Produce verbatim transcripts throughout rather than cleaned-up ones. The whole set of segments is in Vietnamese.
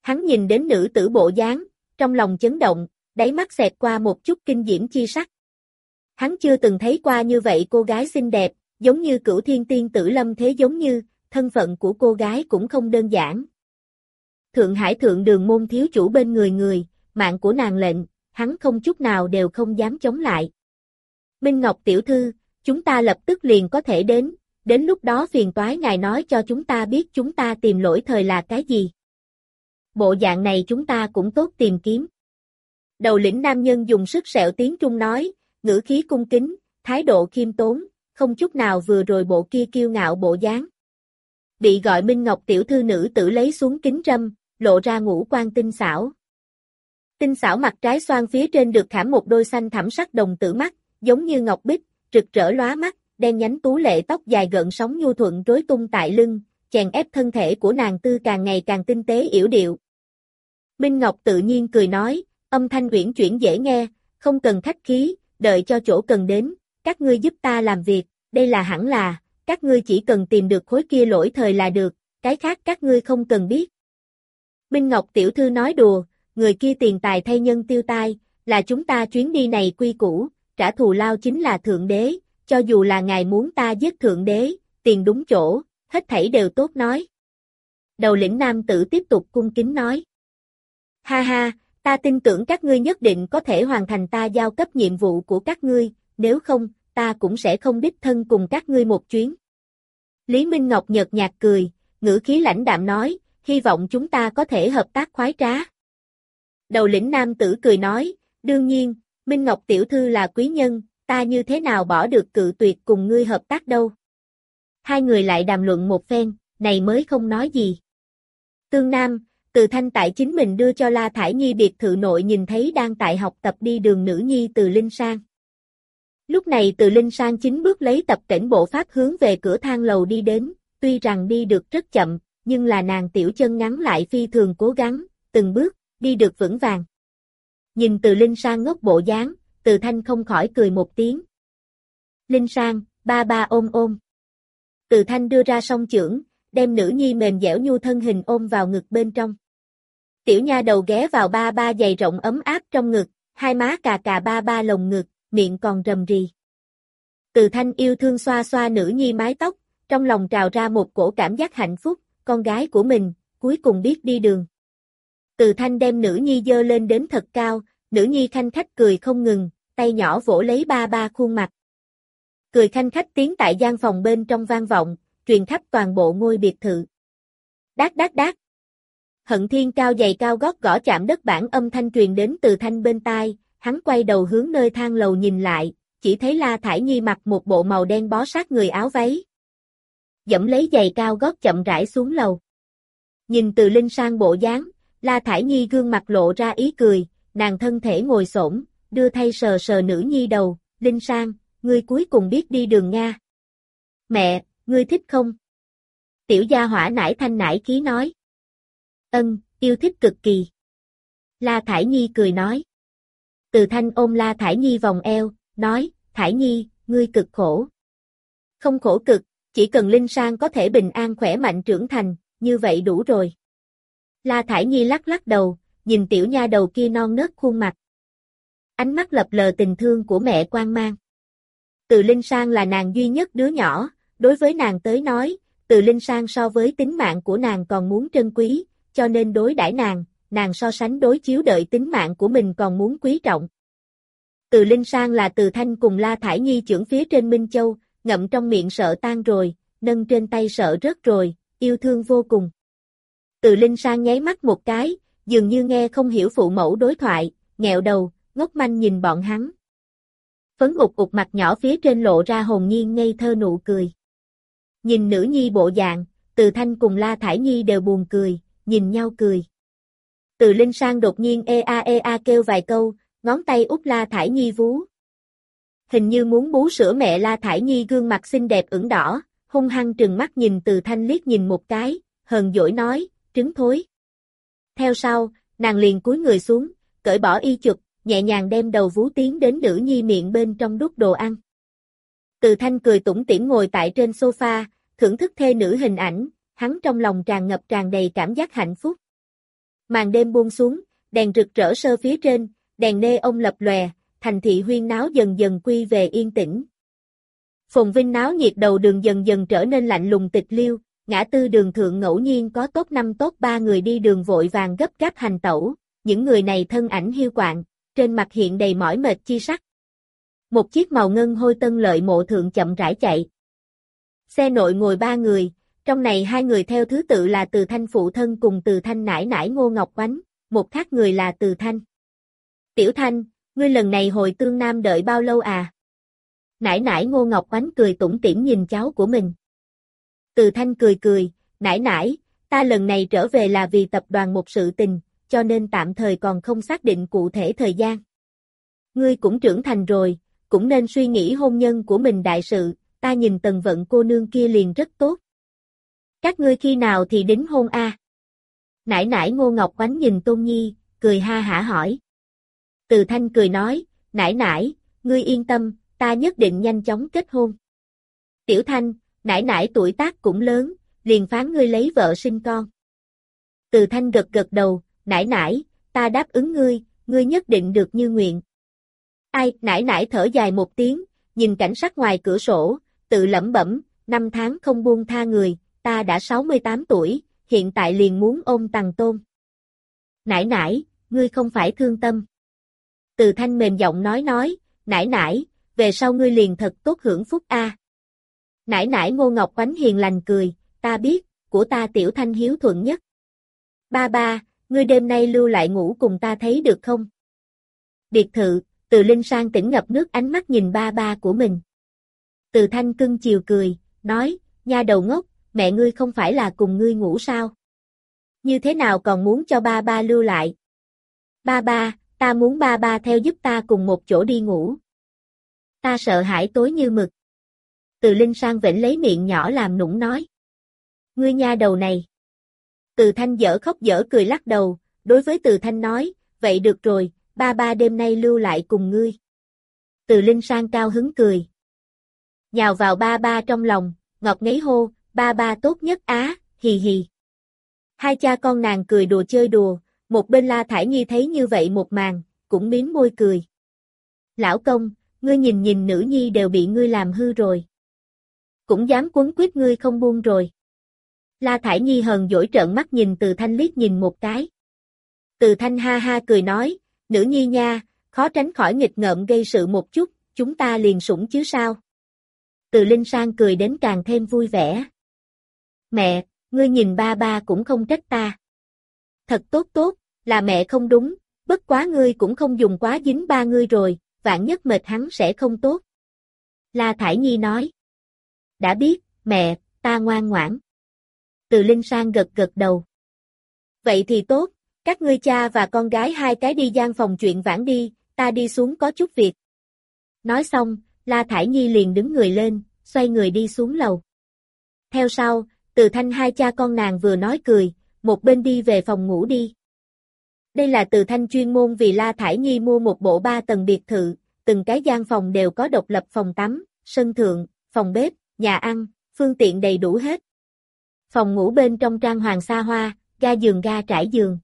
Hắn nhìn đến nữ tử bộ dáng, trong lòng chấn động, đáy mắt xẹt qua một chút kinh diễm chi sắc. Hắn chưa từng thấy qua như vậy cô gái xinh đẹp, giống như cửu thiên tiên tử lâm thế giống như, thân phận của cô gái cũng không đơn giản. Thượng Hải thượng đường môn thiếu chủ bên người người, mạng của nàng lệnh, hắn không chút nào đều không dám chống lại. Minh Ngọc tiểu thư, chúng ta lập tức liền có thể đến, đến lúc đó phiền toái ngài nói cho chúng ta biết chúng ta tìm lỗi thời là cái gì. Bộ dạng này chúng ta cũng tốt tìm kiếm. Đầu lĩnh nam nhân dùng sức sẹo tiếng Trung nói, ngữ khí cung kính, thái độ khiêm tốn, không chút nào vừa rồi bộ kia kiêu ngạo bộ dáng. Bị gọi Minh Ngọc tiểu thư nữ tử lấy xuống kính râm, lộ ra ngũ quan tinh xảo. Tinh xảo mặt trái xoan phía trên được khảm một đôi xanh thẳm sắc đồng tử mắt, giống như ngọc bích, rực rỡ lóa mắt, đen nhánh tú lệ tóc dài gợn sóng nhu thuận rối tung tại lưng, chèn ép thân thể của nàng tư càng ngày càng tinh tế yểu điệu. Minh Ngọc tự nhiên cười nói, âm thanh uyển chuyển dễ nghe, không cần khách khí, đợi cho chỗ cần đến, các ngươi giúp ta làm việc, đây là hẳn là, các ngươi chỉ cần tìm được khối kia lỗi thời là được, cái khác các ngươi không cần biết. Minh Ngọc tiểu thư nói đùa, người kia tiền tài thay nhân tiêu tai, là chúng ta chuyến đi này quy củ, trả thù lao chính là thượng đế, cho dù là ngài muốn ta giết thượng đế, tiền đúng chỗ, hết thảy đều tốt nói. Đầu lĩnh nam tử tiếp tục cung kính nói. Ha ha, ta tin tưởng các ngươi nhất định có thể hoàn thành ta giao cấp nhiệm vụ của các ngươi, nếu không, ta cũng sẽ không đích thân cùng các ngươi một chuyến. Lý Minh Ngọc nhợt nhạt cười, ngữ khí lãnh đạm nói, hy vọng chúng ta có thể hợp tác khoái trá. Đầu lĩnh nam tử cười nói, đương nhiên, Minh Ngọc tiểu thư là quý nhân, ta như thế nào bỏ được cự tuyệt cùng ngươi hợp tác đâu. Hai người lại đàm luận một phen, này mới không nói gì. Tương Nam, Từ Thanh tại chính mình đưa cho La Thải Nhi biệt thự nội nhìn thấy đang tại học tập đi đường nữ nhi Từ Linh Sang. Lúc này Từ Linh Sang chính bước lấy tập tễnh bộ pháp hướng về cửa thang lầu đi đến, tuy rằng đi được rất chậm, nhưng là nàng tiểu chân ngắn lại phi thường cố gắng, từng bước, đi được vững vàng. Nhìn Từ Linh Sang ngốc bộ dáng, Từ Thanh không khỏi cười một tiếng. Linh Sang, ba ba ôm ôm. Từ Thanh đưa ra song chưởng, đem nữ nhi mềm dẻo nhu thân hình ôm vào ngực bên trong. Tiểu nha đầu ghé vào ba ba dày rộng ấm áp trong ngực, hai má cà cà ba ba lồng ngực, miệng còn rầm rì. Từ Thanh yêu thương xoa xoa nữ nhi mái tóc, trong lòng trào ra một cổ cảm giác hạnh phúc, con gái của mình, cuối cùng biết đi đường. Từ Thanh đem nữ nhi dơ lên đến thật cao, nữ nhi khanh khách cười không ngừng, tay nhỏ vỗ lấy ba ba khuôn mặt. Cười khanh khách tiếng tại gian phòng bên trong vang vọng, truyền khắp toàn bộ ngôi biệt thự. Đát đát đát. Hận Thiên cao giày cao gót gõ chạm đất bản âm thanh truyền đến Từ Thanh bên tai, hắn quay đầu hướng nơi thang lầu nhìn lại, chỉ thấy La Thải Nhi mặc một bộ màu đen bó sát người áo váy. Dẫm lấy giày cao gót chậm rãi xuống lầu. Nhìn Từ Linh Sang bộ dáng, La Thải Nhi gương mặt lộ ra ý cười, nàng thân thể ngồi xổm, đưa tay sờ sờ nữ nhi đầu, Linh Sang, ngươi cuối cùng biết đi đường Nga. Mẹ, ngươi thích không? Tiểu gia hỏa nải thanh nải khí nói. Ân, yêu thích cực kỳ. La Thải Nhi cười nói. Từ Thanh ôm La Thải Nhi vòng eo, nói, Thải Nhi, ngươi cực khổ. Không khổ cực, chỉ cần Linh Sang có thể bình an khỏe mạnh trưởng thành, như vậy đủ rồi. La Thải Nhi lắc lắc đầu, nhìn tiểu nha đầu kia non nớt khuôn mặt. Ánh mắt lập lờ tình thương của mẹ quan mang. Từ Linh Sang là nàng duy nhất đứa nhỏ, đối với nàng tới nói, Từ Linh Sang so với tính mạng của nàng còn muốn trân quý, cho nên đối đãi nàng, nàng so sánh đối chiếu đợi tính mạng của mình còn muốn quý trọng. Từ Linh Sang là Từ Thanh cùng La Thải Nhi chưởng phía trên Minh Châu, ngậm trong miệng sợ tan rồi, nâng trên tay sợ rớt rồi, yêu thương vô cùng. Từ Linh Sang nháy mắt một cái, dường như nghe không hiểu phụ mẫu đối thoại, nghẹo đầu, ngốc manh nhìn bọn hắn. Phấn ụt ụt mặt nhỏ phía trên lộ ra hồn nhiên ngây thơ nụ cười. Nhìn nữ nhi bộ dạng, Từ Thanh cùng La Thải Nhi đều buồn cười, nhìn nhau cười. Từ Linh Sang đột nhiên ê a ê a kêu vài câu, ngón tay út La Thải Nhi vú. Hình như muốn bú sữa mẹ. La Thải Nhi gương mặt xinh đẹp ửng đỏ, hung hăng trừng mắt nhìn Từ Thanh liếc nhìn một cái, hờn dỗi nói, trứng thối. Theo sau, nàng liền cúi người xuống, cởi bỏ y chụp, nhẹ nhàng đem đầu vú tiến đến nữ nhi miệng bên trong đút đồ ăn. Từ Thanh cười tủm tỉm ngồi tại trên sofa, thưởng thức thê nữ hình ảnh, hắn trong lòng tràn ngập tràn đầy cảm giác hạnh phúc. Màn đêm buông xuống, đèn rực rỡ sơ phía trên, đèn neon lập lòe, thành thị huyên náo dần dần quy về yên tĩnh. Phồn vinh náo nhiệt đầu đường dần dần trở nên lạnh lùng tịch liêu, ngã tư đường thượng ngẫu nhiên có top năm top ba người đi đường vội vàng gấp gáp hành tẩu, những người này thân ảnh hiu quạnh, trên mặt hiện đầy mỏi mệt chi sắc. Một chiếc màu ngân hôi tân lợi mộ thượng chậm rãi chạy. Xe nội ngồi ba người, trong này hai người theo thứ tự là Từ Thanh phụ thân cùng Từ Thanh nải nải Ngô Ngọc Oánh, một khác người là Từ Thanh. Tiểu Thanh, ngươi lần này hồi Tương Nam đợi bao lâu à? Nải nải Ngô Ngọc Oánh cười tủm tỉm nhìn cháu của mình. Từ Thanh cười cười, nải nải, ta lần này trở về là vì tập đoàn một sự tình, cho nên tạm thời còn không xác định cụ thể thời gian. Ngươi cũng trưởng thành rồi, cũng nên suy nghĩ hôn nhân của mình đại sự, ta nhìn Tần Vận cô nương kia liền rất tốt. Các ngươi khi nào thì đính hôn a? À? Nải nải Ngô Ngọc Oánh nhìn Tôn Nhi, cười ha hả hỏi. Từ Thanh cười nói, nải nải, ngươi yên tâm, ta nhất định nhanh chóng kết hôn. Tiểu Thanh, nải nải tuổi tác cũng lớn, liền phán ngươi lấy vợ sinh con. Từ Thanh gật gật đầu, nải nải, ta đáp ứng ngươi, ngươi nhất định được như nguyện. Ai, nải nải thở dài một tiếng, nhìn cảnh sắc ngoài cửa sổ, tự lẩm bẩm, năm tháng không buông tha người, ta đã sáu mươi tám tuổi, hiện tại liền muốn ôm Tằng Tôn. Nải nải, ngươi không phải thương tâm. Từ Thanh mềm giọng nói nói, nải nải, về sau ngươi liền thật tốt hưởng phúc a. À. Nải nải Ngô Ngọc Oánh hiền lành cười, ta biết, của ta Tiểu Thanh hiếu thuận nhất. Ba ba, ngươi đêm nay lưu lại ngủ cùng ta thấy được không? Biệt thự, Từ Linh Sang tỉnh ngập nước ánh mắt nhìn ba ba của mình. Từ Thanh cưng chiều cười, nói, nha đầu ngốc, mẹ ngươi không phải là cùng ngươi ngủ sao? Như thế nào còn muốn cho ba ba lưu lại? Ba ba, ta muốn ba ba theo giúp ta cùng một chỗ đi ngủ. Ta sợ hãi tối như mực. Từ Linh Sang vểnh lấy miệng nhỏ làm nũng nói. Ngươi nha đầu này. Từ Thanh dở khóc dở cười lắc đầu, đối với Từ Thanh nói, vậy được rồi, ba ba đêm nay lưu lại cùng ngươi. Từ Linh Sang cao hứng cười. Nhào vào ba ba trong lòng, ngọt ngấy hô, ba ba tốt nhất á, hì hì. Hai cha con nàng cười đùa chơi đùa, một bên La Thải Nhi thấy như vậy một màn, cũng mím môi cười. Lão công, ngươi nhìn nhìn nữ nhi đều bị ngươi làm hư rồi. Cũng dám quấn quýt ngươi không buông rồi. La Thải Nhi hờn dỗi trợn mắt nhìn Từ Thanh liếc nhìn một cái. Từ Thanh ha ha cười nói, nữ nhi nha, khó tránh khỏi nghịch ngợm gây sự một chút, chúng ta liền sủng chứ sao. Từ Linh Sang cười đến càng thêm vui vẻ. Mẹ, ngươi nhìn ba ba cũng không trách ta. Thật tốt tốt, là mẹ không đúng, bất quá ngươi cũng không dùng quá dính ba ngươi rồi, vạn nhất mệt hắn sẽ không tốt. La Thải Nhi nói. Đã biết, mẹ, ta ngoan ngoãn. Từ Linh Sang gật gật đầu. Vậy thì tốt, các ngươi cha và con gái hai cái đi gian phòng chuyện vãn đi, ta đi xuống có chút việc. Nói xong, La Thải Nhi liền đứng người lên, xoay người đi xuống lầu. Theo sau, Từ Thanh hai cha con nàng vừa nói cười, một bên đi về phòng ngủ đi. Đây là Từ Thanh chuyên môn vì La Thải Nhi mua một bộ ba tầng biệt thự, từng cái gian phòng đều có độc lập phòng tắm, sân thượng, phòng bếp, nhà ăn, phương tiện đầy đủ hết. Phòng ngủ bên trong trang hoàng xa hoa, ga giường ga trải giường.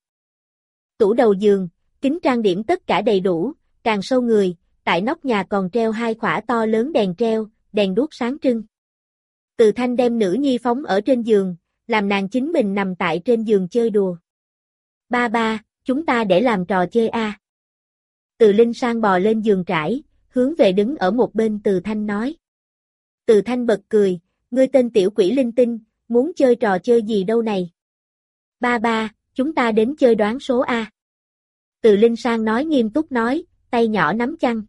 Tủ đầu giường, kính trang điểm tất cả đầy đủ, càng sâu người, tại nóc nhà còn treo hai khỏa to lớn đèn treo, đèn đuốc sáng trưng. Từ Thanh đem nữ nhi phóng ở trên giường, làm nàng chính mình nằm tại trên giường chơi đùa. Ba ba, chúng ta để làm trò chơi a. À. Từ Linh Sang bò lên giường trải, hướng về đứng ở một bên Từ Thanh nói. Từ Thanh bật cười, ngươi tên tiểu quỷ linh tinh, muốn chơi trò chơi gì đâu này. Ba ba, chúng ta đến chơi đoán số a. À. Từ Linh Sang nói nghiêm túc nói, tay nhỏ nắm chăn.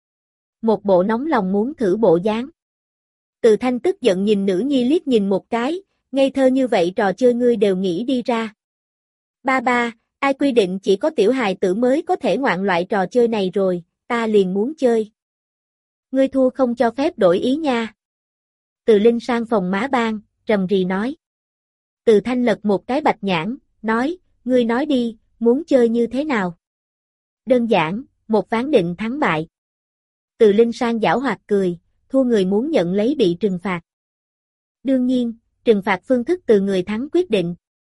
Một bộ nóng lòng muốn thử bộ dáng. Từ Thanh tức giận nhìn nữ nhi liếc nhìn một cái, ngây thơ như vậy trò chơi ngươi đều nghĩ đi ra. Ba ba, ai quy định chỉ có tiểu hài tử mới có thể ngoạn loại trò chơi này rồi, ta liền muốn chơi. Ngươi thua không cho phép đổi ý nha. Từ Linh Sang phòng má bang, trầm rì nói. Từ Thanh lật một cái bạch nhãn, nói, ngươi nói đi, muốn chơi như thế nào? Đơn giản, một ván định thắng bại. Từ Linh Sang giảo hoạt cười, thua người muốn nhận lấy bị trừng phạt. Đương nhiên, trừng phạt phương thức từ người thắng quyết định.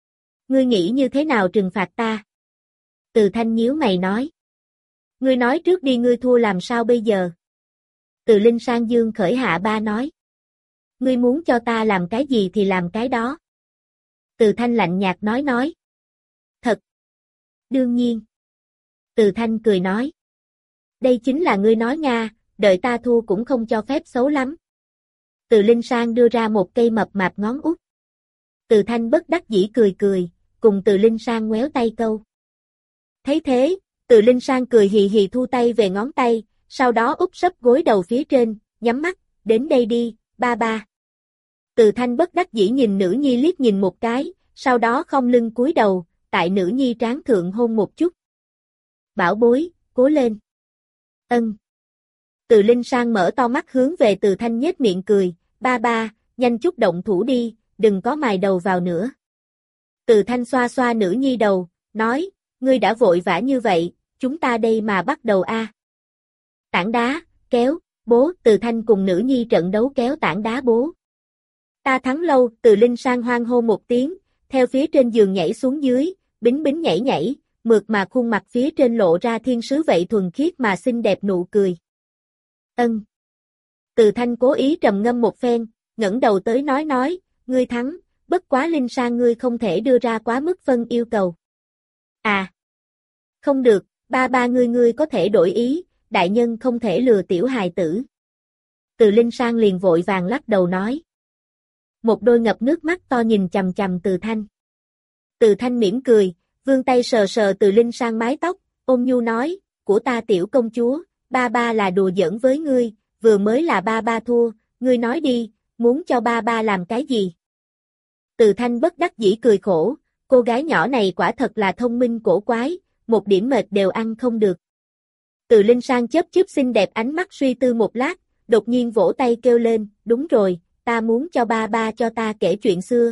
Ngươi nghĩ như thế nào trừng phạt ta? Từ Thanh nhíu mày nói. Ngươi nói trước đi, ngươi thua làm sao bây giờ? Từ Linh Sang dương khởi hạ ba nói. Ngươi muốn cho ta làm cái gì thì làm cái đó. Từ Thanh lạnh nhạt nói nói. Thật. Đương nhiên. Từ Thanh cười nói. Đây chính là ngươi nói Nga, đợi ta thua cũng không cho phép xấu lắm. Từ Linh Sang đưa ra một cây mập mạp ngón út. Từ Thanh bất đắc dĩ cười cười, cùng Từ Linh Sang ngoéo tay câu. Thấy thế, Từ Linh Sang cười hì hì thu tay về ngón tay, sau đó úp sấp gối đầu phía trên, nhắm mắt, đến đây đi, ba ba. Từ Thanh bất đắc dĩ nhìn nữ nhi liếc nhìn một cái, sau đó khom lưng cúi đầu, tại nữ nhi trán thượng hôn một chút. Bảo bối, cố lên. Ân. Từ Linh Sang mở to mắt hướng về Từ Thanh nhếch miệng cười, ba ba, nhanh chút động thủ đi, đừng có mài đầu vào nữa. Từ Thanh xoa xoa nữ nhi đầu, nói, ngươi đã vội vã như vậy, chúng ta đây mà bắt đầu a. Tảng đá, kéo, bố, Từ Thanh cùng nữ nhi trận đấu kéo tảng đá bố. Ta thắng lâu, Từ Linh Sang hoan hô một tiếng, theo phía trên giường nhảy xuống dưới, bính bính nhảy nhảy, mượt mà khuôn mặt phía trên lộ ra thiên sứ vậy thuần khiết mà xinh đẹp nụ cười. Ân. Từ Thanh cố ý trầm ngâm một phen, ngẩng đầu tới nói nói, ngươi thắng, bất quá Linh Sang ngươi không thể đưa ra quá mức phân yêu cầu. À. Không được, ba ba ngươi ngươi có thể đổi ý, đại nhân không thể lừa tiểu hài tử. Từ Linh Sang liền vội vàng lắc đầu nói. Một đôi ngập nước mắt to nhìn chằm chằm Từ Thanh. Từ Thanh mỉm cười, vươn tay sờ sờ Từ Linh Sang mái tóc, ôn nhu nói, của ta tiểu công chúa, ba ba là đùa giỡn với ngươi, vừa mới là ba ba thua, ngươi nói đi, muốn cho ba ba làm cái gì? Từ Thanh bất đắc dĩ cười khổ, cô gái nhỏ này quả thật là thông minh cổ quái, một điểm mệt đều ăn không được. Từ Linh Sang chớp chớp xinh đẹp ánh mắt suy tư một lát, đột nhiên vỗ tay kêu lên, đúng rồi, ta muốn cho ba ba cho ta kể chuyện xưa.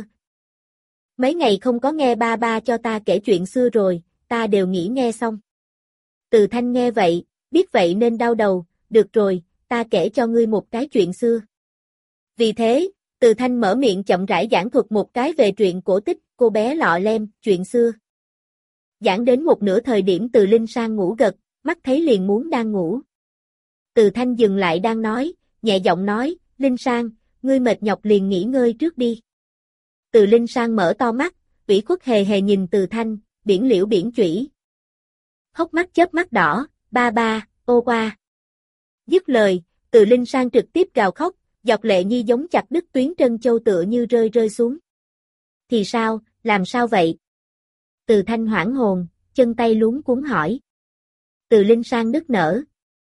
Mấy ngày không có nghe ba ba cho ta kể chuyện xưa rồi, ta đều nghĩ nghe xong. Từ Thanh nghe vậy, biết vậy nên đau đầu, được rồi, ta kể cho ngươi một cái chuyện xưa. Vì thế, Từ Thanh mở miệng chậm rãi giảng thuật một cái về truyện cổ tích, cô bé lọ lem, chuyện xưa. Giảng đến một nửa thời điểm Từ Linh Sang ngủ gật, mắt thấy liền muốn đang ngủ. Từ Thanh dừng lại đang nói, nhẹ giọng nói, Linh Sang, ngươi mệt nhọc liền nghỉ ngơi trước đi. Từ Linh Sang mở to mắt, ủy khuất hề hề nhìn Từ Thanh, biển liễu biển chủy. Hốc mắt chớp mắt đỏ, ba ba, ô qua. Dứt lời, Từ Linh Sang trực tiếp gào khóc, giọt lệ nhi giống chặt đứt tuyến trân châu tựa như rơi rơi xuống. Thì sao, làm sao vậy? Từ Thanh hoảng hồn, chân tay luống cuống hỏi. Từ Linh Sang nức nở.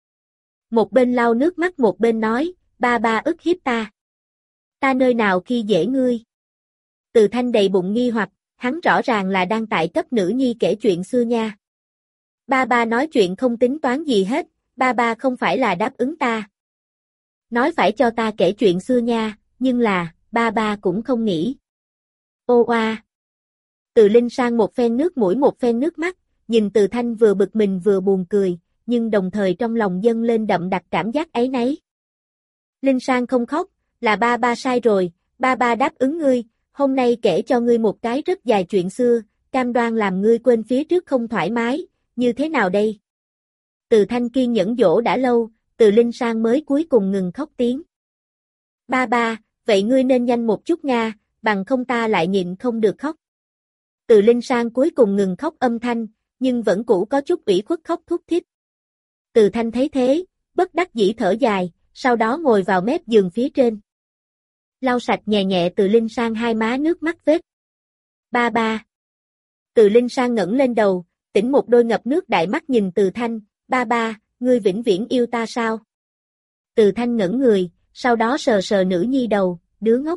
Một bên lau nước mắt một bên nói, ba ba ức hiếp ta. Ta nơi nào khi dễ ngươi? Từ Thanh đầy bụng nghi hoặc, hắn rõ ràng là đang tại cấp nữ nhi kể chuyện xưa nha. Ba ba nói chuyện không tính toán gì hết, ba ba không phải là đáp ứng ta. Nói phải cho ta kể chuyện xưa nha, nhưng là, ba ba cũng không nghĩ. Ô oa. Từ Linh Sang một phen nước mũi một phen nước mắt, nhìn Từ Thanh vừa bực mình vừa buồn cười, nhưng đồng thời trong lòng dâng lên đậm đặc cảm giác áy náy. Linh Sang không khóc, là ba ba sai rồi, ba ba đáp ứng ngươi, hôm nay kể cho ngươi một cái rất dài chuyện xưa, cam đoan làm ngươi quên phía trước không thoải mái, như thế nào đây? Từ Thanh kiên nhẫn dỗ đã lâu, Từ Linh Sang mới cuối cùng ngừng khóc tiếng. Ba ba, vậy ngươi nên nhanh một chút nha, bằng không ta lại nhịn không được khóc. Từ Linh Sang cuối cùng ngừng khóc âm thanh, nhưng vẫn cũ có chút ủy khuất khóc thút thít. Từ Thanh thấy thế, bất đắc dĩ thở dài, sau đó ngồi vào mép giường phía trên. Lau sạch nhẹ nhẹ Từ Linh Sang hai má nước mắt vết. Ba ba. Từ Linh Sang ngẩng lên đầu, tỉnh một đôi ngập nước đại mắt nhìn Từ Thanh, ba ba, ngươi vĩnh viễn yêu ta sao? Từ Thanh ngẩn người, sau đó sờ sờ nữ nhi đầu, đứa ngốc.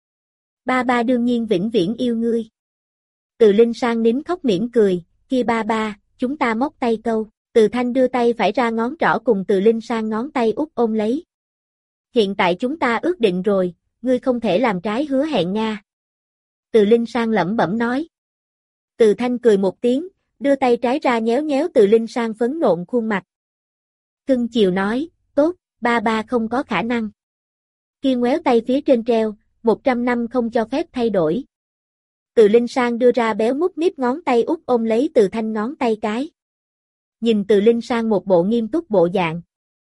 Ba ba đương nhiên vĩnh viễn yêu ngươi. Từ Linh Sang nín khóc mỉm cười, kia ba ba, chúng ta móc tay câu. Từ Thanh đưa tay phải ra ngón trỏ cùng Từ Linh Sang ngón tay út ôm lấy. Hiện tại chúng ta ước định rồi, ngươi không thể làm trái hứa hẹn nha. Từ Linh Sang lẩm bẩm nói. Từ Thanh cười một tiếng, đưa tay trái ra nhéo nhéo Từ Linh Sang phấn nộn khuôn mặt. Cưng chiều nói, tốt, ba ba không có khả năng. Kia ngoéo tay phía trên treo, một trăm năm không cho phép thay đổi. Từ Linh Sang đưa ra béo mút míp ngón tay út ôm lấy Từ Thanh ngón tay cái. Nhìn Từ Linh Sang một bộ nghiêm túc bộ dạng.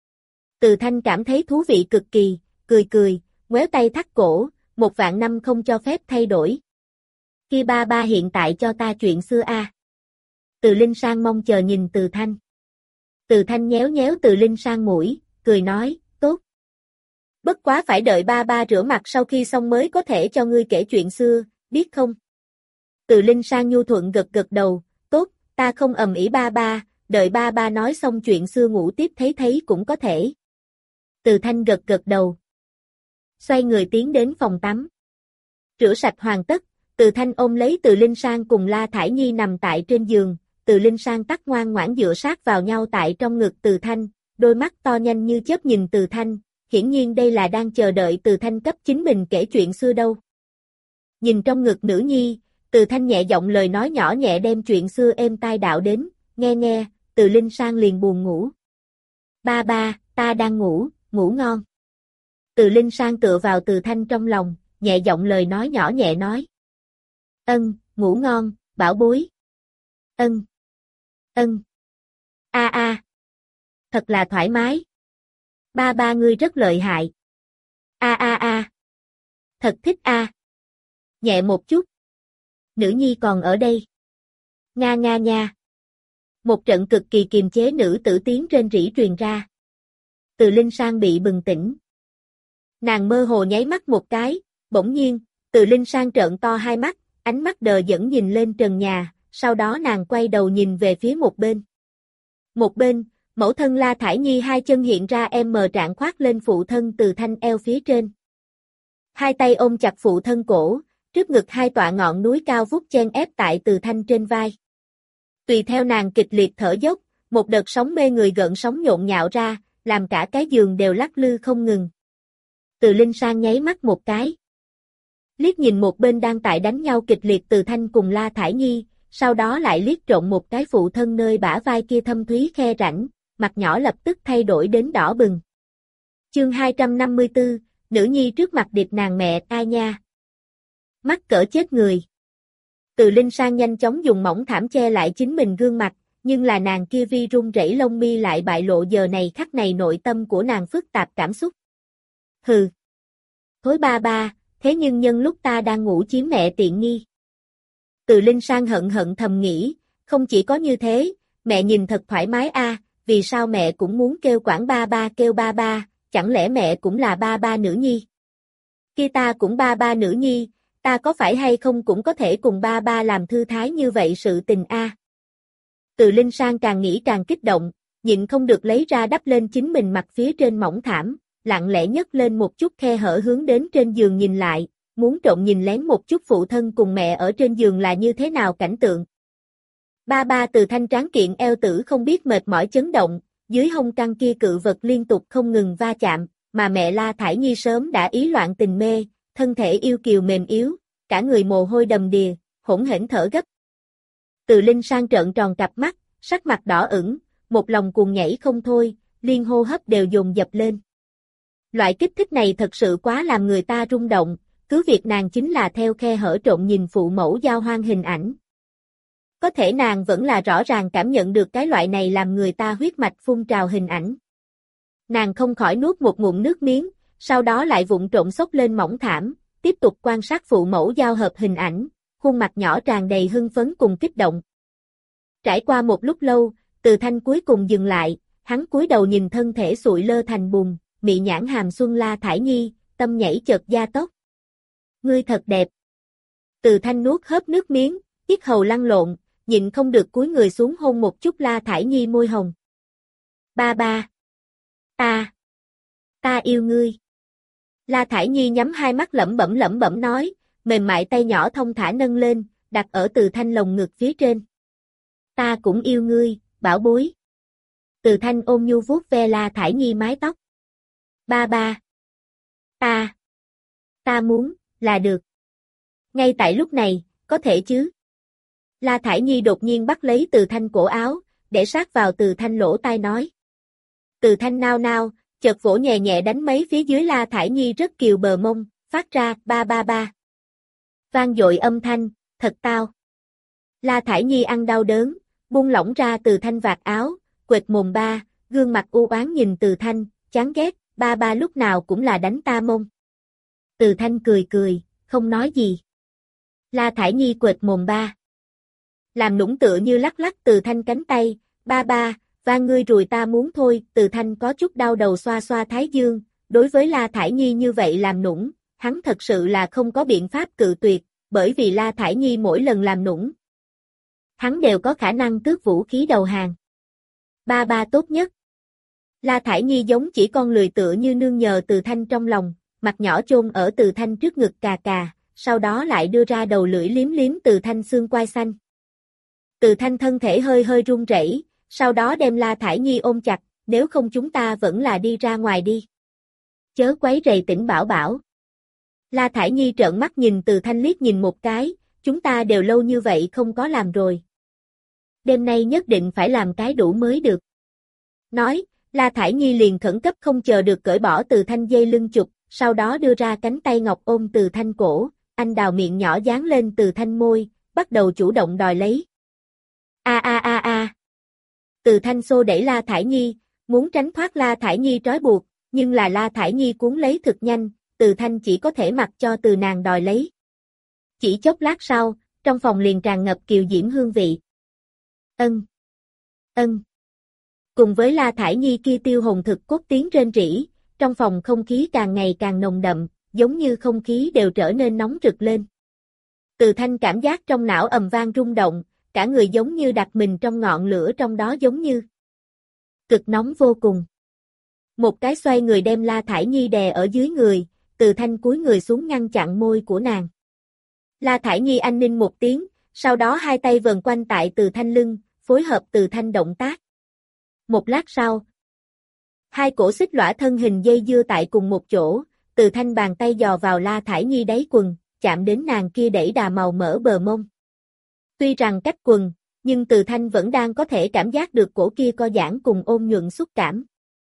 Từ Thanh cảm thấy thú vị cực kỳ, cười cười, ngoéo tay thắt cổ, một vạn năm không cho phép thay đổi. Khi ba ba hiện tại cho ta chuyện xưa a. À. Từ Linh Sang mong chờ nhìn Từ Thanh. Từ Thanh nhéo nhéo Từ Linh Sang mũi, cười nói, tốt. Bất quá phải đợi ba ba rửa mặt sau khi xong mới có thể cho ngươi kể chuyện xưa, biết không? Từ Linh Sang nhu thuận gật gật đầu, tốt, ta không ầm ĩ ba ba, đợi ba ba nói xong chuyện xưa ngủ tiếp thấy thấy cũng có thể. Từ Thanh gật gật đầu. Xoay người tiến đến phòng tắm. Rửa sạch hoàn tất, Từ Thanh ôm lấy Từ Linh Sang cùng La Thải Nhi nằm tại trên giường, Từ Linh Sang tắt ngoan ngoãn dựa sát vào nhau tại trong ngực Từ Thanh, đôi mắt to nhanh như chớp nhìn Từ Thanh, hiển nhiên đây là đang chờ đợi Từ Thanh cấp chính mình kể chuyện xưa đâu. Nhìn trong ngực nữ nhi, Từ Thanh nhẹ giọng lời nói nhỏ nhẹ đem chuyện xưa êm tai đạo đến, nghe nghe, Từ Linh Sang liền buồn ngủ. Ba ba, ta đang ngủ, ngủ ngon. Từ Linh Sang tựa vào Từ Thanh trong lòng, nhẹ giọng lời nói nhỏ nhẹ nói. Ân, ngủ ngon, bảo bối. Ân. Ân. A a. Thật là thoải mái. Ba ba ngươi rất lợi hại. A a a. Thật thích a. Nhẹ một chút. Nữ nhi còn ở đây. Nga nga nha. Một trận cực kỳ kiềm chế nữ tử tiếng rên rỉ truyền ra. Từ Linh Sang bị bừng tỉnh. Nàng mơ hồ nháy mắt một cái, bỗng nhiên, Từ Linh Sang trợn to hai mắt, ánh mắt đờ đẫn nhìn lên trần nhà, sau đó nàng quay đầu nhìn về phía một bên. Một bên, mẫu thân La Thải Nhi hai chân hiện ra em mờ trạng khoác lên phụ thân Từ Thanh eo phía trên. Hai tay ôm chặt phụ thân cổ, trước ngực hai tọa ngọn núi cao vút chen ép tại Từ Thanh trên vai. Tùy theo nàng kịch liệt thở dốc, một đợt sóng mê người gợn sóng nhộn nhạo ra, làm cả cái giường đều lắc lư không ngừng. Từ Linh Sang nháy mắt một cái. Liếc nhìn một bên đang tại đánh nhau kịch liệt Từ Thanh cùng La Thải Nhi, sau đó lại liếc trộn một cái phụ thân nơi bả vai kia thâm thúy khe rãnh, mặt nhỏ lập tức thay đổi đến đỏ bừng. Chương hai trăm năm mươi tư, nữ nhi trước mặt điệp nàng mẹ, ai nha. Mắt cỡ chết người. Từ Linh Sang nhanh chóng dùng mỏng thảm che lại chính mình gương mặt, nhưng là nàng kia vi run rẩy lông mi lại bại lộ giờ này khắc này nội tâm của nàng phức tạp cảm xúc. Hừ. Thối ba ba, thế nhưng nhân lúc ta đang ngủ chiếm mẹ tiện nghi. Từ Linh Sang hận hận thầm nghĩ, không chỉ có như thế, mẹ nhìn thật thoải mái a, vì sao mẹ cũng muốn kêu quản ba ba kêu ba ba, chẳng lẽ mẹ cũng là ba ba nữ nhi? Khi ta cũng ba ba nữ nhi, ta có phải hay không cũng có thể cùng ba ba làm thư thái như vậy sự tình a. Từ Linh Sang càng nghĩ càng kích động, nhịn không được lấy ra đắp lên chính mình mặt phía trên mỏng thảm, lặng lẽ nhấc lên một chút khe hở hướng đến trên giường nhìn lại, muốn trộm nhìn lén một chút phụ thân cùng mẹ ở trên giường là như thế nào cảnh tượng. Ba ba Từ Thanh tráng kiện eo tử không biết mệt mỏi chấn động, dưới hông căng kia cự vật liên tục không ngừng va chạm, mà mẹ La Thải Nhi sớm đã ý loạn tình mê, thân thể yêu kiều mềm yếu, cả người mồ hôi đầm đìa, hỗn hển thở gấp. Từ Linh Sang trợn tròn cặp mắt, sắc mặt đỏ ửng, một lòng cuồng nhảy không thôi, liên hô hấp đều dồn dập lên. Loại kích thích này thật sự quá làm người ta rung động, cứ việc nàng chính là theo khe hở trộn nhìn phụ mẫu giao hoan hình ảnh. Có thể nàng vẫn là rõ ràng cảm nhận được cái loại này làm người ta huyết mạch phun trào hình ảnh. Nàng không khỏi nuốt một ngụm nước miếng, sau đó lại vụng trộn xốc lên mỏng thảm, tiếp tục quan sát phụ mẫu giao hợp hình ảnh, khuôn mặt nhỏ tràn đầy hưng phấn cùng kích động. Trải qua một lúc lâu, Từ Thanh cuối cùng dừng lại, hắn cúi đầu nhìn thân thể sụi lơ thành bùn, mị nhãn hàm xuân La Thải Nhi, tâm nhảy chợt gia tốc. Ngươi thật đẹp. Từ Thanh nuốt hớp nước miếng, yết hầu lăn lộn, nhịn không được cúi người xuống hôn một chút La Thải Nhi môi hồng. Ba ba. Ta. Ta yêu ngươi. La Thải Nhi nhắm hai mắt lẩm bẩm lẩm bẩm nói, mềm mại tay nhỏ thông thả nâng lên, đặt ở Từ Thanh lồng ngực phía trên. Ta cũng yêu ngươi, bảo bối. Từ Thanh ôm nhu vuốt ve La Thải Nhi mái tóc. Ba ba. Ta. Ta muốn, là được. Ngay tại lúc này, có thể chứ. La Thải Nhi đột nhiên bắt lấy Từ Thanh cổ áo, để sát vào Từ Thanh lỗ tai nói. Từ Thanh nao nao, chợt vỗ nhẹ nhẹ đánh mấy phía dưới La Thải Nhi rất kiều bờ mông, phát ra ba ba ba. Vang dội âm thanh, thật tao. La Thải Nhi ăn đau đớn, buông lỏng ra Từ Thanh vạt áo, quệt mồm ba, gương mặt u oán nhìn Từ Thanh, chán ghét, ba ba lúc nào cũng là đánh ta mông. Từ Thanh cười cười, không nói gì. La Thải Nhi quệt mồm ba. Làm nũng tựa như lắc lắc Từ Thanh cánh tay, ba ba, và ngươi rùi ta muốn thôi, Từ Thanh có chút đau đầu xoa xoa thái dương, đối với La Thải Nhi như vậy làm nũng, hắn thật sự là không có biện pháp cự tuyệt, bởi vì La Thải Nhi mỗi lần làm nũng, hắn đều có khả năng tước vũ khí đầu hàng. Ba ba tốt nhất. La Thải Nhi giống chỉ con lười tựa như nương nhờ Từ Thanh trong lòng, mặt nhỏ chôn ở Từ Thanh trước ngực cà cà, sau đó lại đưa ra đầu lưỡi liếm liếm Từ Thanh xương quai xanh. Từ Thanh thân thể hơi hơi run rẩy, sau đó đem La Thải Nhi ôm chặt, nếu không chúng ta vẫn là đi ra ngoài đi. Chớ quấy rầy Tỉnh Bảo Bảo. La Thải Nhi trợn mắt nhìn Từ Thanh liếc nhìn một cái, chúng ta đều lâu như vậy không có làm rồi. Đêm nay nhất định phải làm cái đủ mới được. Nói, La Thải Nhi liền khẩn cấp không chờ được cởi bỏ Từ Thanh dây lưng chụp, sau đó đưa ra cánh tay ngọc ôm Từ Thanh cổ, anh đào miệng nhỏ dán lên Từ Thanh môi, bắt đầu chủ động đòi lấy. A a a a. Từ Thanh xô đẩy La Thải Nhi, muốn tránh thoát La Thải Nhi trói buộc, nhưng là La Thải Nhi cuốn lấy thực nhanh, Từ Thanh chỉ có thể mặc cho từ nàng đòi lấy. Chỉ chốc lát sau, trong phòng liền tràn ngập kiều diễm hương vị. Ân. Ân. Cùng với La Thải Nhi kia tiêu hồn thực cốt tiếng rên rỉ, trong phòng không khí càng ngày càng nồng đậm, giống như không khí đều trở nên nóng rực lên. Từ Thanh cảm giác trong não ầm vang rung động, cả người giống như đặt mình trong ngọn lửa trong đó giống như cực nóng vô cùng. Một cái xoay người đem La Thải Nhi đè ở dưới người, Từ Thanh cúi người xuống ngăn chặn môi của nàng. La Thải Nhi anh ninh một tiếng, sau đó hai tay vờn quanh tại Từ Thanh lưng, phối hợp Từ Thanh động tác. Một lát sau, hai cổ xích lõa thân hình dây dưa tại cùng một chỗ, Từ Thanh bàn tay dò vào La Thải Nhi đáy quần, chạm đến nàng kia đẩy đà màu mỡ bờ mông. Tuy rằng cách quần, nhưng Từ Thanh vẫn đang có thể cảm giác được cổ kia co giãn cùng ôm nhuận xúc cảm.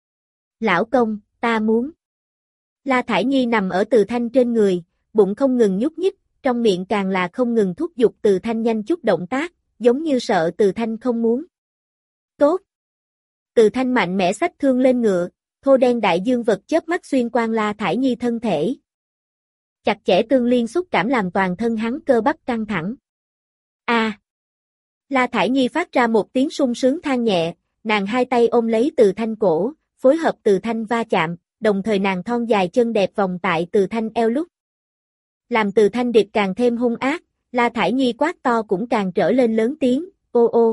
Lão công, ta muốn. La Thải Nhi nằm ở Từ Thanh trên người, bụng không ngừng nhúc nhích, trong miệng càng là không ngừng thúc giục Từ Thanh nhanh chút động tác, giống như sợ Từ Thanh không muốn. Tốt. Từ Thanh mạnh mẽ xách thương lên ngựa, thô đen đại dương vật chớp mắt xuyên qua La Thải Nhi thân thể. Chặt chẽ tương liên xúc cảm làm toàn thân hắn cơ bắp căng thẳng. A. À. La Thải Nhi phát ra một tiếng sung sướng than nhẹ, nàng hai tay ôm lấy Từ Thanh cổ, phối hợp Từ Thanh va chạm, đồng thời nàng thon dài chân đẹp vòng tại Từ Thanh eo lúc. Làm Từ Thanh địch càng thêm hung ác, La Thải Nhi quát to cũng càng trở lên lớn tiếng, ô ô.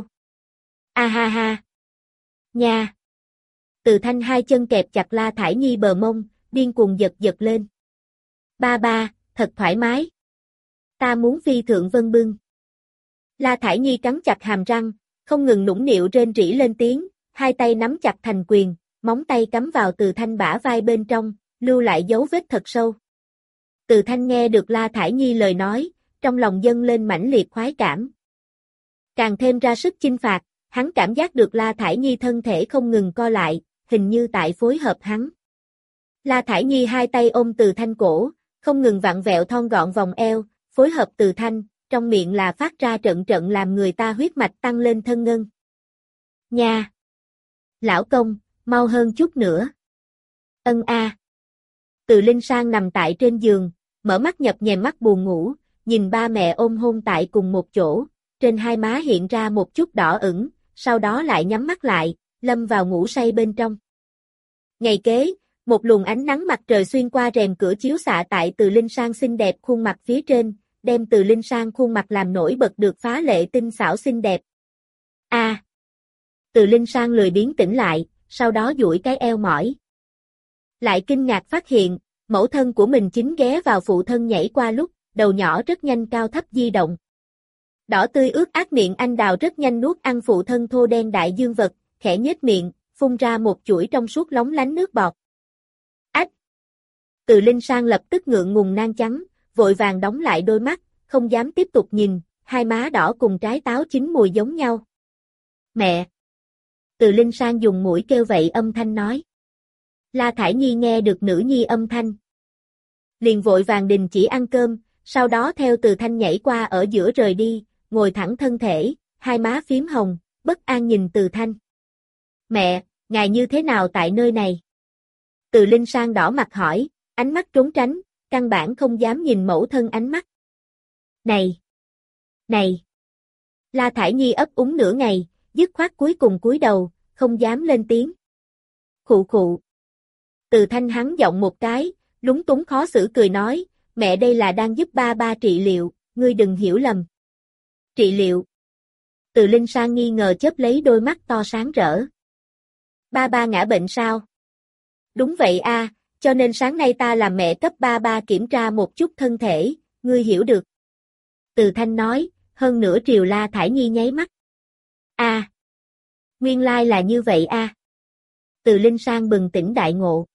A ha ha. Nha. Từ Thanh hai chân kẹp chặt La Thải Nhi bờ mông, điên cuồng giật giật lên. Ba ba, thật thoải mái. Ta muốn phi thượng vân bưng. La Thải Nhi cắn chặt hàm răng, không ngừng nũng nịu rên rỉ lên tiếng, hai tay nắm chặt thành quyền, móng tay cắm vào Từ Thanh bả vai bên trong, lưu lại dấu vết thật sâu. Từ Thanh nghe được La Thải Nhi lời nói, trong lòng dâng lên mãnh liệt khoái cảm. Càng thêm ra sức chinh phạt, hắn cảm giác được La Thải Nhi thân thể không ngừng co lại, hình như tại phối hợp hắn. La Thải Nhi hai tay ôm Từ Thanh cổ, không ngừng vặn vẹo thon gọn vòng eo, phối hợp Từ Thanh, trong miệng là phát ra trận trận làm người ta huyết mạch tăng lên thân ngân. Nha! Lão công, mau hơn chút nữa. Ân a. Từ Linh Sang nằm tại trên giường, mở mắt nhập nhèm mắt buồn ngủ, nhìn ba mẹ ôm hôn tại cùng một chỗ, trên hai má hiện ra một chút đỏ ửng, sau đó lại nhắm mắt lại, lâm vào ngủ say bên trong. Ngày kế, một luồng ánh nắng mặt trời xuyên qua rèm cửa chiếu xạ tại Từ Linh Sang xinh đẹp khuôn mặt phía trên, đem Từ Linh Sang khuôn mặt làm nổi bật được phá lệ tinh xảo xinh đẹp. A. À. Từ Linh Sang lười biếng tỉnh lại, sau đó duỗi cái eo mỏi. Lại kinh ngạc phát hiện, mẫu thân của mình chính ghé vào phụ thân nhảy qua lúc, đầu nhỏ rất nhanh cao thấp di động. Đỏ tươi ướt át miệng anh đào rất nhanh nuốt ăn phụ thân thô đen đại dương vật, khẽ nhếch miệng, phun ra một chuỗi trong suốt lóng lánh nước bọt. Ách! Từ Linh Sang lập tức ngượng ngùng nang trắng, vội vàng đóng lại đôi mắt, không dám tiếp tục nhìn, hai má đỏ cùng trái táo chín mùi giống nhau. Mẹ! Từ Linh Sang dùng mũi kêu vậy âm thanh nói. La Thải Nhi nghe được nữ nhi âm thanh. Liền vội vàng đình chỉ ăn cơm, sau đó theo Từ Thanh nhảy qua ở giữa rời đi, ngồi thẳng thân thể, hai má phím hồng, bất an nhìn Từ Thanh. Mẹ, ngài như thế nào tại nơi này? Từ Linh Sang đỏ mặt hỏi, ánh mắt trốn tránh, căn bản không dám nhìn mẫu thân ánh mắt. Này! Này! La Thải Nhi ấp úng nửa ngày, dứt khoát cuối cùng cúi đầu, không dám lên tiếng. Khụ khụ. Từ Thanh hắn giọng một cái, lúng túng khó xử cười nói, mẹ đây là đang giúp ba ba trị liệu, ngươi đừng hiểu lầm. Trị liệu. Từ Linh Sang nghi ngờ chớp lấy đôi mắt to sáng rỡ. Ba ba ngã bệnh sao? Đúng vậy a, cho nên sáng nay ta làm mẹ cấp ba ba kiểm tra một chút thân thể, ngươi hiểu được. Từ Thanh nói, hơn nữa Triều La Thải Nhi nháy mắt. A, nguyên lai là như vậy a. Từ Linh Sang bừng tỉnh đại ngộ.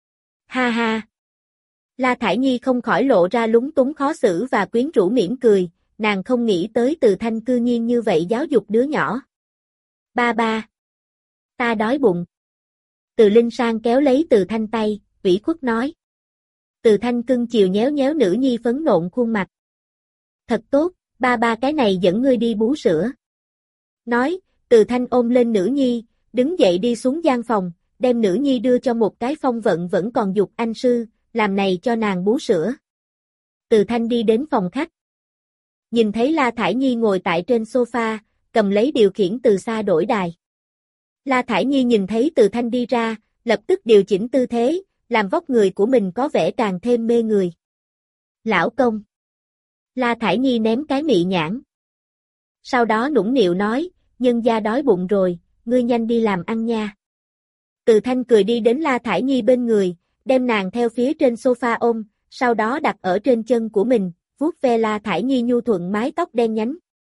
Ha ha. La Thải Nhi không khỏi lộ ra lúng túng khó xử và quyến rũ mỉm cười, nàng không nghĩ tới Từ Thanh cư nhiên như vậy giáo dục đứa nhỏ. Ba ba. Ta đói bụng. Từ Linh Sang kéo lấy Từ Thanh tay, ủy khuất nói. Từ Thanh cưng chiều nhéo nhéo nữ nhi phấn nộn khuôn mặt. Thật tốt, ba ba cái này dẫn ngươi đi bú sữa. Nói, Từ Thanh ôm lên nữ nhi, đứng dậy đi xuống gian phòng, đem nữ nhi đưa cho một cái phong vận vẫn còn dục anh sư, làm này cho nàng bú sữa. Từ Thanh đi đến phòng khách. Nhìn thấy La Thải Nhi ngồi tại trên sofa, cầm lấy điều khiển từ xa đổi đài. La Thải Nhi nhìn thấy Từ Thanh đi ra, lập tức điều chỉnh tư thế, làm vóc người của mình có vẻ càng thêm mê người. Lão công. La Thải Nhi ném cái mị nhãn. Sau đó nũng nịu nói, nhân gia đói bụng rồi, ngươi nhanh đi làm ăn nha. Từ Thanh cười đi đến La Thải Nhi bên người, đem nàng theo phía trên sofa ôm, sau đó đặt ở trên chân của mình, vuốt ve La Thải Nhi nhu thuận mái tóc đen nhánh.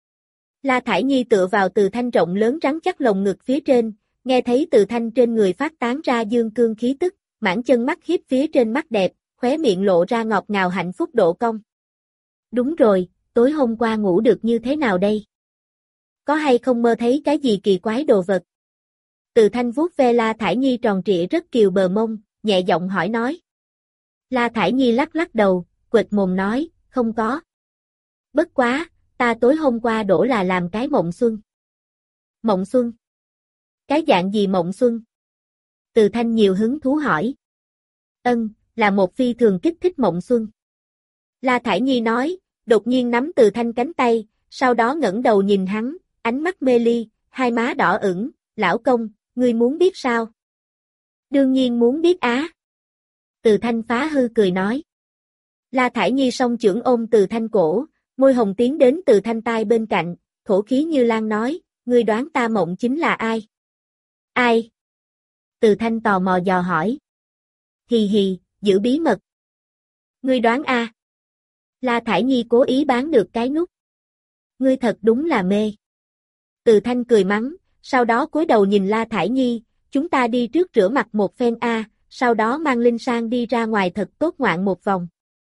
La Thải Nhi tựa vào Từ Thanh rộng lớn rắn chắc lồng ngực phía trên, nghe thấy Từ Thanh trên người phát tán ra dương cương khí tức, mãn chân mắt hiếp phía trên mắt đẹp, khóe miệng lộ ra ngọt ngào hạnh phúc độ cong. Đúng rồi, tối hôm qua ngủ được như thế nào đây? Có hay không mơ thấy cái gì kỳ quái đồ vật? Từ Thanh vuốt ve La Thải Nhi tròn trịa rất kiều bờ mông, nhẹ giọng hỏi nói. La Thải Nhi lắc lắc đầu, quệt mồm nói, không có. Bất quá, ta tối hôm qua đổ là làm cái mộng xuân. Mộng xuân? Cái dạng gì mộng xuân? Từ Thanh nhiều hứng thú hỏi. Ân, là một phi thường kích thích mộng xuân. La Thải Nhi nói, đột nhiên nắm Từ Thanh cánh tay, sau đó ngẩng đầu nhìn hắn, ánh mắt mê ly, hai má đỏ ửng, lão công, ngươi muốn biết sao? Đương nhiên muốn biết á. Từ Thanh phá hư cười nói. La Thải Nhi song chưởng ôm Từ Thanh cổ, môi hồng tiến đến Từ Thanh tai bên cạnh, thổ khí như lan nói, ngươi đoán ta mộng chính là ai? Ai? Từ Thanh tò mò dò hỏi. Hì hì, giữ bí mật. Ngươi đoán a? La Thải Nhi cố ý bán được cái nút. Ngươi thật đúng là mê. Từ Thanh cười mắng, sau đó cúi đầu nhìn La Thải Nhi, chúng ta đi trước rửa mặt một phen a, sau đó mang Linh Sang đi ra ngoài thật tốt ngoạn một vòng.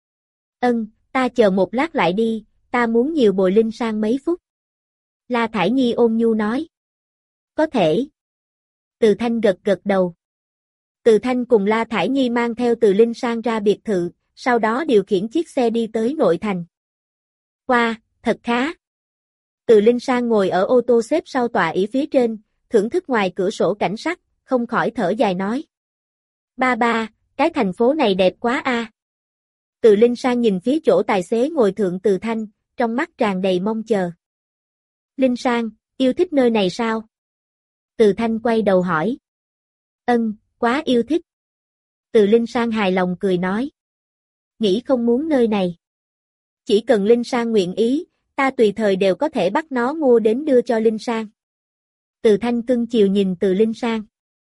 Ân, ta chờ một lát lại đi, ta muốn nhiều bồi Linh Sang mấy phút. La Thải Nhi ôn nhu nói. Có thể. Từ Thanh gật gật đầu. Từ Thanh cùng La Thải Nhi mang theo Từ Linh Sang ra biệt thự, sau đó điều khiển chiếc xe đi tới nội thành. Qua, thật khá. Từ Linh Sang ngồi ở ô tô xếp sau tọa ỷ phía trên, thưởng thức ngoài cửa sổ cảnh sắc, không khỏi thở dài nói. Ba ba, cái thành phố này đẹp quá a. Từ Linh Sang nhìn phía chỗ tài xế ngồi thượng Từ Thanh, trong mắt tràn đầy mong chờ. Linh Sang, yêu thích nơi này sao? Từ Thanh quay đầu hỏi. Ân, quá yêu thích. Từ Linh Sang hài lòng cười nói. Nghĩ không muốn nơi này. Chỉ cần Linh Sang nguyện ý, ta tùy thời đều có thể bắt nó mua đến đưa cho Linh Sang. Từ Thanh cưng chiều nhìn Từ Linh Sang.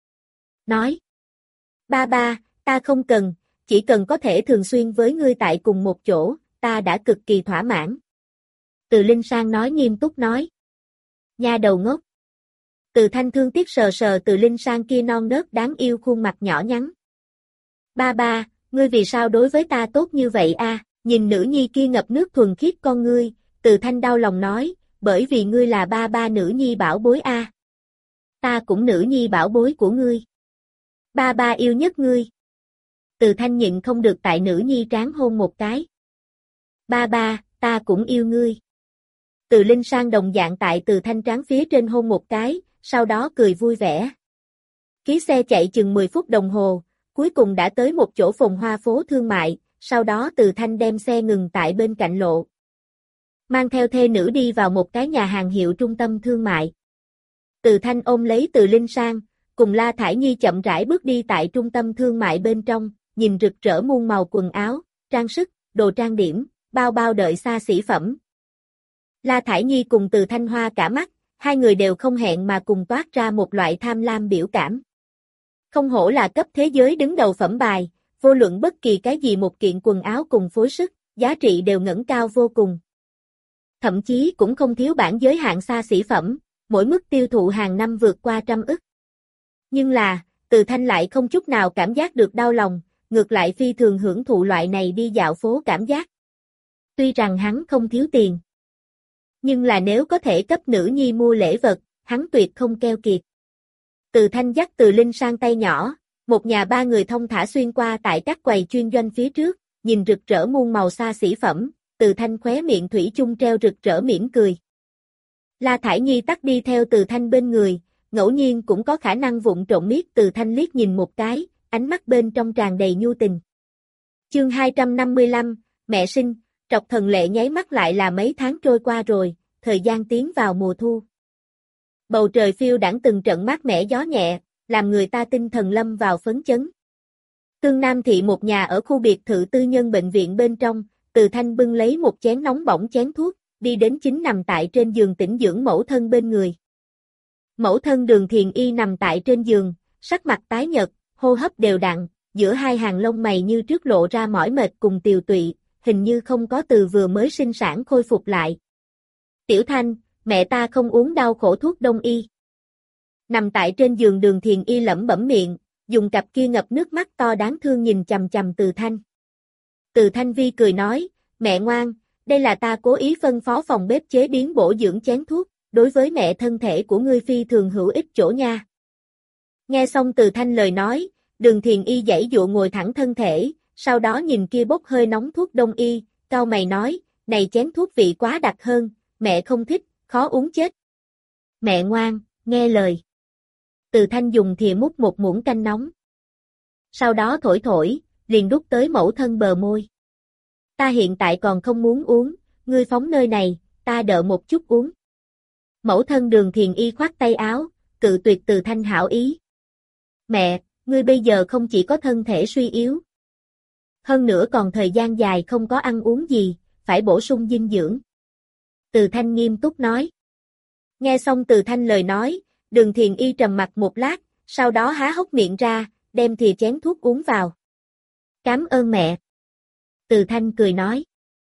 Nói. Ba ba, ta không cần, chỉ cần có thể thường xuyên với ngươi tại cùng một chỗ, ta đã cực kỳ thỏa mãn. Từ Linh Sang nói nghiêm túc nói. Nha đầu ngốc. Từ Thanh thương tiếc sờ sờ Từ Linh Sang kia non nớt đáng yêu khuôn mặt nhỏ nhắn. Ba ba, ngươi vì sao đối với ta tốt như vậy a? Nhìn nữ nhi kia ngập nước thuần khiết con ngươi, Từ Thanh đau lòng nói, bởi vì ngươi là ba ba nữ nhi bảo bối a. Ta cũng nữ nhi bảo bối của ngươi. Ba ba yêu nhất ngươi. Từ Thanh nhịn không được tại nữ nhi trán hôn một cái. Ba ba, ta cũng yêu ngươi. Từ Linh Sang đồng dạng tại Từ Thanh trán phía trên hôn một cái, sau đó cười vui vẻ. Ký xe chạy chừng mười phút đồng hồ, cuối cùng đã tới một chỗ phồn hoa phố thương mại, sau đó Từ Thanh đem xe ngừng tại bên cạnh lộ. Mang theo thê nữ đi vào một cái nhà hàng hiệu trung tâm thương mại. Từ Thanh ôm lấy Từ Linh Sang, cùng La Thải Nhi chậm rãi bước đi tại trung tâm thương mại bên trong, nhìn rực rỡ muôn màu quần áo, trang sức, đồ trang điểm, bao bao đợi xa xỉ phẩm. La Thải Nhi cùng Từ Thanh hoa cả mắt, hai người đều không hẹn mà cùng toát ra một loại tham lam biểu cảm. Không hổ là cấp thế giới đứng đầu phẩm bài, vô luận bất kỳ cái gì một kiện quần áo cùng phối sức, giá trị đều ngẩng cao vô cùng. Thậm chí cũng không thiếu bản giới hạn xa xỉ phẩm, mỗi mức tiêu thụ hàng năm vượt qua trăm ức. Nhưng là, Từ Thanh lại không chút nào cảm giác được đau lòng, ngược lại phi thường hưởng thụ loại này đi dạo phố cảm giác. Tuy rằng hắn không thiếu tiền, nhưng là nếu có thể cấp nữ nhi mua lễ vật, hắn tuyệt không keo kiệt. Từ Thanh dắt Từ Linh Sang tay nhỏ, một nhà ba người thông thả xuyên qua tại các quầy chuyên doanh phía trước, nhìn rực rỡ muôn màu xa xỉ phẩm, Từ Thanh khóe miệng thủy chung treo rực rỡ mỉm cười. La Thải Nhi tắt đi theo Từ Thanh bên người, ngẫu nhiên cũng có khả năng vụng trộm liếc Từ Thanh liếc nhìn một cái, ánh mắt bên trong tràn đầy nhu tình. Chương hai trăm năm mươi lăm, mẹ sinh, Trọc Thần Lệ nháy mắt lại là mấy tháng trôi qua rồi, thời gian tiến vào mùa thu. Bầu trời phiêu đãng từng trận mát mẻ gió nhẹ, làm người ta tinh thần lâm vào phấn chấn. Tương Nam thị một nhà ở khu biệt thự tư nhân bệnh viện bên trong, Từ Thanh bưng lấy một chén nóng bỏng chén thuốc, đi đến chính nằm tại trên giường tĩnh dưỡng mẫu thân bên người. Mẫu thân Đường Thiền Y nằm tại trên giường, sắc mặt tái nhợt, hô hấp đều đặn, giữa hai hàng lông mày như trước lộ ra mỏi mệt cùng tiều tụy, hình như không có từ vừa mới sinh sản khôi phục lại. Tiểu Thanh, mẹ ta không uống đau khổ thuốc đông y. Nằm tại trên giường Đường Thiền Y lẩm bẩm miệng, dùng cặp kia ngập nước mắt to đáng thương nhìn chằm chằm Từ Thanh. Từ Thanh Vi cười nói, mẹ ngoan, đây là ta cố ý phân phó phòng bếp chế biến bổ dưỡng chén thuốc, đối với mẹ thân thể của ngươi phi thường hữu ích chỗ nha. Nghe xong Từ Thanh lời nói, Đường Thiền Y giãy dụa ngồi thẳng thân thể, sau đó nhìn kia bốc hơi nóng thuốc đông y, cau mày nói, này chén thuốc vị quá đặc hơn, mẹ không thích, khó uống chết. Mẹ ngoan, nghe lời. Từ Thanh dùng thìa múc một muỗng canh nóng. Sau đó thổi thổi, liền đút tới mẫu thân bờ môi. Ta hiện tại còn không muốn uống, ngươi phóng nơi này, ta đợi một chút uống. Mẫu thân Đường Thiền Y khoát tay áo, cự tuyệt Từ Thanh hảo ý. Mẹ, ngươi bây giờ không chỉ có thân thể suy yếu, hơn nữa còn thời gian dài không có ăn uống gì, phải bổ sung dinh dưỡng. Từ Thanh nghiêm túc nói. Nghe xong Từ Thanh lời nói, Đường Thiền Y trầm mặc một lát, sau đó há hốc miệng ra, đem thìa chén thuốc uống vào. Cảm ơn mẹ. Từ Thanh cười nói.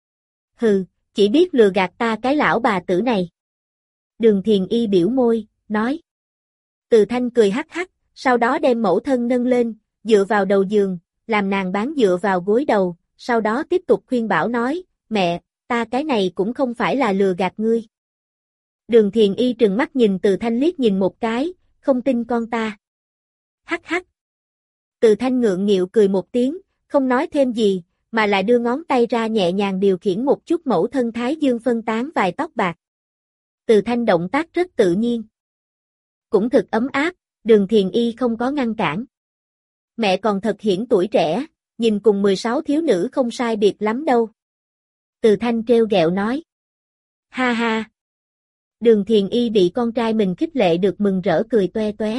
Hừ, chỉ biết lừa gạt ta cái lão bà tử này. Đường Thiền Y biểu môi, nói. Từ Thanh cười hắc hắc, sau đó đem mẫu thân nâng lên, dựa vào đầu giường, làm nàng bán dựa vào gối đầu, sau đó tiếp tục khuyên bảo nói, mẹ, ta cái này cũng không phải là lừa gạt ngươi. Đường Thiền Y trừng mắt nhìn Từ Thanh liếc nhìn một cái, không tin con ta. Hắc hắc. Từ Thanh ngượng nghịu cười một tiếng, không nói thêm gì, mà lại đưa ngón tay ra nhẹ nhàng điều khiển một chút mẫu thân thái dương phân tán vài tóc bạc. Từ Thanh động tác rất tự nhiên. Cũng thực ấm áp, Đường Thiền Y không có ngăn cản. Mẹ còn thật hiển tuổi trẻ, nhìn cùng mười sáu thiếu nữ không sai biệt lắm đâu. Từ Thanh trêu ghẹo nói. Ha ha. Đường Thiền Y bị con trai mình khích lệ được mừng rỡ cười toe toé.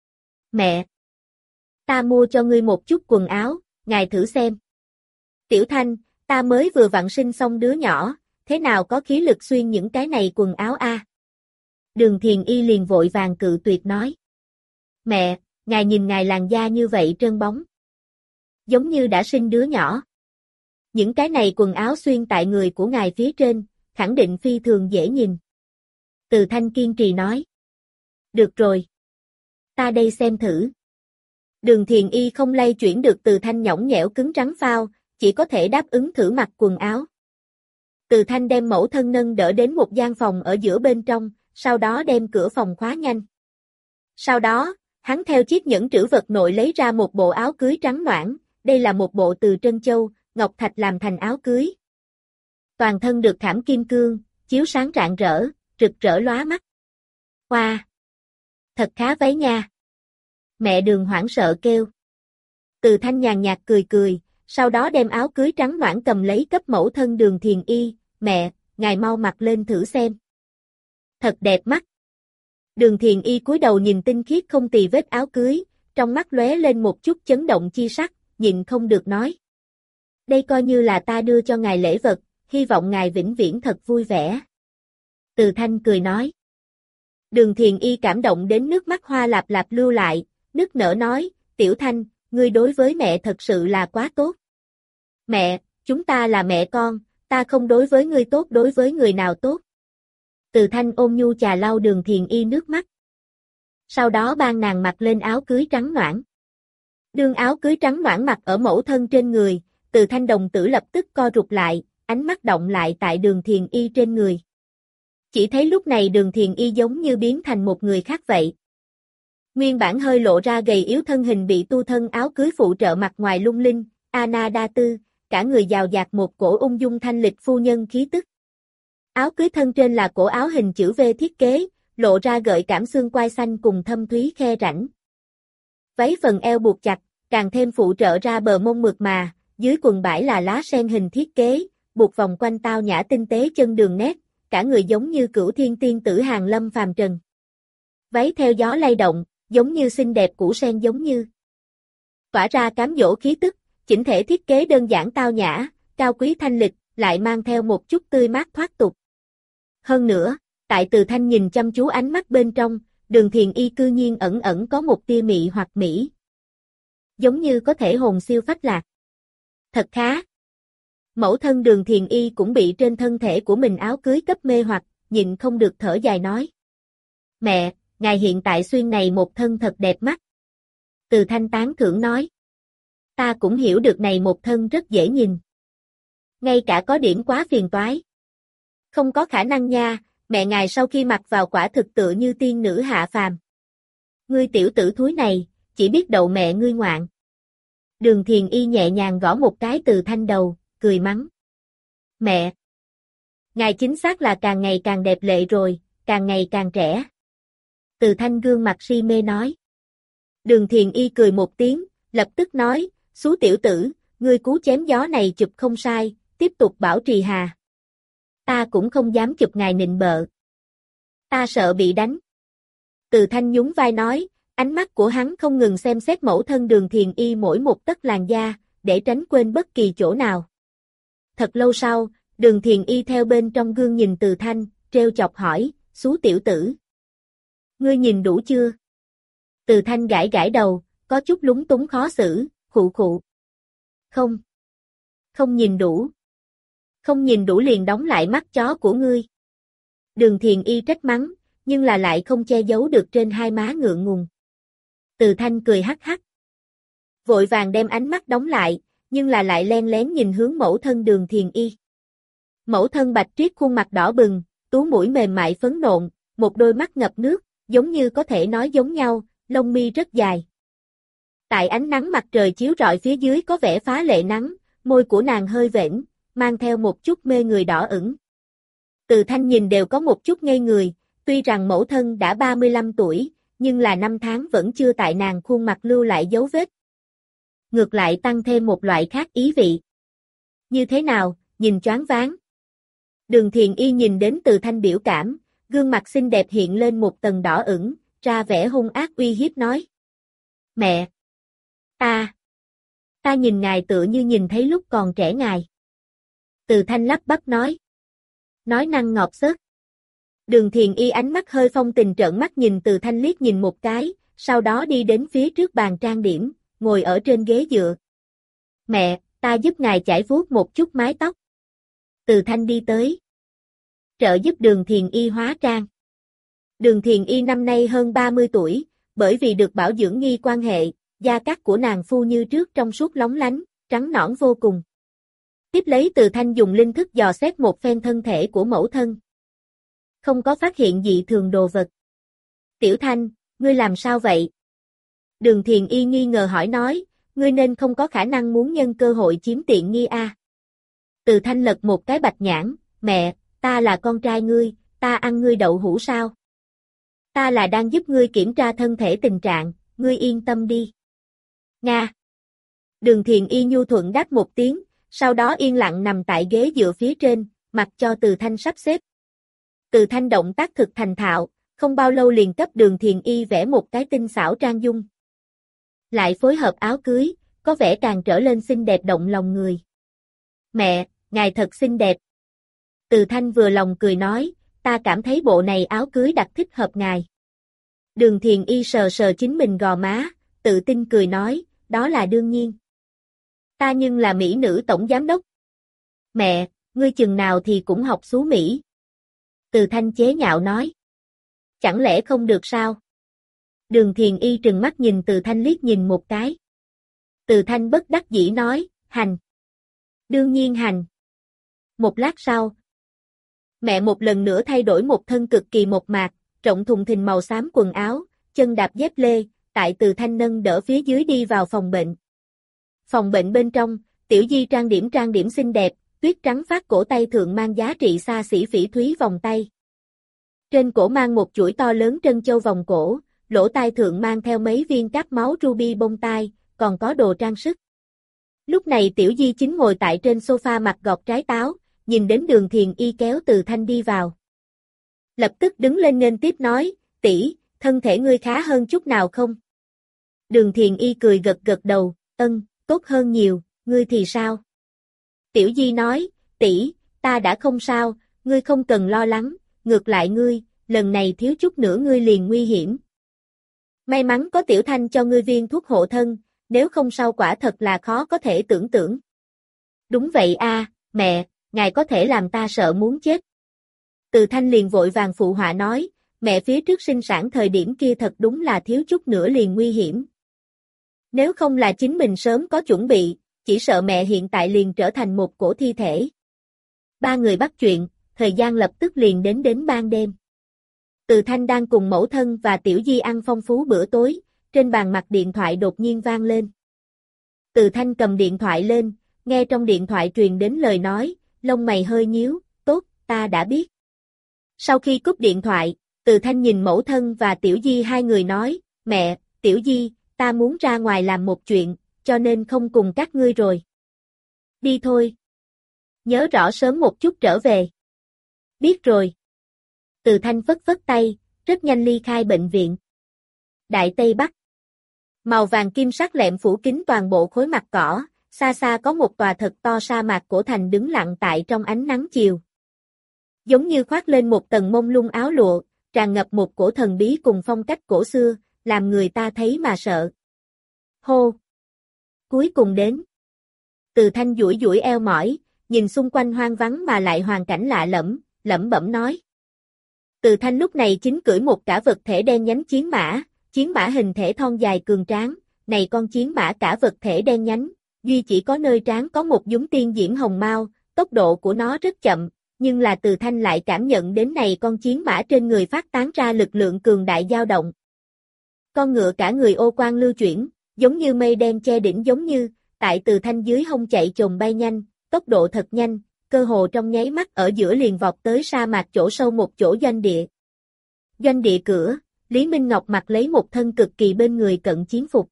Mẹ. Ta mua cho ngươi một chút quần áo, ngài thử xem. Tiểu Thanh, ta mới vừa vặn sinh xong đứa nhỏ, thế nào có khí lực xuyên những cái này quần áo a? Đường Thiền Y liền vội vàng cự tuyệt nói. Mẹ, ngài nhìn ngài làn da như vậy trơn bóng. Giống như đã sinh đứa nhỏ. Những cái này quần áo xuyên tại người của ngài phía trên, khẳng định phi thường dễ nhìn. Từ Thanh kiên trì nói. Được rồi. Ta đây xem thử. Đường Thiền Y không lay chuyển được Từ Thanh nhõng nhẽo cứng rắn phao, chỉ có thể đáp ứng thử mặc quần áo. Từ Thanh đem mẫu thân nâng đỡ đến một gian phòng ở giữa bên trong, sau đó đem cửa phòng khóa nhanh. Sau đó, hắn theo chiếc nhẫn trữ vật nội lấy ra một bộ áo cưới trắng noãn, đây là một bộ từ trân châu, ngọc thạch làm thành áo cưới. toàn thân được khảm kim cương, chiếu sáng rạng rỡ, rực rỡ lóa mắt. Hoa! Thật khá váy nha. Mẹ Đường hoảng sợ kêu. Từ Thanh nhàn nhạt cười cười, sau đó đem áo cưới trắng noãn cầm lấy cấp mẫu thân Đường Thiền Y, mẹ, ngài mau mặc lên thử xem. Thật đẹp mắt. Đường Thiền Y cúi đầu nhìn tinh khiết không tì vết áo cưới, trong mắt lóe lên một chút chấn động chi sắc, nhịn không được nói. Đây coi như là ta đưa cho ngài lễ vật, hy vọng ngài vĩnh viễn thật vui vẻ. Từ Thanh cười nói. Đường Thiền Y cảm động đến nước mắt hoa lạp lạp lưu lại, nức nở nói, Tiểu Thanh, ngươi đối với mẹ thật sự là quá tốt. Mẹ, chúng ta là mẹ con, ta không đối với ngươi tốt đối với người nào tốt. Từ Thanh ôm nhu chà lau Đường Thiền Y nước mắt. Sau đó ban nàng mặc lên áo cưới trắng noãn. Đương áo cưới trắng noãn mặc ở mẫu thân trên người, Từ Thanh đồng tử lập tức co rụt lại, ánh mắt động lại tại Đường Thiền Y trên người. Chỉ thấy lúc này Đường Thiền Y giống như biến thành một người khác vậy. Nguyên bản hơi lộ ra gầy yếu thân hình bị tu thân áo cưới phụ trợ mặt ngoài lung linh, Ana đa tư, cả người giàu dạt một cổ ung dung thanh lịch phu nhân khí tức. Áo cưới thân trên là cổ áo hình chữ V thiết kế, lộ ra gợi cảm xương quai xanh cùng thâm thúy khe rãnh. Váy phần eo buộc chặt, càng thêm phụ trợ ra bờ mông mượt mà, dưới quần bãi là lá sen hình thiết kế, buộc vòng quanh tao nhã tinh tế chân đường nét, cả người giống như cửu thiên tiên tử hàng lâm phàm trần. Váy theo gió lay động, giống như xinh đẹp củ sen giống như. Tỏa ra cám dỗ khí tức, chỉnh thể thiết kế đơn giản tao nhã, cao quý thanh lịch, lại mang theo một chút tươi mát thoát tục. Hơn nữa, tại Từ Thanh nhìn chăm chú ánh mắt bên trong, Đường Thiền Y cư nhiên ẩn ẩn có một tia mị hoặc mỹ. Giống như có thể hồn siêu phách lạc. Thật khá. Mẫu thân Đường Thiền Y cũng bị trên thân thể của mình áo cưới cấp mê hoặc, nhịn không được thở dài nói. Mẹ, ngài hiện tại xuyên này một thân thật đẹp mắt. Từ Thanh tán thưởng nói. Ta cũng hiểu được này một thân rất dễ nhìn. Ngay cả có điểm quá phiền toái. Không có khả năng nha, mẹ ngài sau khi mặc vào quả thực tựa như tiên nữ hạ phàm. Ngươi tiểu tử thúi này, chỉ biết đậu mẹ ngươi ngoạn. Đường Thiền Y nhẹ nhàng gõ một cái Từ Thanh đầu, cười mắng. Mẹ! Ngài chính xác là càng ngày càng đẹp lệ rồi, càng ngày càng trẻ. Từ Thanh gương mặt si mê nói. Đường Thiền Y cười một tiếng, lập tức nói, xú tiểu tử, ngươi cú chém gió này chụp không sai, tiếp tục bảo trì hà. Ta cũng không dám chụp ngài nịnh bợ. Ta sợ bị đánh. Từ Thanh nhún vai nói, ánh mắt của hắn không ngừng xem xét mẫu thân Đường Thiền Y mỗi một tấc làn da, để tránh quên bất kỳ chỗ nào. Thật lâu sau, Đường Thiền Y theo bên trong gương nhìn Từ Thanh, trêu chọc hỏi, xú tiểu tử. Ngươi nhìn đủ chưa? Từ Thanh gãi gãi đầu, có chút lúng túng khó xử, khụ khụ. Không. Không nhìn đủ. Không nhìn đủ liền đóng lại mắt chó của ngươi. Đường Thiền Y trách mắng, nhưng là lại không che giấu được trên hai má ngượng ngùng. Từ Thanh cười hắc hắc. Vội vàng đem ánh mắt đóng lại, nhưng là lại len lén nhìn hướng mẫu thân Đường Thiền Y. Mẫu thân bạch triết khuôn mặt đỏ bừng, tú mũi mềm mại phấn nộn, một đôi mắt ngập nước, giống như có thể nói giống nhau, lông mi rất dài. Tại ánh nắng mặt trời chiếu rọi phía dưới có vẻ phá lệ nắng, môi của nàng hơi vểnh, mang theo một chút mê người đỏ ửng. Từ Thanh nhìn đều có một chút ngây người, tuy rằng mẫu thân đã ba mươi lăm tuổi, nhưng là năm tháng vẫn chưa tại nàng khuôn mặt lưu lại dấu vết. Ngược lại tăng thêm một loại khác ý vị. Như thế nào, nhìn choáng váng. Đường Thiền Y nhìn đến Từ Thanh biểu cảm, gương mặt xinh đẹp hiện lên một tầng đỏ ửng, ra vẻ hung ác uy hiếp nói. Mẹ! Ta! Ta nhìn ngài tựa như nhìn thấy lúc còn trẻ ngài. Từ Thanh lắp bắp nói. Nói năng ngọt xớt. Đường Thiền Y ánh mắt hơi phong tình trợn mắt nhìn Từ Thanh liếc nhìn một cái, sau đó đi đến phía trước bàn trang điểm, ngồi ở trên ghế dựa. Mẹ, ta giúp ngài chải vuốt một chút mái tóc. Từ Thanh đi tới. Trợ giúp Đường Thiền Y hóa trang. Đường Thiền Y năm nay hơn ba mươi tuổi, bởi vì được bảo dưỡng nghi quan hệ, da cát của nàng phu như trước trong suốt lóng lánh, trắng nõn vô cùng. Tiếp lấy Từ Thanh dùng linh thức dò xét một phen thân thể của mẫu thân. Không có phát hiện dị thường đồ vật. Tiểu Thanh, ngươi làm sao vậy? Đường Thiền Y nghi ngờ hỏi nói, ngươi nên không có khả năng muốn nhân cơ hội chiếm tiện nghi a. Từ Thanh lật một cái bạch nhãn, mẹ, ta là con trai ngươi, ta ăn ngươi đậu hũ sao? Ta là đang giúp ngươi kiểm tra thân thể tình trạng, ngươi yên tâm đi. Nga. Đường Thiền Y nhu thuận đáp một tiếng, sau đó yên lặng nằm tại ghế dựa phía trên, mặc cho Từ Thanh sắp xếp. Từ Thanh động tác thực thành thạo, không bao lâu liền cấp Đường Thiền Y vẽ một cái tinh xảo trang dung. Lại phối hợp áo cưới, có vẻ càng trở lên xinh đẹp động lòng người. Mẹ, ngài thật xinh đẹp. Từ Thanh vừa lòng cười nói, ta cảm thấy bộ này áo cưới đặc thích hợp ngài. Đường Thiền Y sờ sờ chính mình gò má, tự tin cười nói, đó là đương nhiên. Ta nhưng là mỹ nữ tổng giám đốc. Mẹ, ngươi chừng nào thì cũng học xú Mỹ. Từ Thanh chế nhạo nói. Chẳng lẽ không được sao? Đường Thiền Y trừng mắt nhìn Từ Thanh liếc nhìn một cái. Từ Thanh bất đắc dĩ nói, hành. Đương nhiên hành. Một lát sau, mẹ một lần nữa thay đổi một thân cực kỳ mộc mạc, rộng thùng thình màu xám quần áo, chân đạp dép lê, tại Từ Thanh nâng đỡ phía dưới đi vào phòng bệnh. Phòng bệnh bên trong, Tiểu Di trang điểm trang điểm xinh đẹp, tuyết trắng phát cổ tay thượng mang giá trị xa xỉ phỉ thúy vòng tay. Trên cổ mang một chuỗi to lớn trân châu vòng cổ, lỗ tai thượng mang theo mấy viên cáp máu ruby bông tai, còn có đồ trang sức. Lúc này Tiểu Di chính ngồi tại trên sofa mặt gọt trái táo, nhìn đến Đường Thiền Y kéo Từ Thanh đi vào. Lập tức đứng lên nghênh tiếp nói, tỷ, thân thể ngươi khá hơn chút nào không? Đường Thiền Y cười gật gật đầu, ân, tốt hơn nhiều, ngươi thì sao? Tiểu Di nói, tỷ, ta đã không sao, ngươi không cần lo lắng, ngược lại ngươi, lần này thiếu chút nữa ngươi liền nguy hiểm. May mắn có Tiểu Thanh cho ngươi viên thuốc hộ thân, nếu không sau quả thật là khó có thể tưởng tượng. Đúng vậy a, mẹ, ngài có thể làm ta sợ muốn chết. Từ Thanh liền vội vàng phụ họa nói, mẹ phía trước sinh sản thời điểm kia thật đúng là thiếu chút nữa liền nguy hiểm. Nếu không là chính mình sớm có chuẩn bị, chỉ sợ mẹ hiện tại liền trở thành một cổ thi thể. Ba người bắt chuyện, thời gian lập tức liền đến đến ban đêm. Từ Thanh đang cùng mẫu thân và Tiểu Di ăn phong phú bữa tối, trên bàn mặt điện thoại đột nhiên vang lên. Từ Thanh cầm điện thoại lên, nghe trong điện thoại truyền đến lời nói, lông mày hơi nhíu, tốt, ta đã biết. Sau khi cúp điện thoại, Từ Thanh nhìn mẫu thân và Tiểu Di hai người nói, mẹ, Tiểu Di, ta muốn ra ngoài làm một chuyện, cho nên không cùng các ngươi rồi. Đi thôi. Nhớ rõ sớm một chút trở về. Biết rồi. Từ Thanh phất phất tay, rất nhanh ly khai bệnh viện. Đại Tây Bắc. Màu vàng kim sắc lẹm phủ kín toàn bộ khối mặt cỏ, xa xa có một tòa thật to sa mạc cổ thành đứng lặng tại trong ánh nắng chiều. Giống như khoác lên một tầng mông lung áo lụa, tràn ngập một cổ thần bí cùng phong cách cổ xưa, làm người ta thấy mà sợ. Hô! Cuối cùng đến. Từ Thanh duỗi duỗi eo mỏi, nhìn xung quanh hoang vắng mà lại hoàn cảnh lạ lẫm, lẩm bẩm nói. Từ Thanh lúc này chính cưỡi một cả vật thể đen nhánh chiến mã, chiến mã hình thể thon dài cường tráng, này con chiến mã cả vật thể đen nhánh, duy chỉ có nơi trán có một dúng tiên diễm hồng mao, tốc độ của nó rất chậm, nhưng là Từ Thanh lại cảm nhận đến này con chiến mã trên người phát tán ra lực lượng cường đại dao động. Con ngựa cả người ô quang lưu chuyển, giống như mây đen che đỉnh giống như, tại Từ Thanh dưới hông chạy chồm bay nhanh, tốc độ thật nhanh, cơ hồ trong nháy mắt ở giữa liền vọt tới sa mạc chỗ sâu một chỗ doanh địa. Doanh địa cửa, Lý Minh Ngọc mặc lấy một thân cực kỳ bên người cận chiến phục.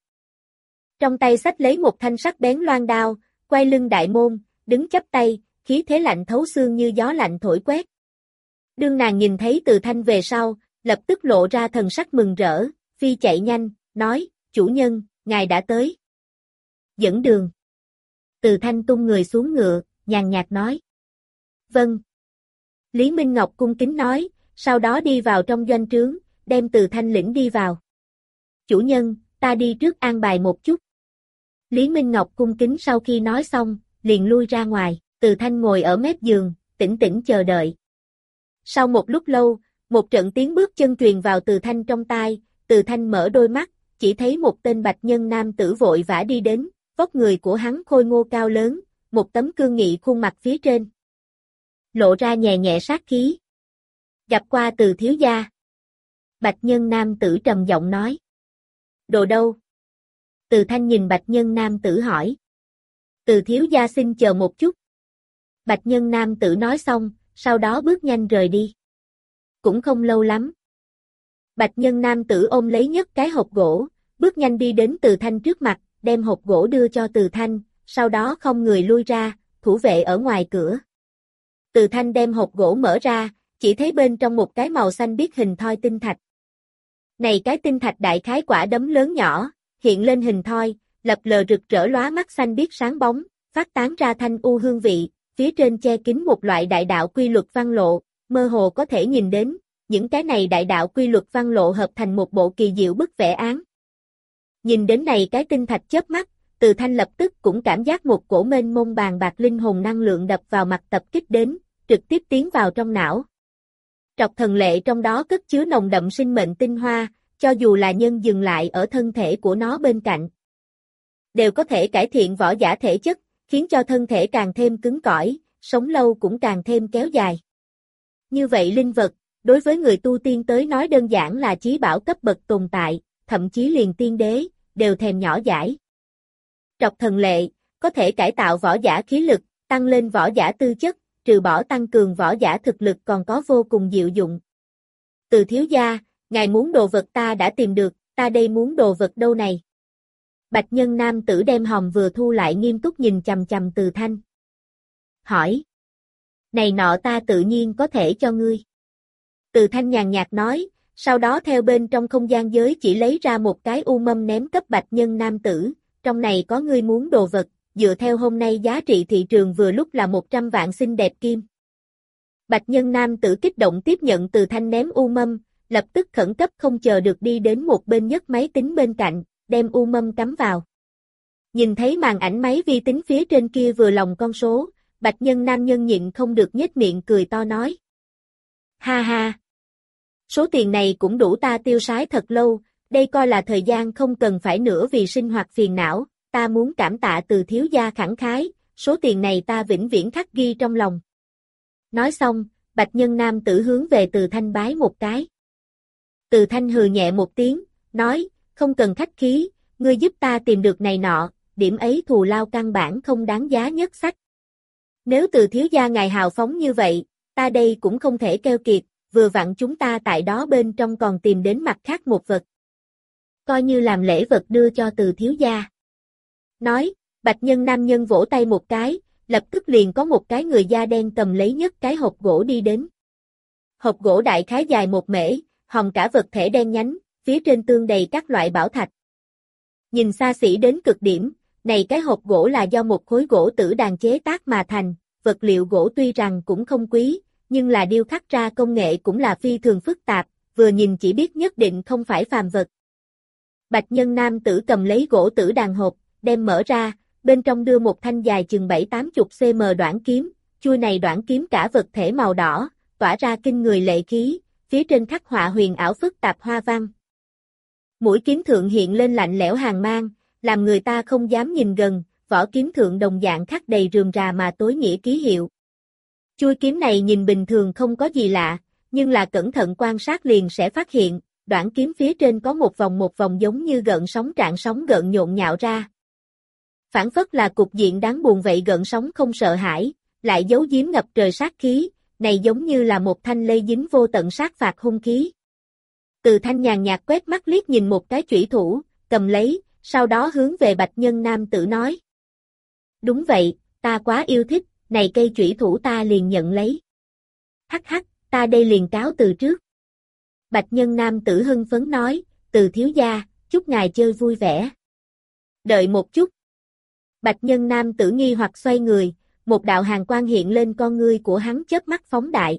Trong tay xách lấy một thanh sắc bén loan đao, quay lưng đại môn, đứng chắp tay, khí thế lạnh thấu xương như gió lạnh thổi quét. Đương nàng nhìn thấy Từ Thanh về sau, lập tức lộ ra thần sắc mừng rỡ, phi chạy nhanh, nói, chủ nhân, ngài đã tới. Dẫn đường. Từ Thanh tung người xuống ngựa, nhàn nhạt nói. Vâng. Lý Minh Ngọc cung kính nói, sau đó đi vào trong doanh trướng, đem Từ Thanh lĩnh đi vào. Chủ nhân, ta đi trước an bài một chút. Lý Minh Ngọc cung kính sau khi nói xong, liền lui ra ngoài, Từ Thanh ngồi ở mép giường, tĩnh tĩnh chờ đợi. Sau một lúc lâu, một trận tiếng bước chân truyền vào Từ Thanh trong tai, Từ Thanh mở đôi mắt, chỉ thấy một tên bạch nhân nam tử vội vã đi đến, vóc người của hắn khôi ngô cao lớn, một tấm cương nghị khuôn mặt phía trên. Lộ ra nhẹ nhẹ sát khí. Gặp qua Từ thiếu gia. Bạch nhân nam tử trầm giọng nói. Đồ đâu? Từ Thanh nhìn bạch nhân nam tử hỏi. Từ thiếu gia xin chờ một chút. Bạch nhân nam tử nói xong, sau đó bước nhanh rời đi. Cũng không lâu lắm. Bạch nhân nam tử ôm lấy nhất cái hộp gỗ, bước nhanh đi đến Từ Thanh trước mặt, đem hộp gỗ đưa cho Từ Thanh, sau đó không người lui ra, thủ vệ ở ngoài cửa. Từ Thanh đem hộp gỗ mở ra, chỉ thấy bên trong một cái màu xanh biếc hình thoi tinh thạch. Này cái tinh thạch đại khái quả đấm lớn nhỏ, hiện lên hình thoi, lập lờ rực rỡ lóa mắt xanh biếc sáng bóng, phát tán ra thanh u hương vị, phía trên che kín một loại đại đạo quy luật văn lộ, mơ hồ có thể nhìn đến, những cái này đại đạo quy luật văn lộ hợp thành một bộ kỳ diệu bức vẽ án. Nhìn đến này cái tinh thạch chớp mắt, Từ Thanh lập tức cũng cảm giác một cổ mênh mông bàn bạc linh hồn năng lượng đập vào mặt tập kích đến, trực tiếp tiến vào trong não. Trọc thần lệ trong đó cất chứa nồng đậm sinh mệnh tinh hoa, cho dù là nhân dừng lại ở thân thể của nó bên cạnh, đều có thể cải thiện võ giả thể chất, khiến cho thân thể càng thêm cứng cỏi, sống lâu cũng càng thêm kéo dài. Như vậy linh vật, đối với người tu tiên tới nói đơn giản là chí bảo cấp bậc tồn tại, thậm chí liền tiên đế, đều thèm nhỏ dãi. Trọc thần lệ, có thể cải tạo võ giả khí lực, tăng lên võ giả tư chất, trừ bỏ tăng cường võ giả thực lực còn có vô cùng diệu dụng. Từ thiếu gia, ngài muốn đồ vật ta đã tìm được, ta đây muốn đồ vật đâu này? Bạch nhân nam tử đem hòm vừa thu lại nghiêm túc nhìn chằm chằm Từ Thanh. Hỏi. Này nọ ta tự nhiên có thể cho ngươi. Từ Thanh nhàn nhạt nói, sau đó theo bên trong không gian giới chỉ lấy ra một cái u mâm ném cấp bạch nhân nam tử, trong này có ngươi muốn đồ vật, dựa theo hôm nay giá trị thị trường vừa lúc là một trăm vạn xinh đẹp kim. Bạch nhân nam tử kích động tiếp nhận Từ Thanh ném u mâm, lập tức khẩn cấp không chờ được đi đến một bên nhất máy tính bên cạnh, đem u mâm cắm vào. Nhìn thấy màn ảnh máy vi tính phía trên kia vừa lòng con số, bạch nhân nam nhân nhịn không được nhếch miệng cười to nói. Ha ha! Số tiền này cũng đủ ta tiêu sái thật lâu, đây coi là thời gian không cần phải nữa vì sinh hoạt phiền não, ta muốn cảm tạ Từ thiếu gia khẳng khái, số tiền này ta vĩnh viễn khắc ghi trong lòng. Nói xong, bạch nhân nam tử hướng về Từ Thanh bái một cái. Từ Thanh hừ nhẹ một tiếng, nói, không cần khách khí, ngươi giúp ta tìm được này nọ, điểm ấy thù lao căn bản không đáng giá nhất sách. Nếu Từ thiếu gia ngài hào phóng như vậy, ta đây cũng không thể keo kiệt, vừa vặn chúng ta tại đó bên trong còn tìm đến mặt khác một vật. Coi như làm lễ vật đưa cho Từ thiếu gia. Nói, bạch nhân nam nhân vỗ tay một cái, lập tức liền có một cái người da đen cầm lấy nhất cái hộp gỗ đi đến. Hộp gỗ đại khái dài một mễ, hồng cả vật thể đen nhánh, phía trên tương đầy các loại bảo thạch. Nhìn xa xỉ đến cực điểm, này cái hộp gỗ là do một khối gỗ tử đàn chế tác mà thành, vật liệu gỗ tuy rằng cũng không quý, nhưng là điêu khắc ra công nghệ cũng là phi thường phức tạp, vừa nhìn chỉ biết nhất định không phải phàm vật. Bạch nhân nam tử cầm lấy gỗ tử đàn hộp, đem mở ra, bên trong đưa một thanh dài chừng bảy tám chục xăng-ti-mét đoạn kiếm, chuôi này đoạn kiếm cả vật thể màu đỏ, tỏa ra kinh người lệ khí, phía trên khắc họa huyền ảo phức tạp hoa văn. Mũi kiếm thượng hiện lên lạnh lẽo hàn mang, làm người ta không dám nhìn gần, vỏ kiếm thượng đồng dạng khắc đầy rườm rà mà tối nghĩa ký hiệu. Chuôi kiếm này nhìn bình thường không có gì lạ, nhưng là cẩn thận quan sát liền sẽ phát hiện, đoạn kiếm phía trên có một vòng một vòng giống như gợn sóng trạng sóng gợn nhộn nhạo ra. Phản phất là cục diện đáng buồn vậy gợn sóng không sợ hãi, lại giấu giếm ngập trời sát khí, này giống như là một thanh lây dính vô tận sát phạt hung khí. Từ Thanh nhàn nhạt quét mắt liếc nhìn một cái chủy thủ, cầm lấy, sau đó hướng về bạch nhân nam tử nói. Đúng vậy, ta quá yêu thích, này cây chủy thủ ta liền nhận lấy. Hắc hắc, ta đây liền cáo từ trước. Bạch nhân nam tử hưng phấn nói, Từ thiếu gia, chúc ngài chơi vui vẻ. Đợi một chút. Bạch nhân nam tử nghi hoặc xoay người, một đạo hàn quang hiện lên con ngươi của hắn chớp mắt phóng đại.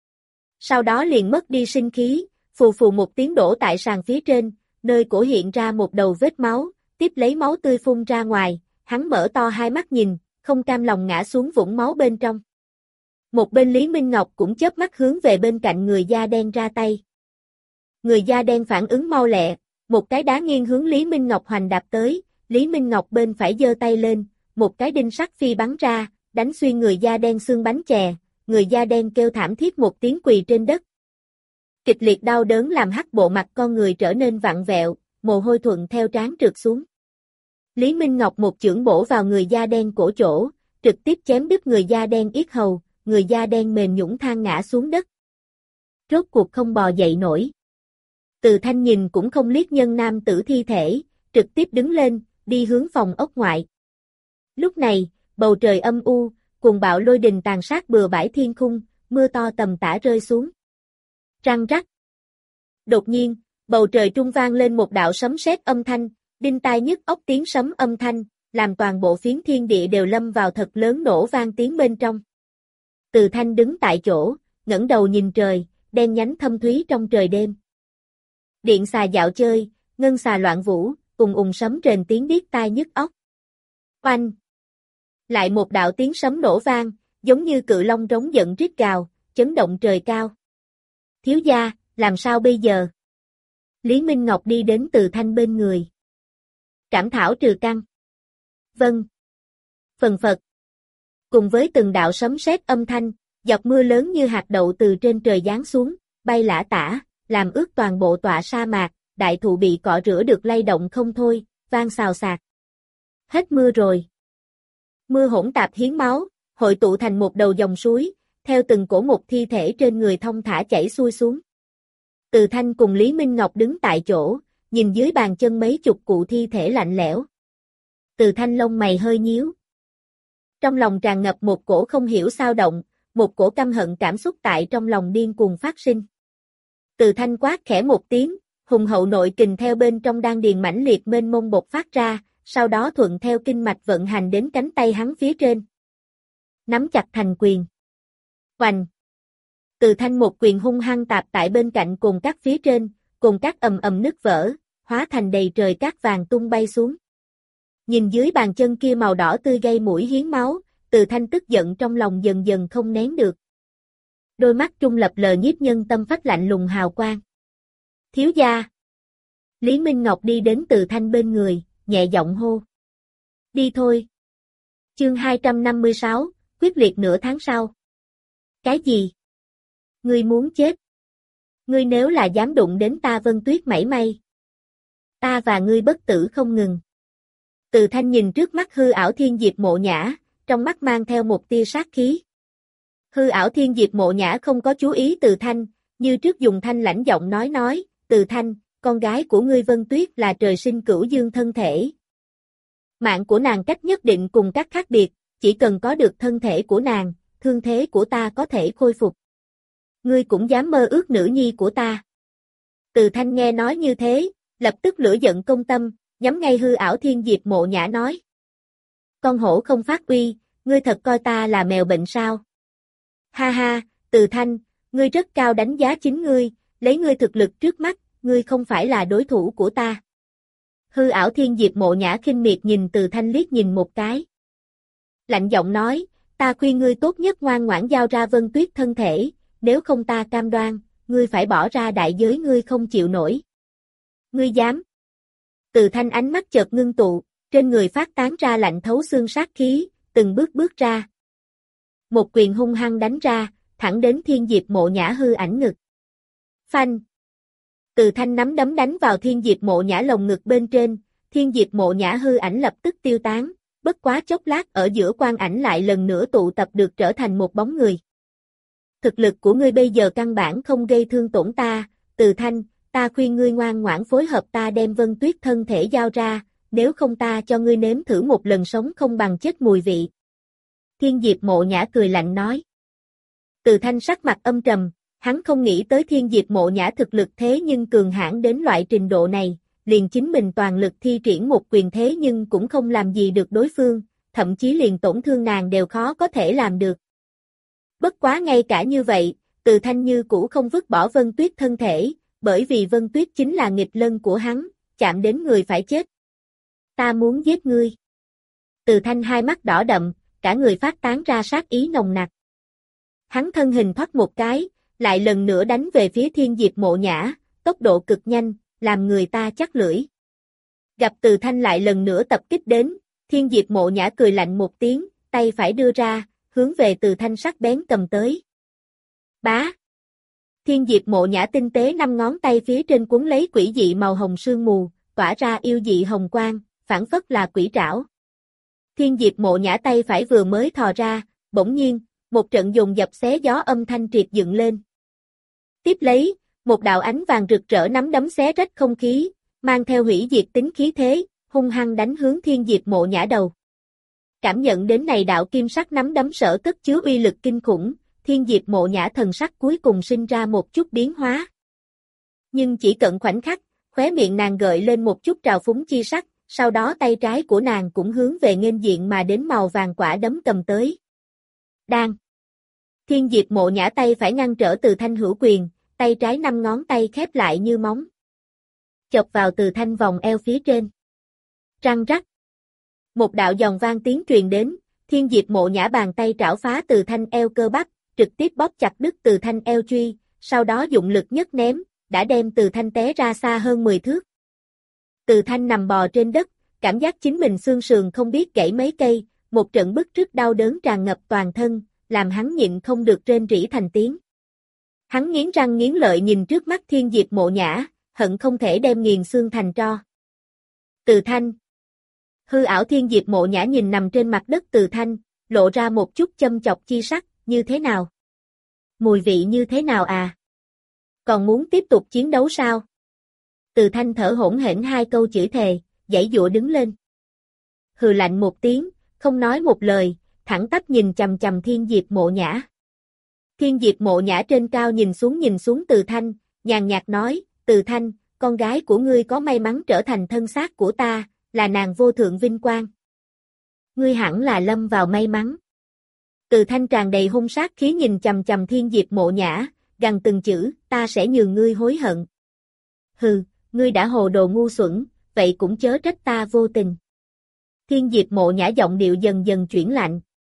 Sau đó liền mất đi sinh khí, phù phù một tiếng đổ tại sàn phía trên, nơi cổ hiện ra một đầu vết máu, tiếp lấy máu tươi phun ra ngoài, hắn mở to hai mắt nhìn, không cam lòng ngã xuống vũng máu bên trong. Một bên Lý Minh Ngọc cũng chớp mắt hướng về bên cạnh người da đen ra tay. Người da đen phản ứng mau lẹ, một cái đá nghiêng hướng Lý Minh Ngọc hoành đạp tới, Lý Minh Ngọc bên phải giơ tay lên, một cái đinh sắt phi bắn ra, đánh xuyên người da đen xương bánh chè, người da đen kêu thảm thiết một tiếng quỳ trên đất. Kịch liệt đau đớn làm hắc bộ mặt con người trở nên vặn vẹo, mồ hôi thuận theo trán trượt xuống. Lý Minh Ngọc một chưởng bổ vào người da đen cổ chỗ, trực tiếp chém đứt người da đen yết hầu, người da đen mềm nhũn than ngã xuống đất. Rốt cuộc không bò dậy nổi. Từ Thanh nhìn cũng không liếc nhân nam tử thi thể, trực tiếp đứng lên, đi hướng phòng ốc ngoại. Lúc này, bầu trời âm u, cuồng bạo lôi đình tàn sát bừa bãi thiên khung, mưa to tầm tã rơi xuống. Răng rắc. Đột nhiên, bầu trời trung vang lên một đạo sấm sét âm thanh, đinh tai nhức óc tiếng sấm âm thanh, làm toàn bộ phiến thiên địa đều lâm vào thật lớn nổ vang tiếng bên trong. Từ Thanh đứng tại chỗ, ngẩng đầu nhìn trời, đen nhánh thâm thúy trong trời đêm. Điện xà dạo chơi, ngân xà loạn vũ, ùng ùng sấm rền tiếng điếc tai nhức óc. Oanh! Lại một đạo tiếng sấm nổ vang, giống như cự long rống giận rít gào, chấn động trời cao. Thiếu gia, làm sao bây giờ? Lý Minh Ngọc đi đến Từ Thanh bên người. Trảm thảo trừ căn. Vâng. Phần phật. Cùng với từng đạo sấm sét âm thanh, giọt mưa lớn như hạt đậu từ trên trời giáng xuống, bay lả tả, làm ướt toàn bộ tọa sa mạc, đại thụ bị cọ rửa được lay động không thôi, vang xào xạc. Hết mưa rồi. Mưa hỗn tạp hiến máu, hội tụ thành một đầu dòng suối, theo từng cổ một thi thể trên người thong thả chảy xuôi xuống. Từ Thanh cùng Lý Minh Ngọc đứng tại chỗ, nhìn dưới bàn chân mấy chục cụ thi thể lạnh lẽo. Từ Thanh lông mày hơi nhíu. Trong lòng tràn ngập một cổ không hiểu sao động, một cổ căm hận cảm xúc tại trong lòng điên cuồng phát sinh. Từ Thanh quát khẽ một tiếng, hùng hậu nội kình theo bên trong đan điền mãnh liệt mênh mông bộc phát ra, sau đó thuận theo kinh mạch vận hành đến cánh tay hắn phía trên. Nắm chặt thành quyền. Oành! Từ Thanh một quyền hung hăng tạp tại bên cạnh cồn cát phía trên, cồn cát ầm ầm nứt vỡ, hóa thành đầy trời cát vàng tung bay xuống. Nhìn dưới bàn chân kia màu đỏ tươi gây mũi hiến máu, Từ Thanh tức giận trong lòng dần dần không nén được. Đôi mắt trung lập lờ nhiếp nhân tâm phách lạnh lùng hào quang. Thiếu gia! Lý Minh Ngọc đi đến Từ Thanh bên người, nhẹ giọng hô. Đi thôi. Chương hai trăm năm mươi sáu, quyết liệt nửa tháng sau. Cái gì? Ngươi muốn chết? Ngươi nếu là dám đụng đến ta Vân Tuyết mảy may, ta và ngươi bất tử không ngừng. Từ Thanh nhìn trước mắt hư ảo thiên diệp mộ nhã, trong mắt mang theo một tia sát khí. Hư ảo thiên diệp mộ nhã không có chú ý Từ Thanh, như trước dùng thanh lãnh giọng nói nói, Từ Thanh, con gái của ngươi Vân Tuyết là trời sinh cửu dương thân thể. Mạng của nàng cách nhất định cùng các khác biệt, chỉ cần có được thân thể của nàng, thương thế của ta có thể khôi phục. Ngươi cũng dám mơ ước nữ nhi của ta. Từ Thanh nghe nói như thế, lập tức lửa giận công tâm, nhắm ngay hư ảo thiên diệp mộ nhã nói. Con hổ không phát uy, ngươi thật coi ta là mèo bệnh sao? Ha ha, Từ Thanh, ngươi rất cao đánh giá chính ngươi, lấy ngươi thực lực trước mắt, ngươi không phải là đối thủ của ta. Hư ảo thiên diệp mộ nhã khinh miệt nhìn Từ Thanh liếc nhìn một cái. Lạnh giọng nói, ta khuyên ngươi tốt nhất ngoan ngoãn giao ra Vân Tuyết thân thể, nếu không ta cam đoan, ngươi phải bỏ ra đại giới ngươi không chịu nổi. Ngươi dám? Từ Thanh ánh mắt chợt ngưng tụ, trên người phát tán ra lạnh thấu xương sát khí, từng bước bước ra. Một quyền hung hăng đánh ra, thẳng đến thiên diệp mộ nhã hư ảnh ngực. Phanh! Từ Thanh nắm đấm đánh vào thiên diệp mộ nhã lồng ngực bên trên, thiên diệp mộ nhã hư ảnh lập tức tiêu tán, bất quá chốc lát ở giữa quang ảnh lại lần nữa tụ tập được trở thành một bóng người. Thực lực của ngươi bây giờ căn bản không gây thương tổn ta, Từ Thanh, ta khuyên ngươi ngoan ngoãn phối hợp ta đem Vân Tuyết thân thể giao ra, nếu không ta cho ngươi nếm thử một lần sống không bằng chết mùi vị. Thiên diệp mộ nhã cười lạnh nói. Từ Thanh sắc mặt âm trầm, hắn không nghĩ tới thiên diệp mộ nhã thực lực thế nhưng cường hãn đến loại trình độ này, liền chính mình toàn lực thi triển một quyền thế nhưng cũng không làm gì được đối phương, thậm chí liền tổn thương nàng đều khó có thể làm được. Bất quá ngay cả như vậy, Từ Thanh như cũ không vứt bỏ Vân Tuyết thân thể, bởi vì Vân Tuyết chính là nghịch lân của hắn, chạm đến người phải chết. Ta muốn giết ngươi. Từ Thanh hai mắt đỏ đậm, cả người phát tán ra sát ý nồng nặc. Hắn thân hình thoát một cái, lại lần nữa đánh về phía thiên diệp mộ nhã, tốc độ cực nhanh, làm người ta chắc lưỡi. Gặp Từ Thanh lại lần nữa tập kích đến, thiên diệp mộ nhã cười lạnh một tiếng, tay phải đưa ra, hướng về Từ Thanh sắc bén cầm tới. Bá! Thiên diệp mộ nhã tinh tế năm ngón tay phía trên cuốn lấy quỷ dị màu hồng sương mù, tỏa ra yêu dị hồng quang, phảng phất là quỷ trảo. Thiên Diệp Mộ Nhã tay phải vừa mới thò ra, bỗng nhiên, một trận dồn dập xé gió âm thanh triệt dựng lên. Tiếp lấy, một đạo ánh vàng rực rỡ nắm đấm xé rách không khí, mang theo hủy diệt tính khí thế, hung hăng đánh hướng Thiên Diệp Mộ Nhã đầu. Cảm nhận đến này đạo kim sắc nắm đấm sở cất chứa uy lực kinh khủng, Thiên Diệp Mộ Nhã thần sắc cuối cùng sinh ra một chút biến hóa. Nhưng chỉ cận khoảnh khắc, khóe miệng nàng gợi lên một chút trào phúng chi sắc, sau đó tay trái của nàng cũng hướng về nghênh diện mà đến màu vàng quả đấm cầm tới. Đang. Thiên Diệp Mộ Nhã tay phải ngăn trở Từ Thanh hữu quyền, tay trái năm ngón tay khép lại như móng. Chọc vào Từ Thanh vòng eo phía trên. Răng rắc. Một đạo giòn vang tiếng truyền đến, Thiên Diệp Mộ Nhã bàn tay trảo phá Từ Thanh eo cơ bắp, trực tiếp bóp chặt đứt Từ Thanh eo truy, sau đó dụng lực nhất ném, đã đem Từ Thanh té ra xa hơn mười thước. Từ Thanh nằm bò trên đất, cảm giác chính mình xương sườn không biết gãy mấy cây, một trận bứt rứt đau đớn tràn ngập toàn thân, làm hắn nhịn không được rên rỉ thành tiếng. Hắn nghiến răng nghiến lợi nhìn trước mắt Thiên Diệp Mộ Nhã, hận không thể đem nghiền xương thành tro. Từ Thanh. Hư ảo Thiên Diệp Mộ Nhã nhìn nằm trên mặt đất Từ Thanh, lộ ra một chút châm chọc chi sắc, như thế nào? Mùi vị như thế nào à? Còn muốn tiếp tục chiến đấu sao? Từ Thanh thở hổn hển hai câu chửi thề, giãy giụa đứng lên. Hừ lạnh một tiếng, không nói một lời, thẳng tắp nhìn chằm chằm Thiên Diệp Mộ Nhã. Thiên Diệp Mộ Nhã trên cao nhìn xuống nhìn xuống Từ Thanh, nhàn nhạt nói, Từ Thanh, con gái của ngươi có may mắn trở thành thân xác của ta, là nàng vô thượng vinh quang. Ngươi hẳn là lâm vào may mắn. Từ Thanh tràn đầy hung sát khí nhìn chằm chằm Thiên Diệp Mộ Nhã, gằn từng chữ, ta sẽ nhường ngươi hối hận. Hừ, ngươi đã hồ đồ ngu xuẩn, vậy cũng chớ trách ta vô tình. Thiên Diệp Mộ Nhã giọng điệu dần dần chuyển lạnh.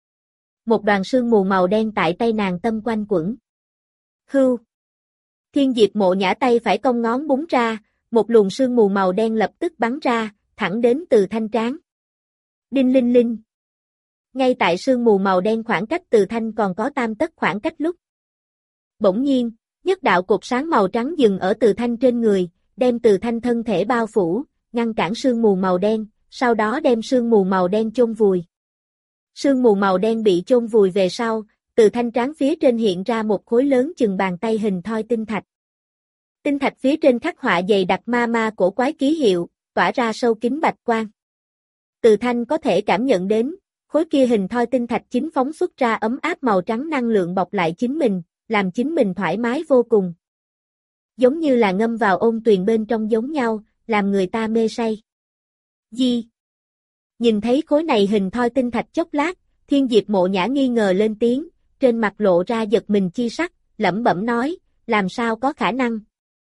Một đoàn sương mù màu đen tại tay nàng tâm quanh quẩn. Hưu. Thiên Diệp Mộ Nhã tay phải cong ngón búng ra, một luồng sương mù màu đen lập tức bắn ra, thẳng đến Từ Thanh trán. Đinh linh linh. Ngay tại sương mù màu đen khoảng cách Từ Thanh còn có tam tấc khoảng cách lúc. Bỗng nhiên, nhất đạo cột sáng màu trắng dừng ở Từ Thanh trên người, đem Từ Thanh thân thể bao phủ, ngăn cản sương mù màu đen, sau đó đem sương mù màu đen chôn vùi. Sương mù màu đen bị chôn vùi về sau, Từ Thanh trán phía trên hiện ra một khối lớn chừng bàn tay hình thoi tinh thạch. Tinh thạch phía trên khắc họa dày đặc ma ma cổ quái ký hiệu, tỏa ra sâu kín bạch quang. Từ Thanh có thể cảm nhận đến, khối kia hình thoi tinh thạch chính phóng xuất ra ấm áp màu trắng năng lượng bọc lại chính mình, làm chính mình thoải mái vô cùng. Giống như là ngâm vào ôn tuyền bên trong giống nhau, làm người ta mê say. Gì? Nhìn thấy khối này hình thoi tinh thạch chốc lát, Thiên Diệp Mộ Nhã nghi ngờ lên tiếng, trên mặt lộ ra giật mình chi sắc, lẩm bẩm nói, làm sao có khả năng?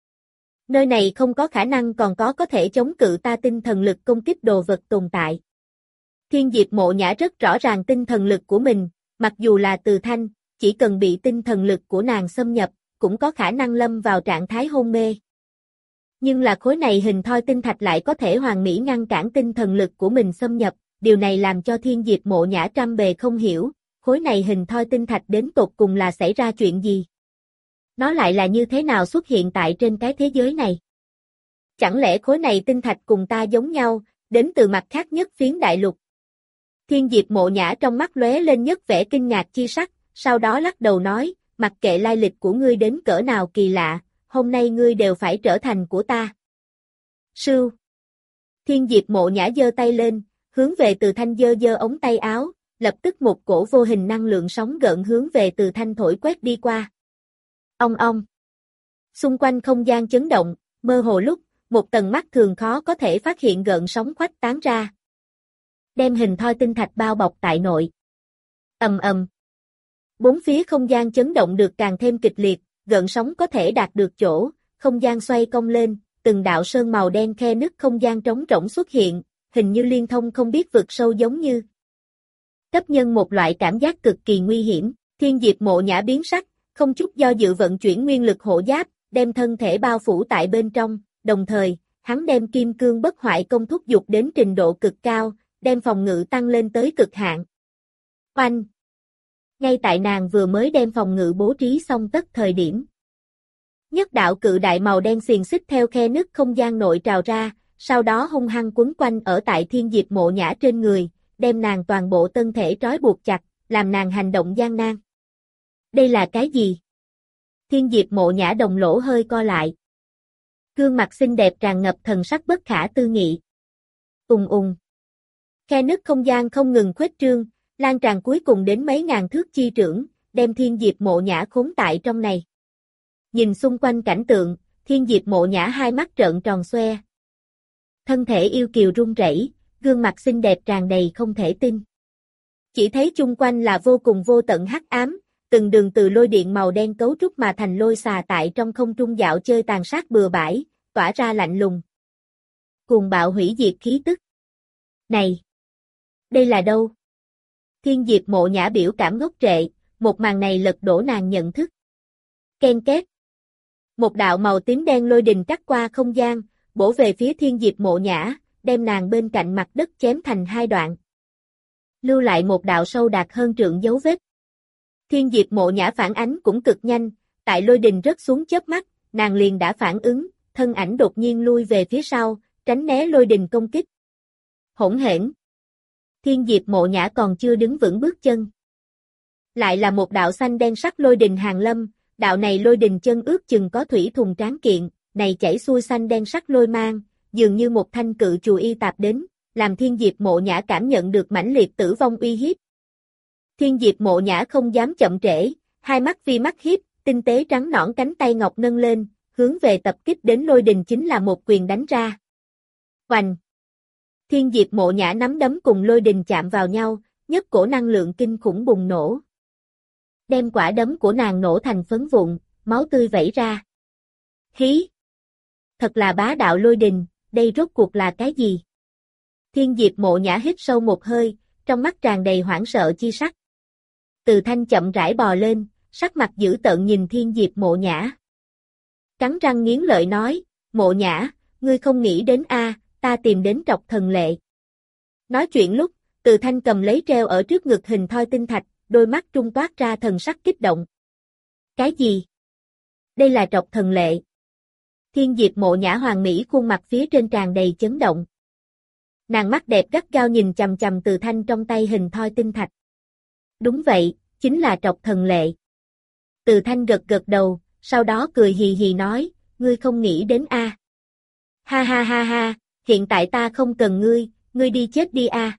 Nơi này không có khả năng còn có có thể chống cự ta tinh thần lực công kích đồ vật tồn tại. Thiên Diệp Mộ Nhã rất rõ ràng tinh thần lực của mình, mặc dù là Từ Thanh, chỉ cần bị tinh thần lực của nàng xâm nhập, cũng có khả năng lâm vào trạng thái hôn mê. Nhưng là khối này hình thoi tinh thạch lại có thể hoàn mỹ ngăn cản tinh thần lực của mình xâm nhập, điều này làm cho Thiên Diệp Mộ Nhã trăm bề không hiểu, khối này hình thoi tinh thạch đến tột cùng là xảy ra chuyện gì? Nó lại là như thế nào xuất hiện tại trên cái thế giới này? Chẳng lẽ khối này tinh thạch cùng ta giống nhau, đến từ mặt khác nhất phiến đại lục? Thiên Diệp Mộ Nhã trong mắt lóe lên nhất vẻ kinh ngạc chi sắc, sau đó lắc đầu nói, mặc kệ lai lịch của ngươi đến cỡ nào kỳ lạ, hôm nay ngươi đều phải trở thành của ta. Sưu. Thiên Diệp Mộ Nhã giơ tay lên, hướng về Từ Thanh giơ giơ ống tay áo, lập tức một cổ vô hình năng lượng sóng gợn hướng về Từ Thanh thổi quét đi qua. Ong ong. Xung quanh không gian chấn động, mơ hồ lúc, một tầng mắt thường khó có thể phát hiện gợn sóng khuếch tán ra. Đem hình thoi tinh thạch bao bọc tại nội. Ầm ầm. Bốn phía không gian chấn động được càng thêm kịch liệt, gợn sóng có thể đạt được chỗ, không gian xoay cong lên, từng đạo sơn màu đen khe nứt không gian trống rỗng xuất hiện, hình như liên thông không biết vực sâu giống như. Cấp nhân một loại cảm giác cực kỳ nguy hiểm, Thiên Diệp Mộ Nhã biến sắc, không chút do dự vận chuyển nguyên lực hộ giáp, đem thân thể bao phủ tại bên trong, đồng thời, hắn đem kim cương bất hoại công thúc dục đến trình độ cực cao, đem phòng ngự tăng lên tới cực hạn. Oanh! Ngay tại nàng vừa mới đem phòng ngự bố trí xong tất thời điểm. Nhất đạo cự đại màu đen xiềng xích theo khe nứt không gian nội trào ra, sau đó hung hăng quấn quanh ở tại Thiên Diệp Mộ Nhã trên người, đem nàng toàn bộ thân thể trói buộc chặt, làm nàng hành động gian nan. Đây là cái gì? Thiên Diệp Mộ Nhã đồng lỗ hơi co lại. Gương mặt xinh đẹp tràn ngập thần sắc bất khả tư nghị. Ùng ùng. Khe nứt không gian không ngừng khuếch trương, lan tràn cuối cùng đến mấy ngàn thước chi trưởng, đem Thiên Diệp Mộ Nhã khốn tại trong này. Nhìn xung quanh cảnh tượng, Thiên Diệp Mộ Nhã hai mắt trợn tròn xoe. Thân thể yêu kiều run rẩy, gương mặt xinh đẹp tràn đầy không thể tin. Chỉ thấy chung quanh là vô cùng vô tận hắc ám, từng đường từ lôi điện màu đen cấu trúc mà thành lôi xà tại trong không trung dạo chơi tàn sát bừa bãi, tỏa ra lạnh lùng. Cuồng bạo hủy diệt khí tức. Này! Đây là đâu? Thiên Diệp Mộ Nhã biểu cảm ngốc trệ, một màn này lật đổ nàng nhận thức. Ken két. Một đạo màu tím đen lôi đình cắt qua không gian, bổ về phía Thiên Diệp Mộ Nhã, đem nàng bên cạnh mặt đất chém thành hai đoạn. Lưu lại một đạo sâu đạt hơn trượng dấu vết. Thiên Diệp Mộ Nhã phản ánh cũng cực nhanh, tại lôi đình rớt xuống chớp mắt, nàng liền đã phản ứng, thân ảnh đột nhiên lui về phía sau, tránh né lôi đình công kích. Hỗn hển. Thiên Diệp Mộ Nhã còn chưa đứng vững bước chân. Lại là một đạo xanh đen sắc lôi đình hàng lâm, đạo này lôi đình chân ước chừng có thủy thùng tráng kiện, này chảy xuôi xanh đen sắc lôi mang, dường như một thanh cự chùy y tạp đến, làm Thiên Diệp Mộ Nhã cảm nhận được mãnh liệt tử vong uy hiếp. Thiên Diệp Mộ Nhã không dám chậm trễ, hai mắt vi mắt hiếp, tinh tế trắng nõn cánh tay ngọc nâng lên, hướng về tập kích đến lôi đình chính là một quyền đánh ra. Oành! Thiên Diệp Mộ Nhã nắm đấm cùng lôi đình chạm vào nhau, nhất cổ năng lượng kinh khủng bùng nổ. Đem quả đấm của nàng nổ thành phấn vụn, máu tươi vẩy ra. Hí! Thật là bá đạo lôi đình, đây rốt cuộc là cái gì? Thiên Diệp Mộ Nhã hít sâu một hơi, trong mắt tràn đầy hoảng sợ chi sắc. Từ Thanh chậm rãi bò lên, sắc mặt dữ tợn nhìn Thiên Diệp Mộ Nhã. Cắn răng nghiến lợi nói, Mộ Nhã, ngươi không nghĩ đến a, ta tìm đến Trọc Thần Lệ. Nói chuyện lúc, Từ Thanh cầm lấy treo ở trước ngực hình thoi tinh thạch, đôi mắt trung toát ra thần sắc kích động. Cái gì? Đây là Trọc Thần Lệ. Thiên Diệp Mộ Nhã hoàng mỹ khuôn mặt phía trên tràn đầy chấn động. Nàng mắt đẹp gắt gao nhìn chằm chằm Từ Thanh trong tay hình thoi tinh thạch. Đúng vậy, chính là Trọc Thần Lệ. Từ Thanh gật gật đầu, sau đó cười hì hì nói, ngươi không nghĩ đến a? À. Ha ha ha ha, hiện tại ta không cần ngươi, ngươi đi chết đi a. À.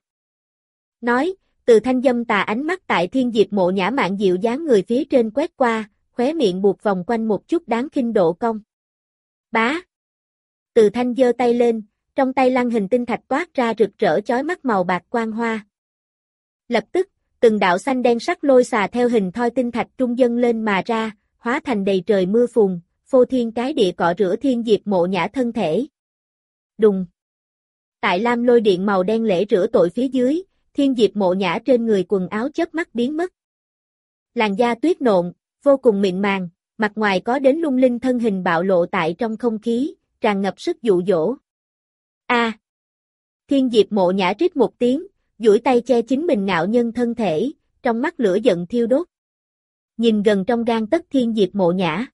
Nói, Từ Thanh dâm tà ánh mắt tại Thiên Diệp Mộ Nhã mạn dịu dáng người phía trên quét qua, khóe miệng buộc vòng quanh một chút đáng khinh độ cong. Bá. Từ Thanh giơ tay lên, trong tay lăng hình tinh thạch toát ra rực rỡ chói mắt màu bạc quang hoa. Lập tức, từng đạo xanh đen sắc lôi xà theo hình thoi tinh thạch trung dâng lên mà ra, hóa thành đầy trời mưa phùn, phô thiên cái địa cọ rửa Thiên Diệp Mộ Nhã thân thể. Đùng. Tại lam lôi điện màu đen lễ rửa tội phía dưới, Thiên Diệp Mộ Nhã trên người quần áo chớp mắt biến mất. Làn da tuyết nộn, vô cùng mịn màng, mặt ngoài có đến lung linh thân hình bạo lộ tại trong không khí, tràn ngập sức dụ dỗ. A. À. Thiên Diệp Mộ Nhã rít một tiếng, duỗi tay che chính mình ngạo nhân thân thể, trong mắt lửa giận thiêu đốt. Nhìn gần trong gang tấc Thiên Diệp Mộ Nhã.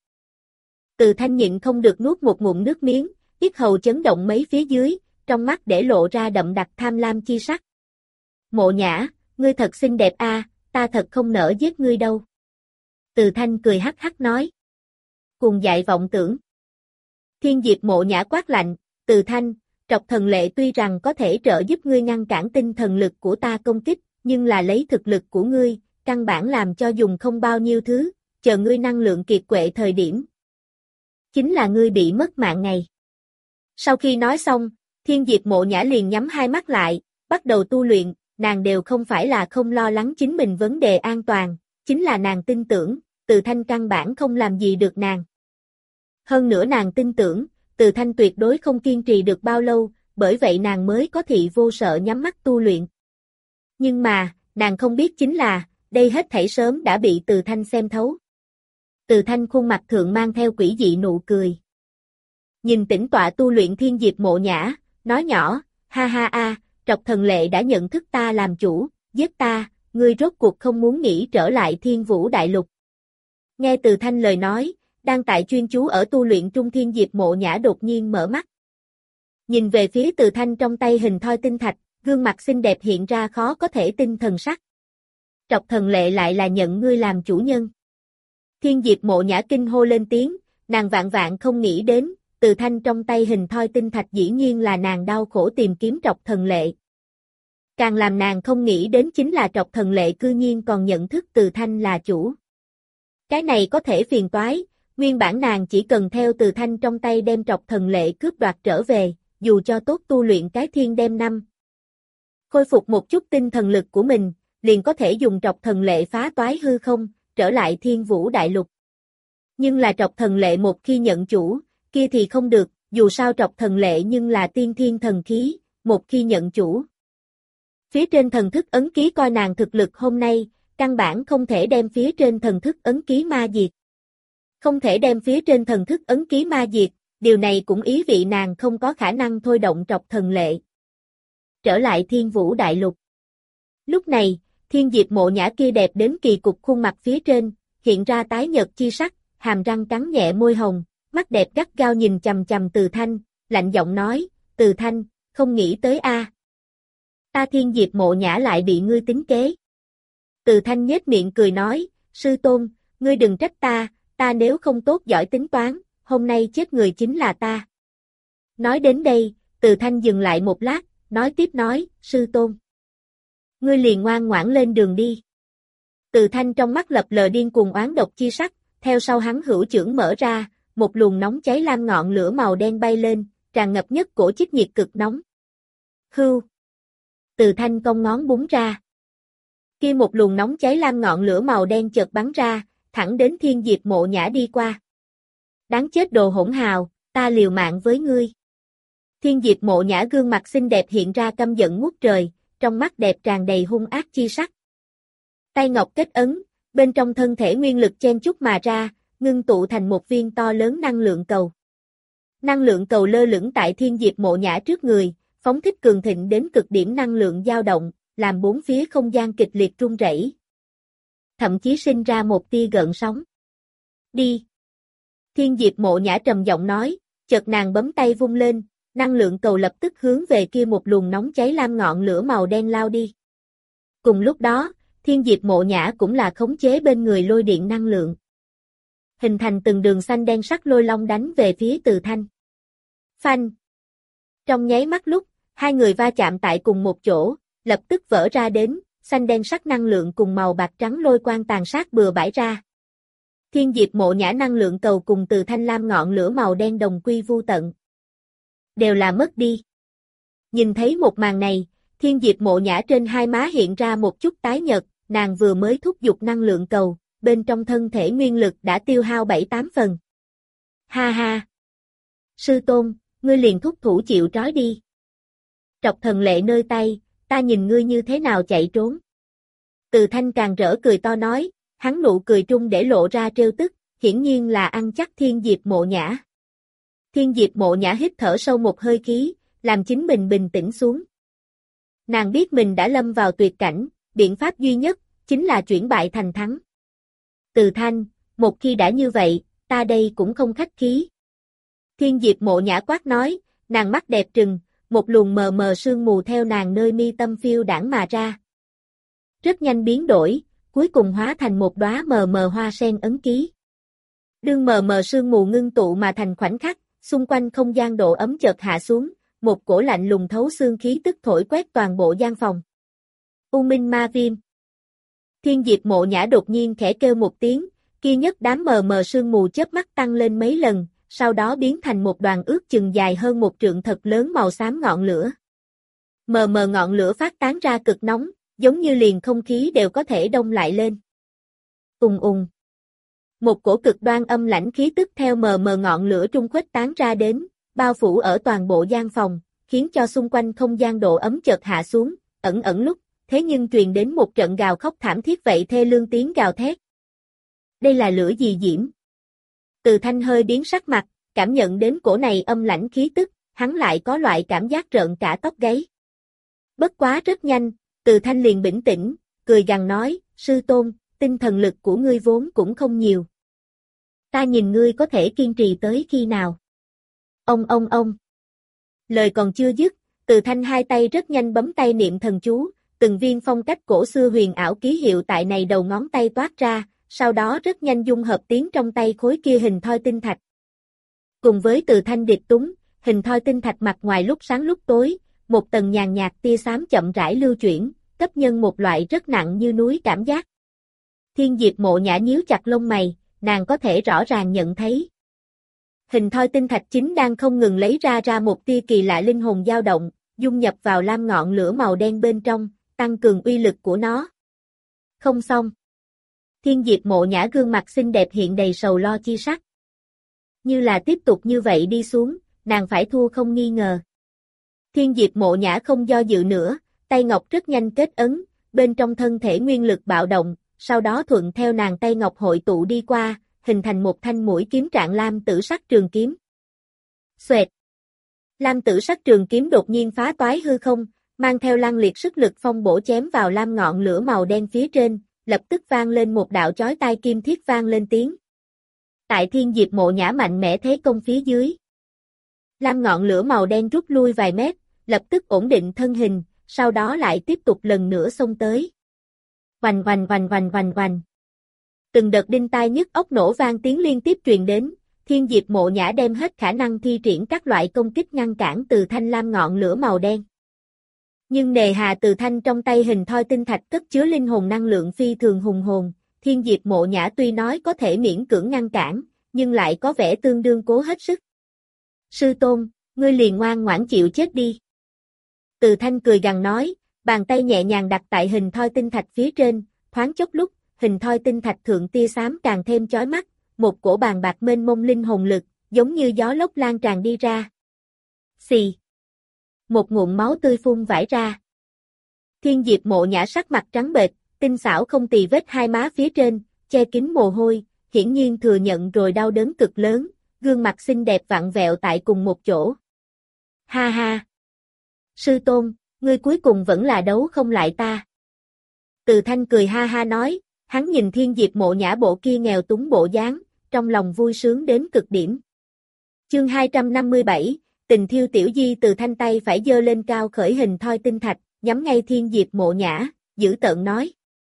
Từ Thanh nhịn không được nuốt một ngụm nước miếng, yết hầu chấn động mấy phía dưới, trong mắt để lộ ra đậm đặc tham lam chi sắc. Mộ Nhã, ngươi thật xinh đẹp a, à, ta thật không nỡ giết ngươi đâu. Từ Thanh cười hắc hắc nói. Cùng dại vọng tưởng. Thiên Diệp Mộ Nhã quát lạnh, Từ Thanh, Trọc Thần Lệ tuy rằng có thể trợ giúp ngươi ngăn cản tinh thần lực của ta công kích, nhưng là lấy thực lực của ngươi, căn bản làm cho dùng không bao nhiêu thứ, chờ ngươi năng lượng kiệt quệ thời điểm. Chính là ngươi bị mất mạng ngày. Sau khi nói xong, Thiên Diệp Mộ Nhã liền nhắm hai mắt lại, bắt đầu tu luyện, nàng đều không phải là không lo lắng chính mình vấn đề an toàn, chính là nàng tin tưởng, Từ Thanh căn bản không làm gì được nàng. Hơn nữa nàng tin tưởng, Từ Thanh tuyệt đối không kiên trì được bao lâu, bởi vậy nàng mới có thị vô sợ nhắm mắt tu luyện. Nhưng mà, nàng không biết chính là, đây hết thảy sớm đã bị Từ Thanh xem thấu. Từ Thanh khuôn mặt thượng mang theo quỷ dị nụ cười. Nhìn tĩnh tọa tu luyện Thiên Diệp Mộ Nhã, nói nhỏ, ha ha a, Trọc Thần Lệ đã nhận thức ta làm chủ, giết ta, ngươi rốt cuộc không muốn nghĩ trở lại Thiên Vũ Đại Lục. Nghe Từ Thanh lời nói, đang tại chuyên chú ở tu luyện trung Thiên Diệp Mộ Nhã đột nhiên mở mắt. Nhìn về phía Từ Thanh trong tay hình thoi tinh thạch, gương mặt xinh đẹp hiện ra khó có thể tin thần sắc. Trọc Thần Lệ lại là nhận ngươi làm chủ nhân. Thiên Diệp Mộ Nhã kinh hô lên tiếng, nàng vạn vạn không nghĩ đến, Từ Thanh trong tay hình thoi tinh thạch dĩ nhiên là nàng đau khổ tìm kiếm Trọc Thần Lệ. Càng làm nàng không nghĩ đến chính là Trọc Thần Lệ cư nhiên còn nhận thức Từ Thanh là chủ. Cái này có thể phiền toái, nguyên bản nàng chỉ cần theo Từ Thanh trong tay đem Trọc Thần Lệ cướp đoạt trở về, dù cho tốt tu luyện cái thiên đem năm. Khôi phục một chút tinh thần lực của mình, liền có thể dùng Trọc Thần Lệ phá toái hư không, trở lại Thiên Vũ Đại Lục. Nhưng là Trọc Thần Lệ một khi nhận chủ, kia thì không được, dù sao Trọc Thần Lệ nhưng là tiên thiên thần khí, một khi nhận chủ. Phía trên thần thức ấn ký coi nàng thực lực hôm nay, căn bản không thể đem phía trên thần thức ấn ký ma diệt. Không thể đem phía trên thần thức ấn ký ma diệt, điều này cũng ý vị nàng không có khả năng thôi động Trọc Thần Lệ. Trở lại Thiên Vũ Đại Lục. Lúc này, Thiên Diệp Mộ Nhã kia đẹp đến kỳ cục khuôn mặt phía trên, hiện ra tái nhợt chi sắc, hàm răng cắn nhẹ môi hồng, mắt đẹp gắt gao nhìn chằm chằm Từ Thanh, lạnh giọng nói, Từ Thanh, không nghĩ tới a, ta Thiên Diệp Mộ Nhã lại bị ngươi tính kế. Từ Thanh nhếch miệng cười nói, sư tôn, ngươi đừng trách ta, ta nếu không tốt giỏi tính toán, hôm nay chết người chính là ta. Nói đến đây, Từ Thanh dừng lại một lát, nói tiếp nói, sư tôn. Ngươi liền ngoan ngoãn lên đường đi. Từ Thanh trong mắt lập lờ điên cuồng oán độc chi sắc, theo sau hắn hữu chưởng mở ra, một luồng nóng cháy lam ngọn lửa màu đen bay lên, tràn ngập nhất cổ chích nhiệt cực nóng. Hưu. Từ Thanh cong ngón búng ra. Kia một luồng nóng cháy lam ngọn lửa màu đen chợt bắn ra, thẳng đến Thiên Diệp Mộ Nhã đi qua. Đáng chết đồ hỗn hào, ta liều mạng với ngươi. Thiên Diệp Mộ Nhã gương mặt xinh đẹp hiện ra căm giận ngút trời, trong mắt đẹp tràn đầy hung ác chi sắc. Tay ngọc kết ấn, bên trong thân thể nguyên lực chen chúc mà ra, ngưng tụ thành một viên to lớn năng lượng cầu. Năng lượng cầu lơ lửng tại Thiên Diệp Mộ Nhã trước người, phóng thích cường thịnh đến cực điểm năng lượng dao động, làm bốn phía không gian kịch liệt rung rẩy. Thậm chí sinh ra một tia gợn sóng. Đi. Thiên Diệp Mộ Nhã trầm giọng nói, chợt nàng bấm tay vung lên, năng lượng cầu lập tức hướng về kia một luồng nóng cháy lam ngọn lửa màu đen lao đi. Cùng lúc đó, Thiên Diệp Mộ Nhã cũng là khống chế bên người lôi điện năng lượng. Hình thành từng đường xanh đen sắc lôi long đánh về phía Từ Thanh. Phanh. Trong nháy mắt lúc, hai người va chạm tại cùng một chỗ, lập tức vỡ ra đến, xanh đen sắc năng lượng cùng màu bạc trắng lôi quang tàn sát bừa bãi ra. Thiên Diệp Mộ Nhã năng lượng cầu cùng Từ Thanh lam ngọn lửa màu đen đồng quy vu tận. Đều là mất đi. Nhìn thấy một màn này, Thiên Diệp Mộ Nhã trên hai má hiện ra một chút tái nhợt, nàng vừa mới thúc giục năng lượng cầu, bên trong thân thể nguyên lực đã tiêu hao bảy tám phần. Ha ha! Sư tôn, ngươi liền thúc thủ chịu trói đi. Trọc Thần Lệ nơi tay, ta nhìn ngươi như thế nào chạy trốn. Từ Thanh càng rỡ cười to nói, hắn nụ cười trung để lộ ra trêu tức, hiển nhiên là ăn chắc Thiên Diệp Mộ Nhã. Thiên Diệp Mộ Nhã hít thở sâu một hơi khí, làm chính mình bình tĩnh xuống. Nàng biết mình đã lâm vào tuyệt cảnh, biện pháp duy nhất, chính là chuyển bại thành thắng. Từ Thanh, một khi đã như vậy, ta đây cũng không khách khí. Thiên Diệp Mộ Nhã quát nói, nàng mắt đẹp trừng, một luồng mờ mờ sương mù theo nàng nơi mi tâm phiêu đãng mà ra. Rất nhanh biến đổi, cuối cùng hóa thành một đóa mờ mờ hoa sen ấn ký. Đương mờ mờ sương mù ngưng tụ mà thành khoảnh khắc, xung quanh không gian độ ấm chợt hạ xuống, một cổ lạnh lùng thấu xương khí tức thổi quét toàn bộ gian phòng. U Minh Ma Viêm. Thiên Diệp Mộ Nhã đột nhiên khẽ kêu một tiếng, kia nhất đám mờ mờ sương mù chớp mắt tăng lên mấy lần, sau đó biến thành một đoàn ước chừng dài hơn một trượng thật lớn màu xám ngọn lửa. Mờ mờ ngọn lửa phát tán ra cực nóng, giống như liền không khí đều có thể đông lại lên. Ùng ùng. Một cổ cực đoan âm lãnh khí tức theo mờ mờ ngọn lửa trung khuếch tán ra đến, bao phủ ở toàn bộ gian phòng, khiến cho xung quanh không gian độ ấm chợt hạ xuống, ẩn ẩn lúc, thế nhưng truyền đến một trận gào khóc thảm thiết vậy thê lương tiếng gào thét. Đây là lửa gì diễm? Từ Thanh hơi biến sắc mặt, cảm nhận đến cổ này âm lãnh khí tức, hắn lại có loại cảm giác rợn cả tóc gáy. Bất quá rất nhanh, Từ Thanh liền bình tĩnh, cười gằn nói, sư tôn, tinh thần lực của ngươi vốn cũng không nhiều. Ta nhìn ngươi có thể kiên trì tới khi nào? Ông ông ông. Lời còn chưa dứt, Từ Thanh hai tay rất nhanh bấm tay niệm thần chú, từng viên phong cách cổ xưa huyền ảo ký hiệu tại này đầu ngón tay toát ra, sau đó rất nhanh dung hợp tiến trong tay khối kia hình thoi tinh thạch. Cùng với Từ Thanh điệp túng, hình thoi tinh thạch mặt ngoài lúc sáng lúc tối, một tầng nhàn nhạt tia xám chậm rãi lưu chuyển, cấp nhân một loại rất nặng như núi cảm giác. Thiên Diệp Mộ Nhã nhíu chặt lông mày, nàng có thể rõ ràng nhận thấy. Hình thoi tinh thạch chính đang không ngừng lấy ra ra một tia kỳ lạ linh hồn dao động, dung nhập vào lam ngọn lửa màu đen bên trong, tăng cường uy lực của nó. Không xong. Thiên Diệp Mộ Nhã gương mặt xinh đẹp hiện đầy sầu lo chi sắc. Như là tiếp tục như vậy đi xuống, nàng phải thua không nghi ngờ. Thiên Diệp Mộ Nhã không do dự nữa, tay ngọc rất nhanh kết ấn, bên trong thân thể nguyên lực bạo động, sau đó thuận theo nàng tay ngọc hội tụ đi qua, hình thành một thanh mũi kiếm trạng lam tử sắc trường kiếm. Xoẹt! Lam tử sắc trường kiếm đột nhiên phá toái hư không, mang theo lăng liệt sức lực phong bổ chém vào lam ngọn lửa màu đen phía trên, lập tức vang lên một đạo chói tai kim thiết vang lên tiếng. Tại Thiên Diệp Mộ Nhã mạnh mẽ thế công phía dưới. Lam ngọn lửa màu đen rút lui vài mét, lập tức ổn định thân hình, sau đó lại tiếp tục lần nữa xông tới. Oành oành oành oành oành oành. Từng đợt đinh tai nhức óc nổ vang tiếng liên tiếp truyền đến, Thiên Diệp Mộ Nhã đem hết khả năng thi triển các loại công kích ngăn cản Từ Thanh lam ngọn lửa màu đen. Nhưng nề hà Từ Thanh trong tay hình thoi tinh thạch cất chứa linh hồn năng lượng phi thường hùng hồn, Thiên Diệp Mộ Nhã tuy nói có thể miễn cưỡng ngăn cản, nhưng lại có vẻ tương đương cố hết sức. Sư tôn, ngươi liền ngoan ngoãn chịu chết đi. Từ Thanh cười gằn nói, bàn tay nhẹ nhàng đặt tại hình thoi tinh thạch phía trên, thoáng chốc lúc, hình thoi tinh thạch thượng tia xám càng thêm chói mắt, một cổ bàn bạc mênh mông linh hồn lực, giống như gió lốc lan tràn đi ra. Xì. Một ngụm máu tươi phun vãi ra. Thiên Diệp Mộ Nhã sắc mặt trắng bệch, tinh xảo không tì vết hai má phía trên, che kín mồ hôi, hiển nhiên thừa nhận rồi đau đớn cực lớn, gương mặt xinh đẹp vặn vẹo tại cùng một chỗ. Ha ha! Sư tôn, ngươi cuối cùng vẫn là đấu không lại ta. Từ Thanh cười ha ha nói, hắn nhìn Thiên Diệp Mộ Nhã bộ kia nghèo túng bộ dáng, trong lòng vui sướng đến cực điểm. Chương hai trăm năm mươi bảy, Tình Thiêu Tiểu Di. Từ Thanh tay phải giơ lên cao khởi hình thoi tinh thạch, nhắm ngay Thiên Diệp Mộ Nhã, dữ tợn nói.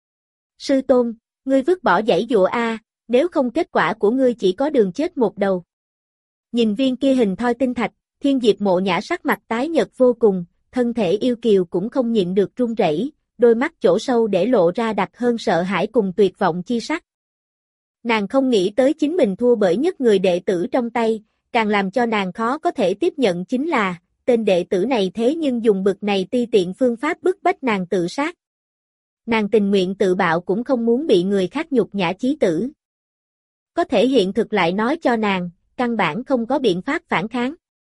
Sư tôn, ngươi vứt bỏ giãy dụa a, nếu không kết quả của ngươi chỉ có đường chết một đầu. Nhìn viên kia hình thoi tinh thạch, Thiên Diệp Mộ Nhã sắc mặt tái nhợt vô cùng, thân thể yêu kiều cũng không nhịn được run rẩy, đôi mắt chỗ sâu để lộ ra đặc hơn sợ hãi cùng tuyệt vọng chi sắc. Nàng không nghĩ tới chính mình thua bởi nhất người đệ tử trong tay, càng làm cho nàng khó có thể tiếp nhận chính là, tên đệ tử này thế nhưng dùng bực này ti tiện phương pháp bức bách nàng tự sát. Nàng tình nguyện tự bạo cũng không muốn bị người khác nhục nhã chí tử. Có thể hiện thực lại nói cho nàng, căn bản không có biện pháp phản kháng.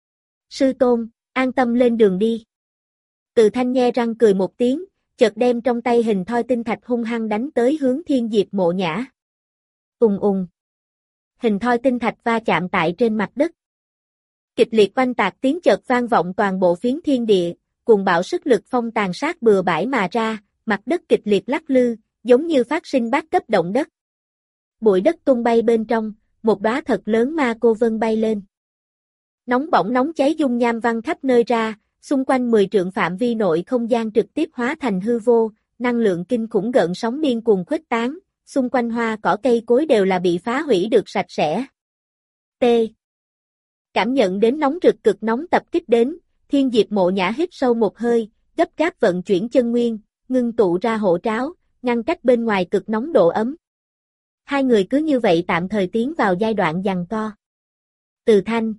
Sư tôn, an tâm lên đường đi. Từ Thanh nhe răng cười một tiếng, chợt đem trong tay hình thoi tinh thạch hung hăng đánh tới hướng Thiên Diệp Mộ Nhã. Ùng ùng. Hình thoi tinh thạch va chạm tại trên mặt đất. Kịch liệt oanh tạc tiếng chợt vang vọng toàn bộ phiến thiên địa, cuồng bạo sức lực phong tàn sát bừa bãi mà ra, mặt đất kịch liệt lắc lư, giống như phát sinh bát cấp động đất. Bụi đất tung bay bên trong, một đóa thật lớn ma cô vân bay lên. Nóng bỏng nóng cháy dung nham văng khắp nơi ra, xung quanh mười trượng phạm vi nội không gian trực tiếp hóa thành hư vô, năng lượng kinh khủng gợn sóng điên cuồng khuếch tán, xung quanh hoa cỏ cây cối đều là bị phá hủy được sạch sẽ. T. Cảm nhận đến nóng rực cực nóng tập kích đến, Thiên Diệp Mộ Nhã hít sâu một hơi, gấp gáp vận chuyển chân nguyên, ngưng tụ ra hộ tráo, ngăn cách bên ngoài cực nóng độ ấm. Hai người cứ như vậy tạm thời tiến vào giai đoạn giằng co. Từ Thanh.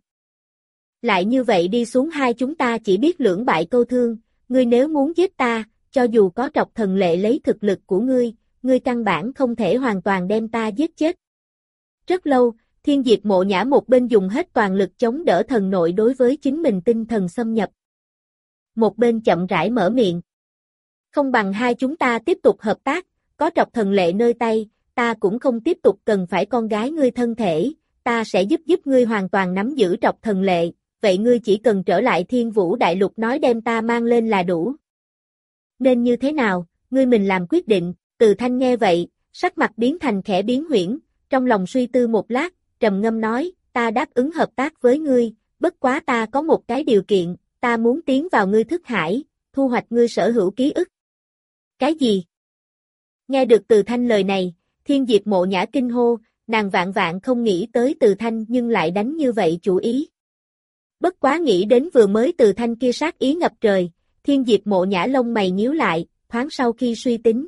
Lại như vậy đi xuống hai chúng ta chỉ biết lưỡng bại câu thương, ngươi nếu muốn giết ta, cho dù có Trọc Thần Lệ lấy thực lực của ngươi, ngươi căn bản không thể hoàn toàn đem ta giết chết. Rất lâu, Thiên Diệp Mộ Nhã một bên dùng hết toàn lực chống đỡ thần nội đối với chính mình tinh thần xâm nhập. Một bên chậm rãi mở miệng. Không bằng hai chúng ta tiếp tục hợp tác, có Trọc Thần Lệ nơi tay, ta cũng không tiếp tục cần phải con gái ngươi thân thể, ta sẽ giúp giúp ngươi hoàn toàn nắm giữ Trọc Thần Lệ, vậy ngươi chỉ cần trở lại Thiên Vũ Đại Lục nói đem ta mang lên là đủ. Nên như thế nào, ngươi mình làm quyết định. Từ Thanh nghe vậy, sắc mặt biến thành khẽ biến huyễn, trong lòng suy tư một lát, trầm ngâm nói, ta đáp ứng hợp tác với ngươi, bất quá ta có một cái điều kiện, ta muốn tiến vào ngươi thức hải, thu hoạch ngươi sở hữu ký ức. Cái gì? Nghe được Từ Thanh lời này, Thiên Diệp Mộ Nhã kinh hô, nàng vạn vạn không nghĩ tới Từ Thanh nhưng lại đánh như vậy chủ ý. Bất quá nghĩ đến vừa mới Từ Thanh kia sát ý ngập trời, Thiên Diệp Mộ Nhã lông mày nhíu lại, thoáng sau khi suy tính.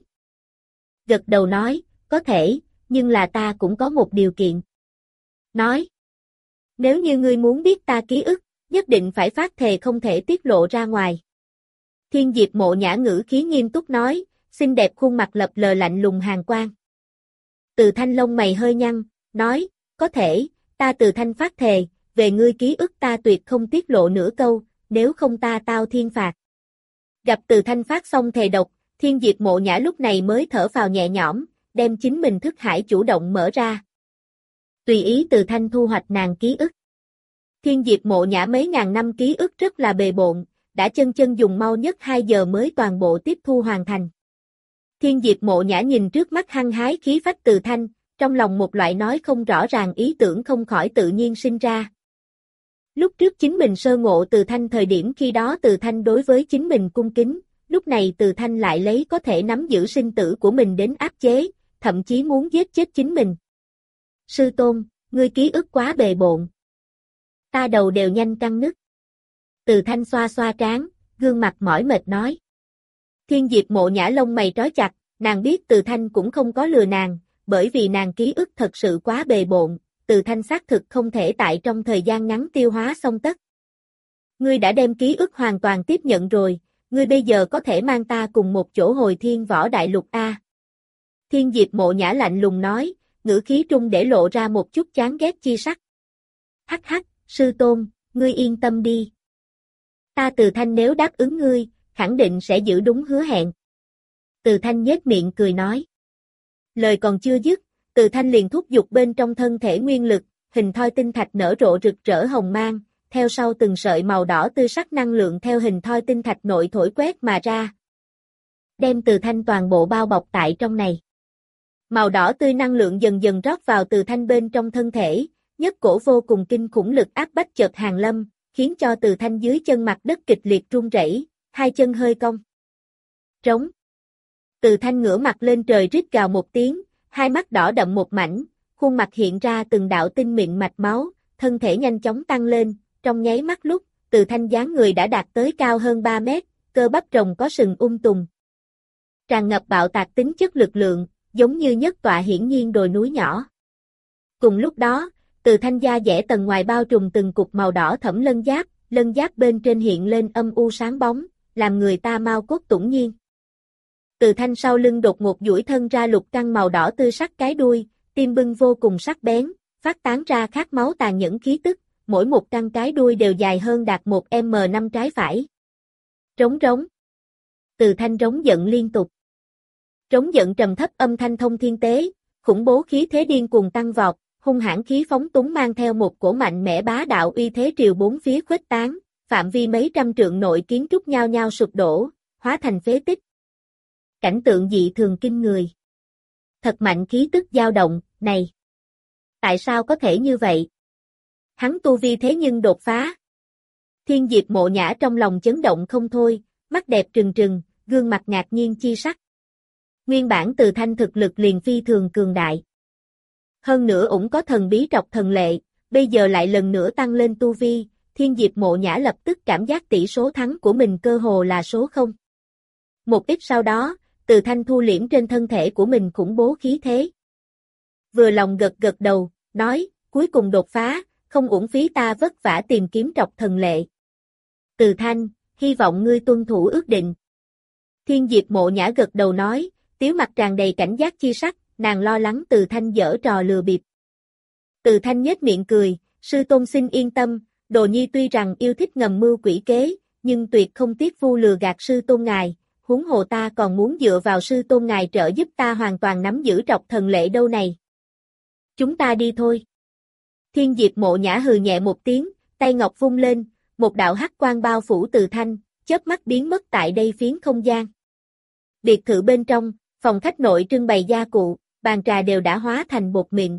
Gật đầu nói, có thể, nhưng là ta cũng có một điều kiện. Nói, nếu như ngươi muốn biết ta ký ức, nhất định phải phát thề không thể tiết lộ ra ngoài. Thiên Diệp Mộ Nhã ngữ khí nghiêm túc nói, xinh đẹp khuôn mặt lập lờ lạnh lùng hàn quang. Từ Thanh lông mày hơi nhăn, nói, có thể, ta Từ Thanh phát thề, về ngươi ký ức ta tuyệt không tiết lộ nửa câu, nếu không ta tao thiên phạt. Gặp Từ Thanh phát xong thề độc, Thiên Diệp Mộ Nhã lúc này mới thở phào nhẹ nhõm, đem chính mình thức hải chủ động mở ra. Tùy ý Từ Thanh thu hoạch nàng ký ức. Thiên Diệp Mộ Nhã mấy ngàn năm ký ức rất là bề bộn, đã chân chân dùng mau nhất hai giờ mới toàn bộ tiếp thu hoàn thành. Thiên Diệp Mộ Nhã nhìn trước mắt hăng hái khí phách Từ Thanh, trong lòng một loại nói không rõ ràng ý tưởng không khỏi tự nhiên sinh ra. Lúc trước chính mình sơ ngộ Từ Thanh thời điểm khi đó Từ Thanh đối với chính mình cung kính, lúc này Từ Thanh lại lấy có thể nắm giữ sinh tử của mình đến áp chế, thậm chí muốn giết chết chính mình. Sư tôn, ngươi ký ức quá bề bộn. Ta đầu đều nhanh căng nứt. Từ Thanh xoa xoa trán, gương mặt mỏi mệt nói. Thiên Diệp Mộ Nhã lông mày trói chặt, nàng biết Từ Thanh cũng không có lừa nàng, bởi vì nàng ký ức thật sự quá bề bộn, Từ Thanh xác thực không thể tại trong thời gian ngắn tiêu hóa xong tất. Ngươi đã đem ký ức hoàn toàn tiếp nhận rồi, ngươi bây giờ có thể mang ta cùng một chỗ hồi Thiên Võ Đại Lục A. Thiên Diệp Mộ Nhã lạnh lùng nói, ngữ khí trung để lộ ra một chút chán ghét chi sắc. Hắc hắc, sư tôn, ngươi yên tâm đi. Ta Từ Thanh nếu đáp ứng ngươi, khẳng định sẽ giữ đúng hứa hẹn. Từ Thanh nhếch miệng cười nói. Lời còn chưa dứt, Từ Thanh liền thúc giục bên trong thân thể nguyên lực, hình thoi tinh thạch nở rộ rực rỡ hồng mang, theo sau từng sợi màu đỏ tươi sắc năng lượng theo hình thoi tinh thạch nội thổi quét mà ra. Đem Từ Thanh toàn bộ bao bọc tại trong này. Màu đỏ tươi năng lượng dần dần rót vào Từ Thanh bên trong thân thể, nhất cổ vô cùng kinh khủng lực áp bách chợt hàng lâm, khiến cho Từ Thanh dưới chân mặt đất kịch liệt rung rẩy, hai chân hơi cong. Trống. Từ Thanh ngửa mặt lên trời rít gào một tiếng, hai mắt đỏ đậm một mảnh, khuôn mặt hiện ra từng đạo tinh mịn mạch máu, thân thể nhanh chóng tăng lên, trong nháy mắt lúc, Từ Thanh dáng người đã đạt tới cao hơn ba mét, cơ bắp rồng có sừng ung tùng. Tràn ngập bạo tạc tính chất lực lượng, giống như nhất tọa hiển nhiên đồi núi nhỏ. Cùng lúc đó, Từ Thanh da dẻ tầng ngoài bao trùm từng cục màu đỏ thẫm lân giáp, lân giáp bên trên hiện lên âm u sáng bóng, làm người ta mau cốt tủng nhiên. Từ Thanh sau lưng đột ngột duỗi thân ra lục căn màu đỏ tươi sắc cái đuôi, tim bưng vô cùng sắc bén, phát tán ra khát máu tàn nhẫn khí tức, mỗi một căn cái đuôi đều dài hơn đạt một em năm trái phải. Trống rống. Từ Thanh rống giận liên tục. Trống giận trầm thấp âm thanh thông thiên tế, khủng bố khí thế điên cuồng tăng vọt, hung hãn khí phóng túng mang theo một cổ mạnh mẽ bá đạo uy thế triều bốn phía khuếch tán, phạm vi mấy trăm trượng nội kiến trúc nhao nhao sụp đổ, hóa thành phế tích. Cảnh tượng dị thường kinh người. Thật mạnh khí tức dao động, này. Tại sao có thể như vậy? Hắn tu vi thế nhưng đột phá. Thiên Diệp Mộ Nhã trong lòng chấn động không thôi, mắt đẹp trừng trừng, gương mặt ngạc nhiên chi sắc. Nguyên bản Từ Thanh thực lực liền phi thường cường đại. Hơn nữa ủng có thần bí trọc thần lệ, bây giờ lại lần nữa tăng lên tu vi, Thiên Diệp Mộ Nhã lập tức cảm giác tỷ số thắng của mình cơ hồ là số không. Một ít sau đó, Từ Thanh thu liễm trên thân thể của mình khủng bố khí thế. Vừa lòng gật gật đầu, nói, cuối cùng đột phá, không uổng phí ta vất vả tìm kiếm trọc thần lệ. Từ Thanh, hy vọng ngươi tuân thủ ước định. Thiên Diệp Mộ Nhã gật đầu nói, tiếu mặt tràn đầy cảnh giác chi sắc, nàng lo lắng Từ Thanh giở trò lừa bịp. Từ Thanh nhếch miệng cười, sư tôn xin yên tâm, đồ nhi tuy rằng yêu thích ngầm mưu quỷ kế, nhưng tuyệt không tiếc vu lừa gạt sư tôn ngài, huống hồ ta còn muốn dựa vào sư tôn ngài trợ giúp ta hoàn toàn nắm giữ trọc thần lệ đâu này. Chúng ta đi thôi. Thiên Diệp Mộ Nhã hừ nhẹ một tiếng, tay ngọc vung lên, một đạo hắc quang bao phủ Từ Thanh, chớp mắt biến mất tại đây phiến không gian. Biệt thự bên trong, phòng khách nội trưng bày gia cụ, bàn trà đều đã hóa thành bột mịn.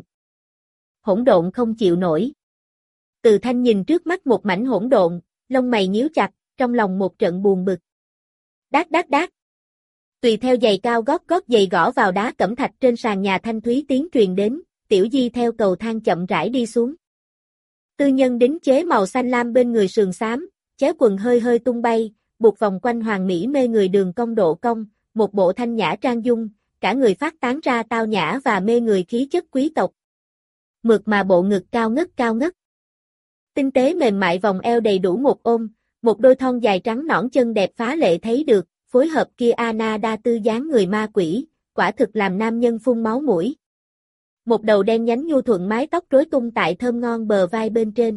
Hỗn độn không chịu nổi. Từ Thanh nhìn trước mắt một mảnh hỗn độn, lông mày nhíu chặt, trong lòng một trận buồn bực. Đát đát đát. Tùy theo giày cao gót gót giày gõ vào đá cẩm thạch trên sàn nhà thanh thúy tiếng truyền đến, Tiểu Di theo cầu thang chậm rãi đi xuống. Tư nhân đính chế màu xanh lam bên người sườn xám, chéo quần hơi hơi tung bay, buộc vòng quanh hoàng mỹ mê người đường cong độ cong, một bộ thanh nhã trang dung, cả người phát tán ra tao nhã và mê người khí chất quý tộc. Mượt mà bộ ngực cao ngất cao ngất. Tinh tế mềm mại vòng eo đầy đủ một ôm, một đôi thon dài trắng nõn chân đẹp phá lệ thấy được, phối hợp kia Ana đa tư dáng người ma quỷ, quả thực làm nam nhân phun máu mũi. Một đầu đen nhánh nhu thuận mái tóc rối tung tại thơm ngon bờ vai bên trên.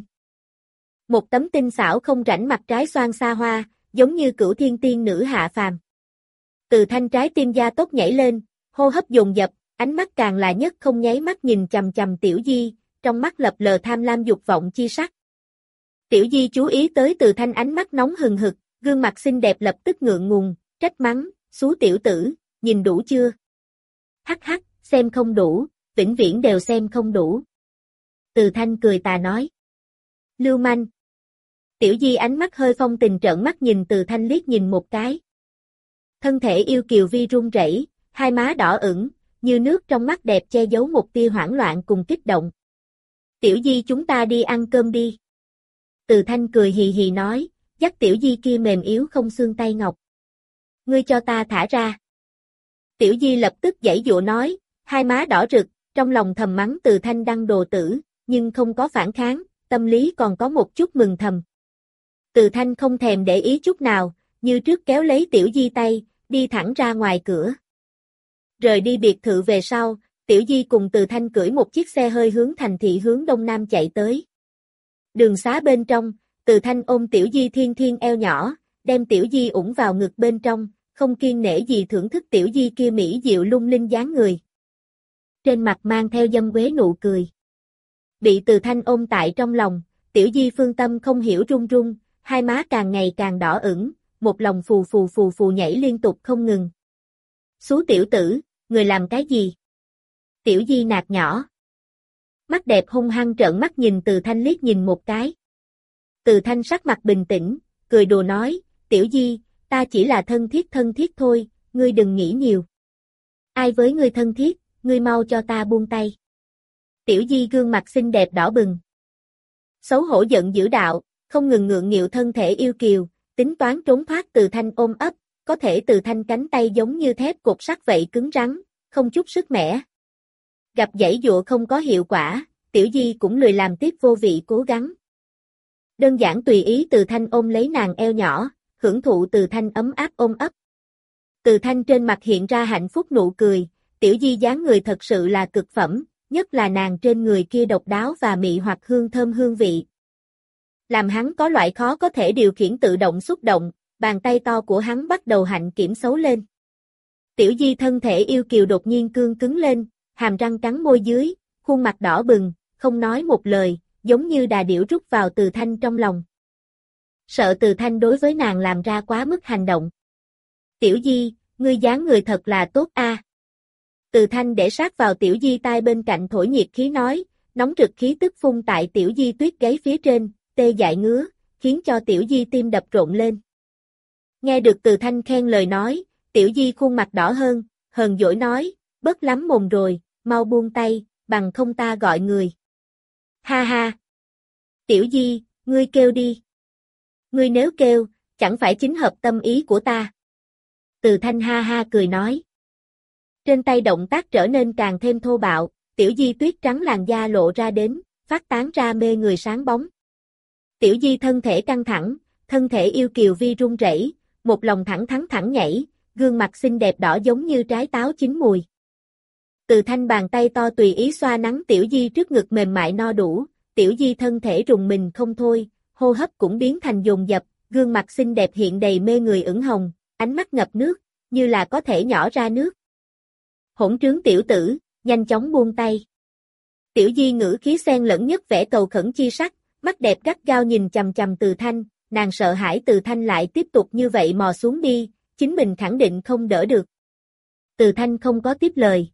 Một tấm tinh xảo không rãnh mặt trái xoan xa hoa, giống như cửu thiên tiên nữ hạ phàm. Từ Thanh trái tim da tốc nhảy lên, hô hấp dồn dập, ánh mắt càng là nhất không nháy mắt nhìn chằm chằm Tiểu Di, trong mắt lập lờ tham lam dục vọng chi sắc. Tiểu Di chú ý tới Từ Thanh ánh mắt nóng hừng hực, gương mặt xinh đẹp lập tức ngượng ngùng, trách mắng, xú tiểu tử, nhìn đủ chưa? Hắc hắc, xem không đủ, vĩnh viễn đều xem không đủ. Từ Thanh cười tà nói. Lưu manh. Tiểu Di ánh mắt hơi phong tình trợn mắt nhìn Từ Thanh liếc nhìn một cái. Thân thể yêu kiều vi run rẩy, hai má đỏ ửng, như nước trong mắt đẹp che giấu một tia hoảng loạn cùng kích động. Tiểu Di chúng ta đi ăn cơm đi. Từ Thanh cười hì hì nói, dắt Tiểu Di kia mềm yếu không xương tay ngọc. Ngươi cho ta thả ra. Tiểu Di lập tức giãy giụa nói, hai má đỏ rực, trong lòng thầm mắng Từ Thanh đăng đồ tử, nhưng không có phản kháng, tâm lý còn có một chút mừng thầm. Từ Thanh không thèm để ý chút nào, như trước kéo lấy Tiểu Di tay, đi thẳng ra ngoài cửa. Rời đi biệt thự về sau, Tiểu Di cùng Từ Thanh cưỡi một chiếc xe hơi hướng thành thị hướng đông nam chạy tới. Đường xá bên trong, Từ Thanh ôm Tiểu Di thiên thiên eo nhỏ, đem Tiểu Di ủng vào ngực bên trong, không kiêng nể gì thưởng thức Tiểu Di kia mỹ diệu lung linh dáng người. Trên mặt mang theo dâm quế nụ cười. Bị Từ Thanh ôm tại trong lòng, Tiểu Di phương tâm không hiểu run run, hai má càng ngày càng đỏ ửng, một lòng phù phù phù phù nhảy liên tục không ngừng. Xú tiểu tử, người làm cái gì? Tiểu Di nạt nhỏ. Mắt đẹp hung hăng trợn mắt nhìn Từ Thanh liếc nhìn một cái. Từ Thanh sắc mặt bình tĩnh, cười đùa nói, Tiểu Di, ta chỉ là thân thiết thân thiết thôi, ngươi đừng nghĩ nhiều. Ai với ngươi thân thiết, ngươi mau cho ta buông tay. Tiểu Di gương mặt xinh đẹp đỏ bừng. Xấu hổ giận dữ đạo, không ngừng ngượng nghịu thân thể yêu kiều, tính toán trốn thoát Từ Thanh ôm ấp, có thể Từ Thanh cánh tay giống như thép cột sắt vậy cứng rắn, không chút sức mẻ. Gặp giãy dụa không có hiệu quả, Tiểu Di cũng lười làm tiếp vô vị cố gắng. Đơn giản tùy ý Từ Thanh ôm lấy nàng eo nhỏ, hưởng thụ Từ Thanh ấm áp ôm ấp. Từ Thanh trên mặt hiện ra hạnh phúc nụ cười, Tiểu Di dáng người thật sự là cực phẩm, nhất là nàng trên người kia độc đáo và mị hoặc hương thơm hương vị. Làm hắn có loại khó có thể điều khiển tự động xúc động, bàn tay to của hắn bắt đầu hạnh kiểm xấu lên. Tiểu Di thân thể yêu kiều đột nhiên cương cứng lên, hàm răng cắn môi dưới, khuôn mặt đỏ bừng, không nói một lời, giống như đà điểu rút vào Từ Thanh trong lòng. Sợ Từ Thanh đối với nàng làm ra quá mức hành động. Tiểu Di, ngươi dáng người thật là tốt a. À. Từ Thanh để sát vào Tiểu Di tai bên cạnh thổi nhiệt khí nói, nóng rực khí tức phun tại Tiểu Di tuyết gáy phía trên, tê dại ngứa, khiến cho Tiểu Di tim đập rộn lên. Nghe được Từ Thanh khen lời nói, Tiểu Di khuôn mặt đỏ hơn, hờn dỗi nói, bớt lắm mồm rồi, mau buông tay, bằng không ta gọi người. Ha ha! Tiểu Di, ngươi kêu đi. Ngươi nếu kêu, chẳng phải chính hợp tâm ý của ta. Từ Thanh ha ha cười nói. Trên tay động tác trở nên càng thêm thô bạo, Tiểu Di tuyết trắng làn da lộ ra đến, phát tán ra mê người sáng bóng. Tiểu Di thân thể căng thẳng, thân thể yêu kiều vi run rẩy, một lòng thẳng thắn thẳng nhảy, gương mặt xinh đẹp đỏ giống như trái táo chín mùi. Từ Thanh bàn tay to tùy ý xoa nắng Tiểu Di trước ngực mềm mại no đủ, Tiểu Di thân thể rùng mình không thôi, hô hấp cũng biến thành dồn dập, gương mặt xinh đẹp hiện đầy mê người ửng hồng, ánh mắt ngập nước, như là có thể nhỏ ra nước. Hỗn trướng tiểu tử, nhanh chóng buông tay. Tiểu Di ngữ khí xen lẫn nhất vẻ cầu khẩn chi sắc, mắt đẹp gắt gao nhìn chằm chằm Từ Thanh, nàng sợ hãi Từ Thanh lại tiếp tục như vậy mò xuống đi, chính mình khẳng định không đỡ được. Từ Thanh không có tiếp lời.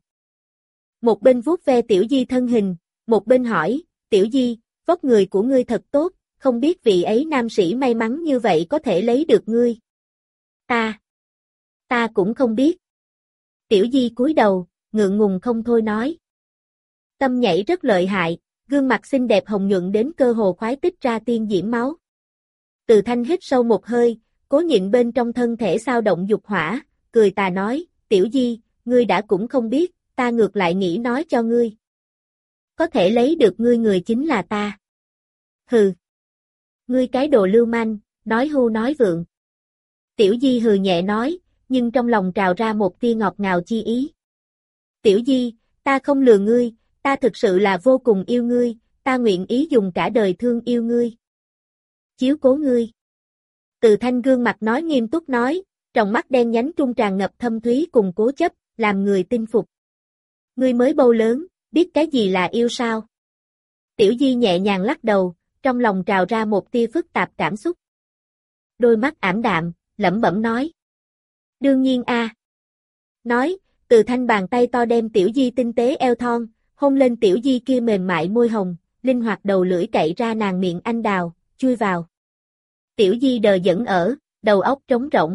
Một bên vuốt ve Tiểu Di thân hình, một bên hỏi, Tiểu Di, vóc người của ngươi thật tốt, không biết vị ấy nam sĩ may mắn như vậy có thể lấy được ngươi. Ta, ta cũng không biết. Tiểu Di cúi đầu, ngượng ngùng không thôi nói. Tâm nhảy rất lợi hại, gương mặt xinh đẹp hồng nhuận đến cơ hồ khoái tích ra tiên diễm máu. Từ Thanh hít sâu một hơi, cố nhịn bên trong thân thể sao động dục hỏa, cười tà nói, Tiểu Di, ngươi đã cũng không biết, ta ngược lại nghĩ nói cho ngươi. Có thể lấy được ngươi người chính là ta. Hừ. Ngươi cái đồ lưu manh, nói hưu nói vượng. Tiểu Di hừ nhẹ nói, nhưng trong lòng trào ra một tia ngọt ngào chi ý. Tiểu Di, ta không lừa ngươi, ta thực sự là vô cùng yêu ngươi, ta nguyện ý dùng cả đời thương yêu ngươi. Chiếu cố ngươi. Từ Thanh gương mặt nói nghiêm túc nói, trong mắt đen nhánh trung tràn ngập thâm thúy cùng cố chấp, làm người tin phục. Ngươi mới bầu lớn, biết cái gì là yêu sao? Tiểu Di nhẹ nhàng lắc đầu, trong lòng trào ra một tia phức tạp cảm xúc. Đôi mắt ảm đạm, lẩm bẩm nói. Đương nhiên a. À. Nói, Từ Thanh bàn tay to đem Tiểu Di tinh tế eo thon, hôn lên Tiểu Di kia mềm mại môi hồng, linh hoạt đầu lưỡi cậy ra nàng miệng anh đào, chui vào. Tiểu Di đờ đẫn ở, đầu óc trống rỗng.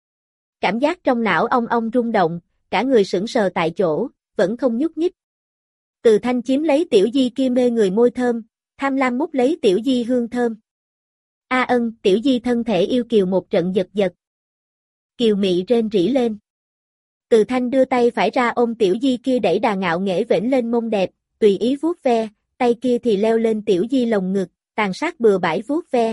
Cảm giác trong não ong ong rung động, cả người sững sờ tại chỗ, vẫn không nhúc nhích. Từ Thanh chiếm lấy Tiểu Di kia mê người môi thơm, tham lam mút lấy Tiểu Di hương thơm. A ân, Tiểu Di thân thể yêu kiều một trận giật giật. Kiều mị rên rỉ lên. Từ Thanh đưa tay phải ra ôm Tiểu Di kia đẩy đà ngạo nghễ vểnh lên mông đẹp, tùy ý vuốt ve, tay kia thì leo lên Tiểu Di lồng ngực, tàn sát bừa bãi vuốt ve.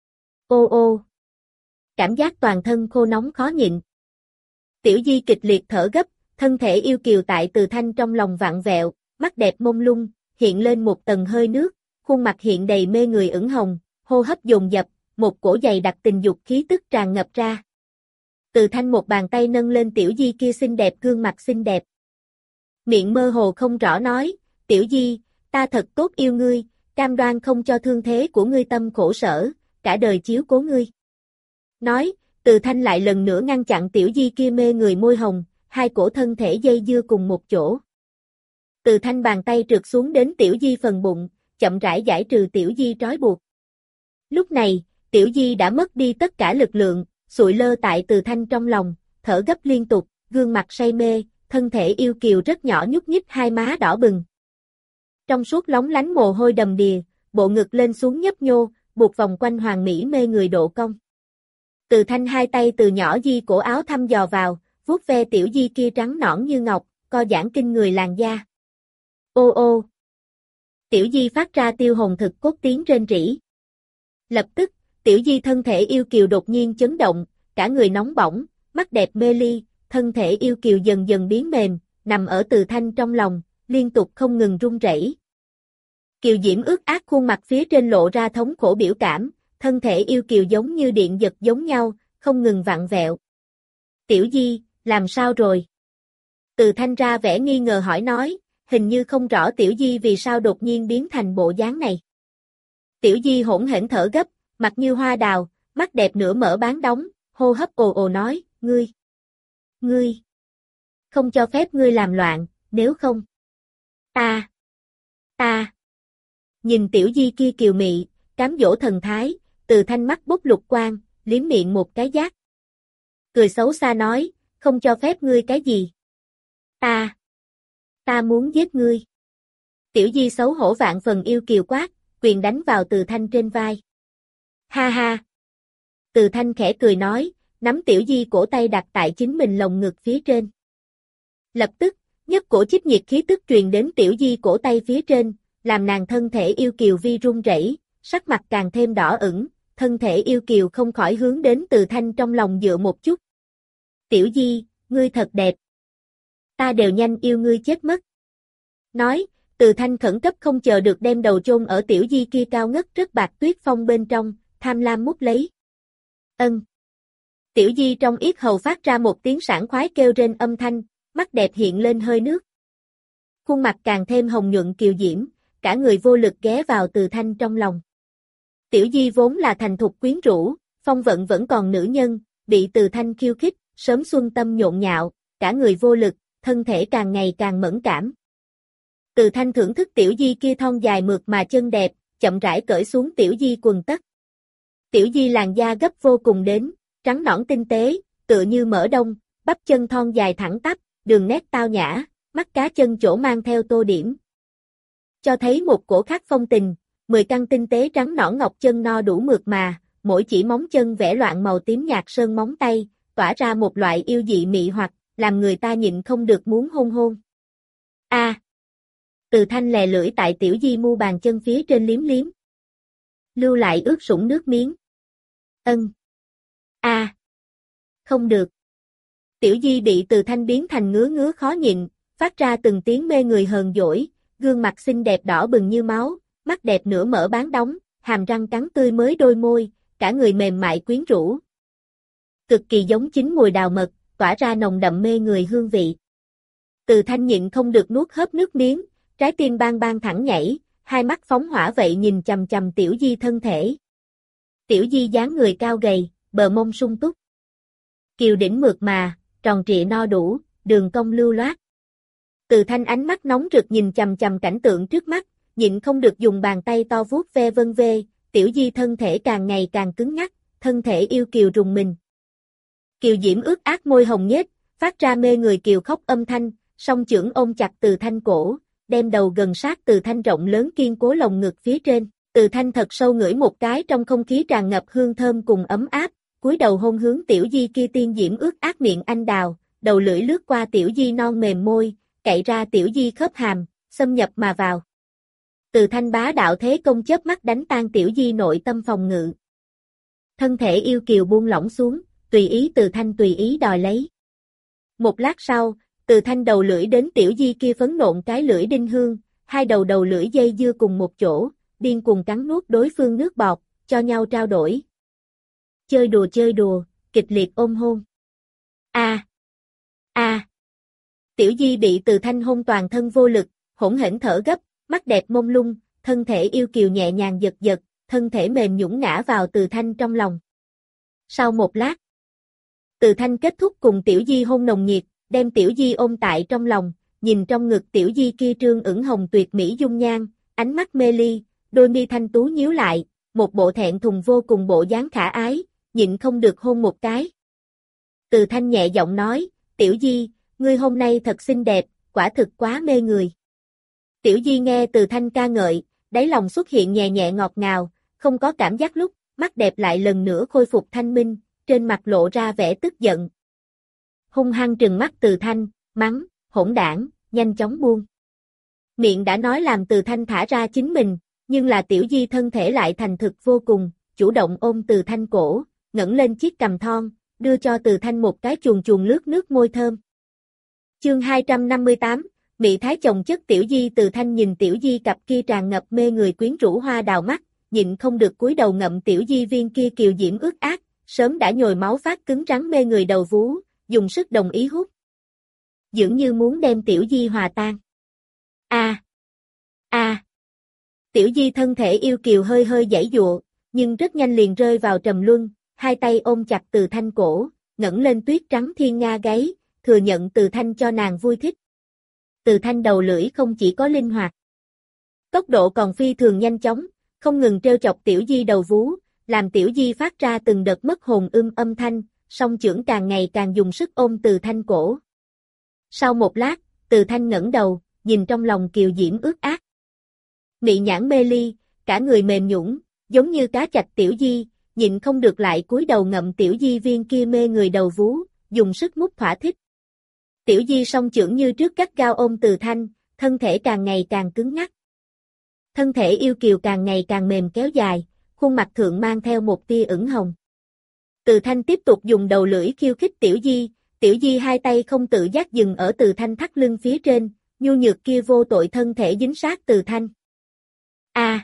Ô ô. Cảm giác toàn thân khô nóng khó nhịn. Tiểu Di kịch liệt thở gấp, thân thể yêu kiều tại Từ Thanh trong lòng vặn vẹo, mắt đẹp mông lung, hiện lên một tầng hơi nước, khuôn mặt hiện đầy mê người ửng hồng, hô hấp dồn dập, một cổ dày đặc tình dục khí tức tràn ngập ra. Từ Thanh một bàn tay nâng lên Tiểu Di kia xinh đẹp gương mặt xinh đẹp. Miệng mơ hồ không rõ nói, Tiểu Di, ta thật tốt yêu ngươi, cam đoan không cho thương thế của ngươi tâm khổ sở, cả đời chiếu cố ngươi. Nói, Từ Thanh lại lần nữa ngăn chặn Tiểu Di kia mê người môi hồng, hai cổ thân thể dây dưa cùng một chỗ. Từ Thanh bàn tay trượt xuống đến Tiểu Di phần bụng, chậm rãi giải trừ Tiểu Di trói buộc. Lúc này, Tiểu Di đã mất đi tất cả lực lượng, sụi lơ tại Từ Thanh trong lòng, thở gấp liên tục, gương mặt say mê, thân thể yêu kiều rất nhỏ nhúc nhích hai má đỏ bừng. Trong suốt lóng lánh mồ hôi đầm đìa, bộ ngực lên xuống nhấp nhô, buộc vòng quanh hoàng mỹ mê người độ cong. Từ Thanh hai tay từ nhỏ Di cổ áo thăm dò vào, vuốt ve Tiểu Di kia trắng nõn như ngọc, co giãn kinh người làn da. Ô ô. Tiểu Di phát ra tiêu hồn thực cốt tiếng rên rỉ. Lập tức, Tiểu Di thân thể yêu kiều đột nhiên chấn động, cả người nóng bỏng, mắt đẹp mê ly, thân thể yêu kiều dần dần biến mềm, nằm ở Từ Thanh trong lòng, liên tục không ngừng run rẩy. Kiều diễm ướt át khuôn mặt phía trên lộ ra thống khổ biểu cảm, thân thể yêu kiều giống như điện giật giống nhau, không ngừng vặn vẹo. Tiểu Di, làm sao rồi? Từ Thanh ra vẻ nghi ngờ hỏi nói, hình như không rõ Tiểu Di vì sao đột nhiên biến thành bộ dáng này. Tiểu Di hỗn hển thở gấp, mặt như hoa đào, mắt đẹp nửa mở bán đóng, hô hấp ồ ồ nói, ngươi, ngươi, không cho phép ngươi làm loạn, nếu không, ta, ta. Nhìn Tiểu Di kia kiều mị, cám dỗ thần thái, Từ Thanh mắt bốc lục quang, liếm miệng một cái giác. Cười xấu xa nói, không cho phép ngươi cái gì? Ta, ta muốn giết ngươi. Tiểu Di xấu hổ vạn phần yêu kiều quát, quyền đánh vào Từ Thanh trên vai. Ha ha. Từ Thanh khẽ cười nói, nắm Tiểu Di cổ tay đặt tại chính mình lồng ngực phía trên. Lập tức, nhất cổ chích nhiệt khí tức truyền đến Tiểu Di cổ tay phía trên, làm nàng thân thể yêu kiều vi run rẩy, sắc mặt càng thêm đỏ ửng, thân thể yêu kiều không khỏi hướng đến Từ Thanh trong lòng dựa một chút. Tiểu Di, ngươi thật đẹp. Ta đều nhanh yêu ngươi chết mất. Nói, Từ Thanh khẩn cấp không chờ được đem đầu chôn ở Tiểu Di kia cao ngất rất bạc tuyết phong bên trong, tham lam mút lấy. Ân. Tiểu Di trong yết hầu phát ra một tiếng sảng khoái kêu rên âm thanh, mắt đẹp hiện lên hơi nước. Khuôn mặt càng thêm hồng nhuận kiều diễm, cả người vô lực ghé vào Từ Thanh trong lòng. Tiểu Di vốn là thành thục quyến rũ, phong vận vẫn còn nữ nhân, bị Từ Thanh khiêu khích, sớm xuân tâm nhộn nhạo, cả người vô lực, thân thể càng ngày càng mẫn cảm. Từ Thanh thưởng thức Tiểu Di kia thon dài mượt mà chân đẹp, chậm rãi cởi xuống Tiểu Di quần tất. Tiểu Di làn da gấp vô cùng đến, trắng nõn tinh tế, tựa như mỡ đông, bắp chân thon dài thẳng tắp, đường nét tao nhã, mắt cá chân chỗ mang theo tô điểm. Cho thấy một cổ khác phong tình, mười căn tinh tế trắng nõn ngọc chân no đủ mượt mà, mỗi chỉ móng chân vẽ loạn màu tím nhạt sơn móng tay, tỏa ra một loại yêu dị mị hoặc, làm người ta nhịn không được muốn hôn hôn. A. À, Từ Thanh lè lưỡi tại Tiểu Di mu bàn chân phía trên liếm liếm. Lưu lại ướt sũng nước miếng. Ân. A. À, Không được. Tiểu Di bị Từ Thanh biến thành ngứa ngứa khó nhịn, phát ra từng tiếng mê người hờn dỗi, gương mặt xinh đẹp đỏ bừng như máu, mắt đẹp nửa mở bán đóng, hàm răng cắn tươi mới đôi môi, cả người mềm mại quyến rũ. Cực kỳ giống chín mùi đào mật, tỏa ra nồng đậm mê người hương vị. Từ Thanh nhịn không được nuốt hớp nước miếng, trái tim bang bang thẳng nhảy, hai mắt phóng hỏa vậy nhìn chằm chằm Tiểu Di thân thể. Tiểu Di dáng người cao gầy, bờ mông sung túc. Kiều đỉnh mượt mà, tròn trịa no đủ, đường cong lưu loát. Từ Thanh ánh mắt nóng rực nhìn chằm chằm cảnh tượng trước mắt, nhịn không được dùng bàn tay to vuốt ve vân vê, Tiểu Di thân thể càng ngày càng cứng ngắc, thân thể yêu kiều rùng mình. Kiều diễm ướt át môi hồng nhếch, phát ra mê người kiều khóc âm thanh, song chưởng ôm chặt Từ Thanh cổ, đem đầu gần sát Từ Thanh rộng lớn kiên cố lồng ngực phía trên. Từ Thanh thật sâu ngửi một cái trong không khí tràn ngập hương thơm cùng ấm áp, cúi đầu hôn hướng Tiểu Di kia tiên diễm ướt át miệng anh đào, đầu lưỡi lướt qua Tiểu Di non mềm môi, cậy ra Tiểu Di khớp hàm, xâm nhập mà vào. Từ Thanh bá đạo thế công chớp mắt đánh tan Tiểu Di nội tâm phòng ngự. Thân thể yêu kiều buông lỏng xuống, tùy ý Từ Thanh tùy ý đòi lấy. Một lát sau, Từ Thanh đầu lưỡi đến Tiểu Di kia phấn nộn cái lưỡi đinh hương, hai đầu đầu lưỡi dây dưa cùng một chỗ, điên cuồng cắn nuốt đối phương nước bọt, cho nhau trao đổi. Chơi đùa chơi đùa, kịch liệt ôm hôn. A. A. Tiểu Di bị Từ Thanh hôn toàn thân vô lực, hỗn hển thở gấp, mắt đẹp mông lung, thân thể yêu kiều nhẹ nhàng giật giật, thân thể mềm nhũn ngã vào Từ Thanh trong lòng. Sau một lát, Từ Thanh kết thúc cùng Tiểu Di hôn nồng nhiệt, đem Tiểu Di ôm tại trong lòng, nhìn trong ngực Tiểu Di kia trương ửng hồng tuyệt mỹ dung nhan, ánh mắt mê ly, đôi mi thanh tú nhíu lại, một bộ thẹn thùng vô cùng bộ dáng khả ái, nhịn không được hôn một cái. Từ Thanh nhẹ giọng nói, Tiểu Di, ngươi hôm nay thật xinh đẹp, quả thực quá mê người. Tiểu Di nghe Từ Thanh ca ngợi, đáy lòng xuất hiện nhẹ nhẹ ngọt ngào, không có cảm giác lúc, mắt đẹp lại lần nữa khôi phục thanh minh, trên mặt lộ ra vẻ tức giận. Hung hăng trừng mắt Từ Thanh, mắng, hỗn đảng, nhanh chóng buông. Miệng đã nói làm Từ Thanh thả ra chính mình, nhưng là Tiểu Di thân thể lại thành thực vô cùng, chủ động ôm Từ Thanh cổ, ngẩng lên chiếc cằm thon, đưa cho Từ Thanh một cái chuồn chuồn lướt nước môi thơm. Chương hai trăm năm mươi tám, Mị Thái chồng chất Tiểu Di. Từ Thanh nhìn Tiểu Di cặp kia tràn ngập mê người quyến rũ hoa đào mắt, nhịn không được cúi đầu ngậm Tiểu Di viên kia kiều diễm ướt át, sớm đã nhồi máu phát cứng rắn mê người đầu vú, dùng sức đồng ý hút. Dường như muốn đem Tiểu Di hòa tan. A. A. Tiểu Di thân thể yêu kiều hơi hơi giãy giụa, nhưng rất nhanh liền rơi vào trầm luân, hai tay ôm chặt Từ Thanh cổ, ngẩng lên tuyết trắng thiên nga gáy, thừa nhận Từ Thanh cho nàng vui thích. Từ Thanh đầu lưỡi không chỉ có linh hoạt, tốc độ còn phi thường nhanh chóng, không ngừng trêu chọc Tiểu Di đầu vú, làm Tiểu Di phát ra từng đợt mất hồn ưm âm thanh, song chưởng càng ngày càng dùng sức ôm Từ Thanh cổ. Sau một lát, Từ Thanh ngẩng đầu, nhìn trong lòng kiều diễm ướt át. Mị nhãn mê ly, cả người mềm nhũn, giống như cá chạch Tiểu Di, nhịn không được lại cúi đầu ngậm Tiểu Di viên kia mê người đầu vú, dùng sức mút thỏa thích. Tiểu Di song chưởng như trước gắt gao ôm Từ Thanh, thân thể càng ngày càng cứng ngắc. Thân thể yêu kiều càng ngày càng mềm kéo dài, khuôn mặt thượng mang theo một tia ửng hồng. Từ Thanh tiếp tục dùng đầu lưỡi khiêu khích Tiểu Di, Tiểu Di hai tay không tự giác dừng ở Từ Thanh thắt lưng phía trên, nhu nhược kia vô tội thân thể dính sát Từ Thanh. A.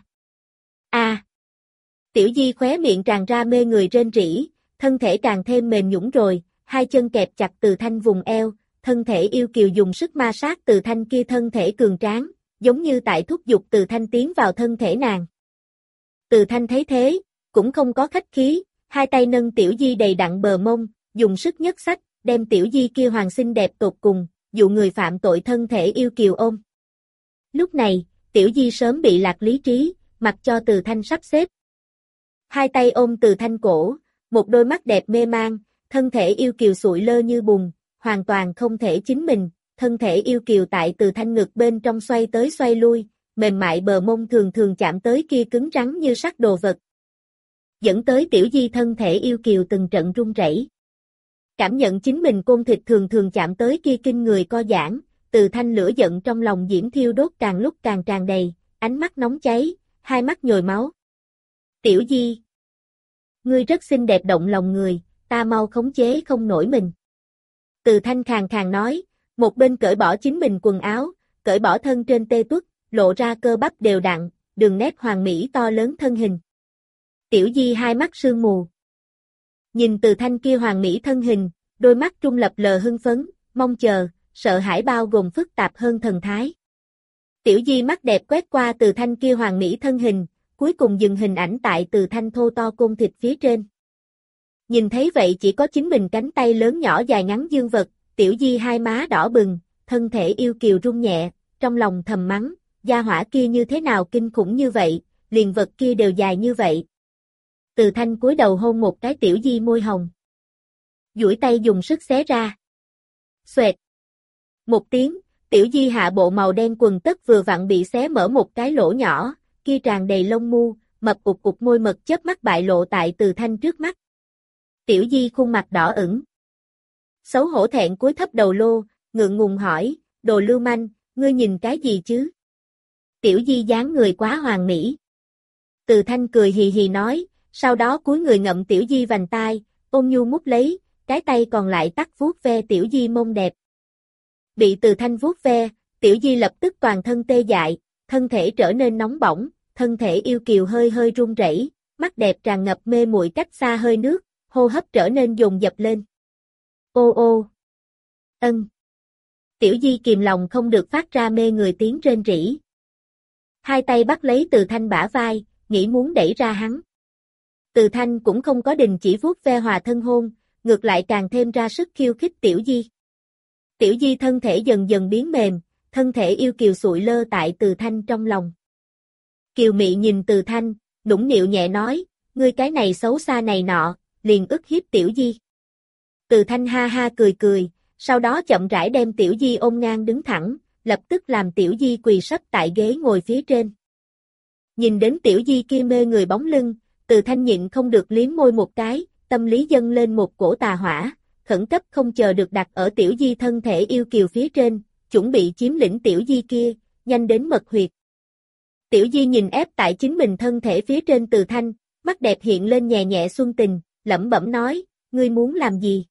A. Tiểu Di khóe miệng tràn ra mê người rên rỉ, thân thể càng thêm mềm nhũn rồi, hai chân kẹp chặt Từ Thanh vùng eo, thân thể yêu kiều dùng sức ma sát Từ Thanh kia thân thể cường tráng, giống như tại thúc giục Từ Thanh tiến vào thân thể nàng. Từ Thanh thấy thế, cũng không có khách khí, hai tay nâng Tiểu Di đầy đặn bờ mông, dùng sức nhấc xách, đem Tiểu Di kia hoàng xinh đẹp tột cùng, dụ người phạm tội thân thể yêu kiều ôm. Lúc này, Tiểu Di sớm bị lạc lý trí, mặc cho Từ Thanh sắp xếp. Hai tay ôm Từ Thanh cổ, một đôi mắt đẹp mê mang, thân thể yêu kiều sụi lơ như bùn, hoàn toàn không thể chính mình, thân thể yêu kiều tại Từ Thanh ngực bên trong xoay tới xoay lui, mềm mại bờ mông thường thường chạm tới kia cứng rắn như sắt đồ vật. Dẫn tới Tiểu Di thân thể yêu kiều từng trận run rẩy. Cảm nhận chính mình côn thịt thường thường chạm tới kia kinh người co giãn, Từ Thanh lửa giận trong lòng diễm thiêu đốt càng lúc càng tràn đầy, ánh mắt nóng cháy, hai mắt nhồi máu. Tiểu Di, ngươi rất xinh đẹp động lòng người, ta mau khống chế không nổi mình. Từ Thanh khàn khàn nói, một bên cởi bỏ chính mình quần áo, cởi bỏ thân trên tê tuất, lộ ra cơ bắp đều đặn, đường nét hoàn mỹ to lớn thân hình. Tiểu Di hai mắt sương mù. Nhìn Từ Thanh kia hoàn mỹ thân hình, đôi mắt trung lập lờ hưng phấn, mong chờ, sợ hãi bao gồm phức tạp hơn thần thái. Tiểu Di mắt đẹp quét qua Từ Thanh kia hoàn mỹ thân hình, cuối cùng dừng hình ảnh tại Từ Thanh thô to côn thịt phía trên. Nhìn thấy vậy chỉ có chính mình cánh tay lớn nhỏ dài ngắn dương vật, Tiểu Di hai má đỏ bừng, thân thể yêu kiều rung nhẹ, trong lòng thầm mắng, gia hỏa kia như thế nào kinh khủng như vậy, liền vật kia đều dài như vậy. Từ Thanh cúi đầu hôn một cái Tiểu Di môi hồng. Duỗi tay dùng sức xé ra. Xoẹt. Một tiếng, Tiểu Di hạ bộ màu đen quần tất vừa vặn bị xé mở một cái lỗ nhỏ, kia tràn đầy lông mu, mập cục cục môi mật chớp mắt bại lộ tại Từ Thanh trước mắt. Tiểu Di khuôn mặt đỏ ửng. Xấu hổ thẹn cúi thấp đầu lô, ngượng ngùng hỏi, đồ lưu manh, ngươi nhìn cái gì chứ? Tiểu Di dáng người quá hoàn mỹ. Từ Thanh cười hì hì nói, sau đó cúi người ngậm Tiểu Di vành tai, ôm nhu mút lấy, cái tay còn lại tắt vuốt ve Tiểu Di mông đẹp. Bị Từ Thanh vuốt ve, Tiểu Di lập tức toàn thân tê dại, thân thể trở nên nóng bỏng, thân thể yêu kiều hơi hơi run rẩy, mắt đẹp tràn ngập mê muội cách xa hơi nước, hô hấp trở nên dồn dập lên. Ô ô. Ân. Tiểu Di kìm lòng không được phát ra mê người tiếng rên rỉ. Hai tay bắt lấy Từ Thanh bả vai, nghĩ muốn đẩy ra hắn. Từ Thanh cũng không có đình chỉ vuốt ve hòa thân hôn, ngược lại càng thêm ra sức khiêu khích Tiểu Di. Tiểu Di thân thể dần dần biến mềm, thân thể yêu kiều sụi lơ tại Từ Thanh trong lòng. Kiều Mị nhìn Từ Thanh, nũng nịu nhẹ nói, ngươi cái này xấu xa này nọ, liền ức hiếp Tiểu Di. Từ Thanh ha ha cười cười, sau đó chậm rãi đem Tiểu Di ôm ngang đứng thẳng, lập tức làm Tiểu Di quỳ sấp tại ghế ngồi phía trên. Nhìn đến Tiểu Di kia mê người bóng lưng, Từ Thanh nhịn không được liếm môi một cái, tâm lý dâng lên một cổ tà hỏa, khẩn cấp không chờ được đặt ở Tiểu Di thân thể yêu kiều phía trên, chuẩn bị chiếm lĩnh Tiểu Di kia, nhanh đến mật huyệt. Tiểu Di nhìn ép tại chính mình thân thể phía trên Từ Thanh, mắt đẹp hiện lên nhẹ nhẹ xuân tình, lẩm bẩm nói, ngươi muốn làm gì?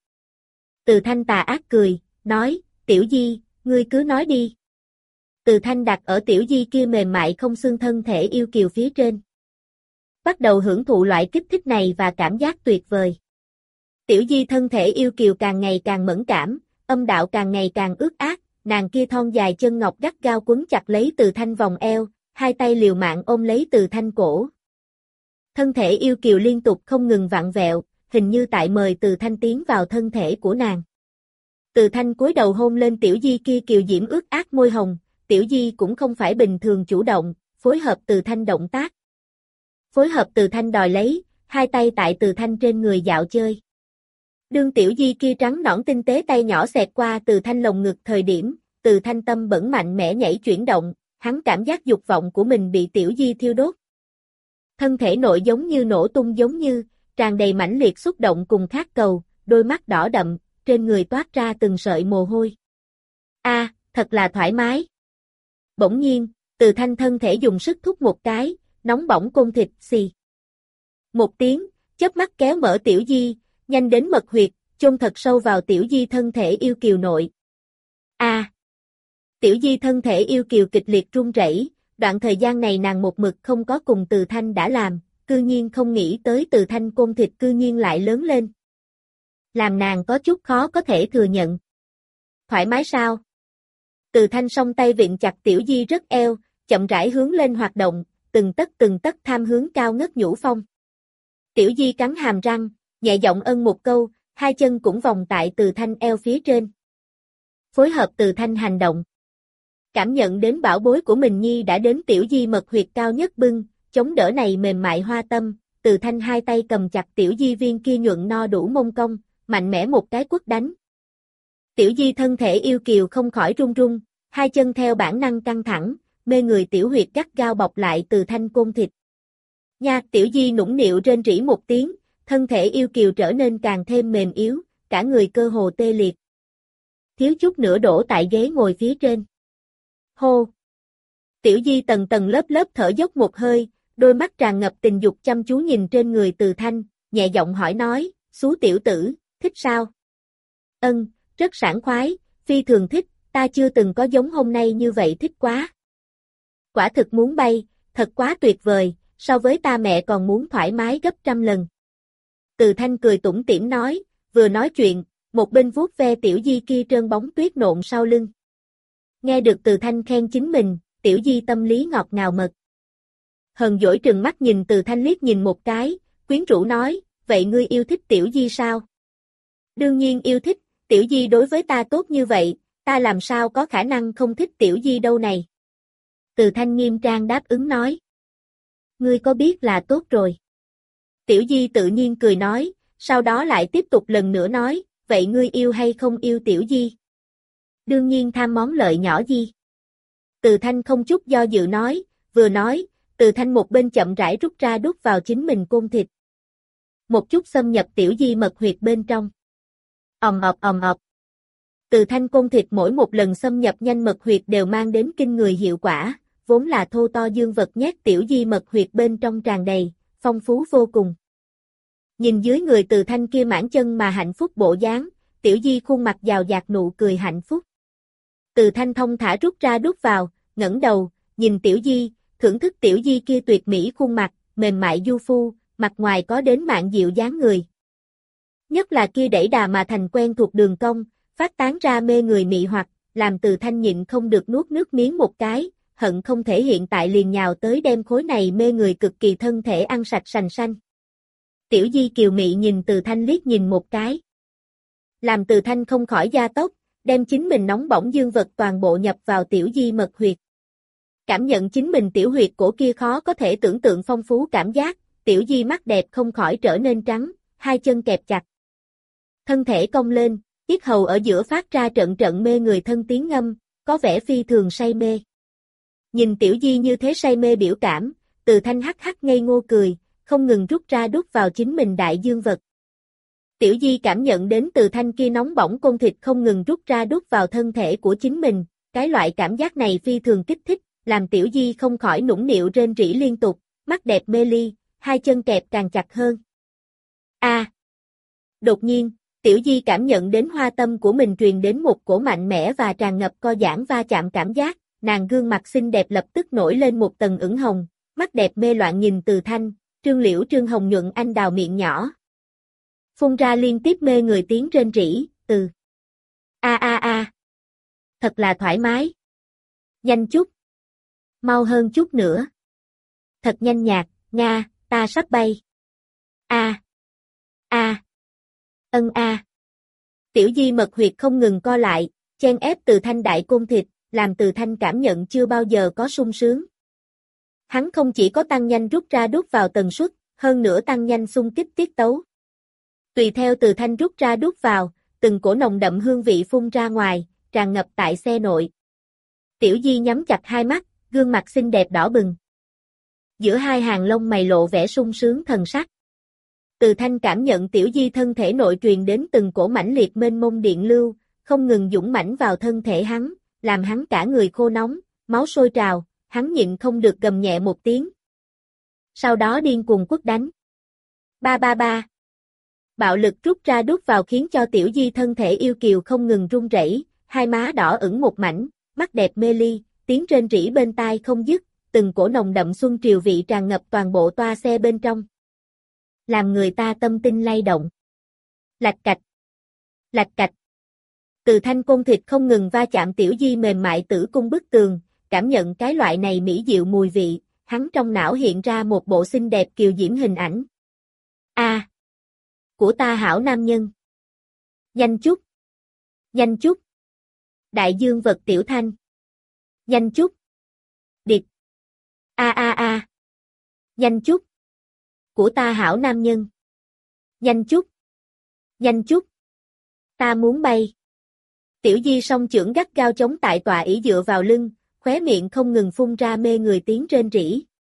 Từ Thanh tà ác cười, nói, Tiểu Di, ngươi cứ nói đi. Từ Thanh đặt ở Tiểu Di kia mềm mại không xương thân thể yêu kiều phía trên. Bắt đầu hưởng thụ loại kích thích này và cảm giác tuyệt vời. Tiểu Di thân thể yêu kiều càng ngày càng mẫn cảm, âm đạo càng ngày càng ướt át, nàng kia thon dài chân ngọc gắt gao quấn chặt lấy Từ Thanh vòng eo, hai tay liều mạng ôm lấy Từ Thanh cổ. Thân thể yêu kiều liên tục không ngừng vặn vẹo, hình như tại mời Từ Thanh tiến vào thân thể của nàng. Từ Thanh cúi đầu hôn lên Tiểu Di kia kiều diễm ướt át môi hồng, Tiểu Di cũng không phải bình thường chủ động, phối hợp Từ Thanh động tác. Phối hợp Từ Thanh đòi lấy, hai tay tại Từ Thanh trên người dạo chơi. Đương Tiểu Di kia trắng nõn tinh tế tay nhỏ xẹt qua Từ Thanh lồng ngực thời điểm, Từ Thanh tâm bẩn mạnh mẽ nhảy chuyển động, hắn cảm giác dục vọng của mình bị Tiểu Di thiêu đốt. Thân thể nội giống như nổ tung giống như, tràn đầy mãnh liệt xúc động cùng khát cầu, đôi mắt đỏ đậm, trên người toát ra từng sợi mồ hôi. A, à, thật là thoải mái. Bỗng nhiên, Từ Thanh thân thể dùng sức thúc một cái, nóng bỏng côn thịt xì. Một tiếng, chớp mắt kéo mở Tiểu Di, nhanh đến mật huyệt, chôn thật sâu vào Tiểu Di thân thể yêu kiều nội. A. À, Tiểu Di thân thể yêu kiều kịch liệt run rẩy, đoạn thời gian này nàng một mực không có cùng Từ Thanh đã làm, cư nhiên không nghĩ tới Từ Thanh côn thịt cư nhiên lại lớn lên. Làm nàng có chút khó có thể thừa nhận. Thoải mái sao? Từ Thanh song tay vịn chặt Tiểu Di rất eo, chậm rãi hướng lên hoạt động, từng tấc từng tấc tham hướng cao ngất nhũ phong. Tiểu Di cắn hàm răng, nhẹ giọng ân một câu, hai chân cũng vòng tại Từ Thanh eo phía trên. Phối hợp Từ Thanh hành động. Cảm nhận đến bảo bối của mình nhi đã đến Tiểu Di mật huyệt cao nhất bưng, chống đỡ này mềm mại hoa tâm, Từ Thanh hai tay cầm chặt Tiểu Di viên kia nhuận no đủ mông công, mạnh mẽ một cái quất đánh. Tiểu Di thân thể yêu kiều không khỏi run run, hai chân theo bản năng căng thẳng, mê người tiểu huyệt gắt gao bọc lại Từ Thanh côn thịt. Nha, Tiểu Di nũng nịu rên rỉ một tiếng, thân thể yêu kiều trở nên càng thêm mềm yếu, cả người cơ hồ tê liệt. Thiếu chút nữa đổ tại ghế ngồi phía trên. Hô! Tiểu Di tầng tầng lớp lớp thở dốc một hơi, đôi mắt tràn ngập tình dục chăm chú nhìn trên người Từ Thanh, nhẹ giọng hỏi nói, xú tiểu tử, thích sao? Ân, rất sảng khoái, phi thường thích, ta chưa từng có giống hôm nay như vậy thích quá. Quả thực muốn bay, thật quá tuyệt vời, so với ta mẹ còn muốn thoải mái gấp trăm lần. Từ Thanh cười tủm tỉm nói, vừa nói chuyện, một bên vuốt ve Tiểu Di kia trơn bóng tuyết nộn sau lưng. Nghe được Từ Thanh khen chính mình, Tiểu Di tâm lý ngọt ngào mật. Hờn dỗi trừng mắt nhìn Từ Thanh liếc nhìn một cái, quyến rũ nói, vậy ngươi yêu thích Tiểu Di sao? Đương nhiên yêu thích, Tiểu Di đối với ta tốt như vậy, ta làm sao có khả năng không thích Tiểu Di đâu này. Từ Thanh nghiêm trang đáp ứng nói. Ngươi có biết là tốt rồi. Tiểu Di tự nhiên cười nói, sau đó lại tiếp tục lần nữa nói, vậy ngươi yêu hay không yêu Tiểu Di? Đương nhiên tham món lợi nhỏ Di. Từ Thanh không chút do dự nói, vừa nói, Từ Thanh một bên chậm rãi rút ra đút vào chính mình côn thịt. Một chút xâm nhập Tiểu Di mật huyệt bên trong. Ầm ầm ầm ầm. Từ Thanh côn thịt mỗi một lần xâm nhập nhanh mật huyệt đều mang đến kinh người hiệu quả, vốn là thô to dương vật nhét Tiểu Di mật huyệt bên trong tràn đầy, phong phú vô cùng. Nhìn dưới người Từ Thanh kia mãn chân mà hạnh phúc bộ dáng, Tiểu Di khuôn mặt giàu dạt nụ cười hạnh phúc. Từ Thanh thông thả rút ra đút vào, ngẩng đầu, nhìn Tiểu Di, thưởng thức Tiểu Di kia tuyệt mỹ khuôn mặt, mềm mại du phu, mặt ngoài có đến mạn dịu dáng người. Nhất là kia đẩy đà mà thành quen thuộc đường cong, phát tán ra mê người mị hoặc, làm Từ Thanh nhịn không được nuốt nước miếng một cái, hận không thể hiện tại liền nhào tới đem khối này mê người cực kỳ thân thể ăn sạch sành sanh. Tiểu Di kiều mị nhìn Từ Thanh liếc nhìn một cái. Làm Từ Thanh không khỏi gia tốc, đem chính mình nóng bỏng dương vật toàn bộ nhập vào Tiểu Di mật huyệt. Cảm nhận chính mình tiểu huyệt cổ kia khó có thể tưởng tượng phong phú cảm giác, Tiểu Di mắt đẹp không khỏi trở nên trắng, hai chân kẹp chặt. Thân thể cong lên, yết hầu ở giữa phát ra trận trận mê người thân tiếng ngâm, có vẻ phi thường say mê. Nhìn Tiểu Di như thế say mê biểu cảm, Từ Thanh hắc hắc ngây ngô cười, không ngừng rút ra đút vào chính mình đại dương vật. Tiểu Di cảm nhận đến Từ Thanh kia nóng bỏng côn thịt không ngừng rút ra đút vào thân thể của chính mình, cái loại cảm giác này phi thường kích thích, làm Tiểu Di không khỏi nũng nịu rên rỉ liên tục, mắt đẹp mê ly, hai chân kẹp càng chặt hơn. A! À, đột nhiên, Tiểu Di cảm nhận đến hoa tâm của mình truyền đến một cổ mạnh mẽ và tràn ngập co giãn va chạm cảm giác, nàng gương mặt xinh đẹp lập tức nổi lên một tầng ửng hồng, mắt đẹp mê loạn nhìn Từ Thanh, trương liễu trương hồng nhuận anh đào miệng nhỏ. Phun ra liên tiếp mê người tiếng rên rỉ, từ. A a a. Thật là thoải mái. Nhanh chút. Mau hơn chút nữa. Thật nhanh nhạt, Nga, ta sắp bay. A. A. Ân a. Tiểu Di mật huyệt không ngừng co lại, chen ép Từ Thanh đại côn thịt, làm Từ Thanh cảm nhận chưa bao giờ có sung sướng. Hắn không chỉ có tăng nhanh rút ra đút vào tần suất, hơn nữa tăng nhanh xung kích tiết tấu. Tùy theo Từ Thanh rút ra đút vào, từng cổ nồng đậm hương vị phun ra ngoài, tràn ngập tại xe nội. Tiểu Di nhắm chặt hai mắt, gương mặt xinh đẹp đỏ bừng. Giữa hai hàng lông mày lộ vẻ sung sướng thần sắc. Từ Thanh cảm nhận Tiểu Di thân thể nội truyền đến từng cổ mãnh liệt mênh mông điện lưu, không ngừng dũng mãnh vào thân thể hắn, làm hắn cả người khô nóng, máu sôi trào, hắn nhịn không được gầm nhẹ một tiếng. Sau đó điên cuồng quất đánh. Ba ba ba. Bạo lực rút ra đút vào khiến cho Tiểu Di thân thể yêu kiều không ngừng run rẩy, hai má đỏ ửng một mảnh, mắt đẹp mê ly, tiếng rên rỉ bên tai không dứt, từng cổ nồng đậm xuân triều vị tràn ngập toàn bộ toa xe bên trong. Làm người ta tâm tinh lay động. Lạch cạch. Lạch cạch. Từ Thanh côn thịt không ngừng va chạm Tiểu Di mềm mại tử cung bức tường, cảm nhận cái loại này mỹ diệu mùi vị, hắn trong não hiện ra một bộ xinh đẹp kiều diễm hình ảnh. A, à, của ta hảo nam nhân. Nhanh chút. Nhanh chút. Đại dương vật Tiểu Thanh. Nhanh chút. Điệt. A a a. Nhanh chút. Của ta hảo nam nhân. Nhanh chút. Nhanh chút. Ta muốn bay. Tiểu Di song chưởng gắt gao chống tại tọa ỷ dựa vào lưng, khóe miệng không ngừng phun ra mê người tiếng rên rỉ.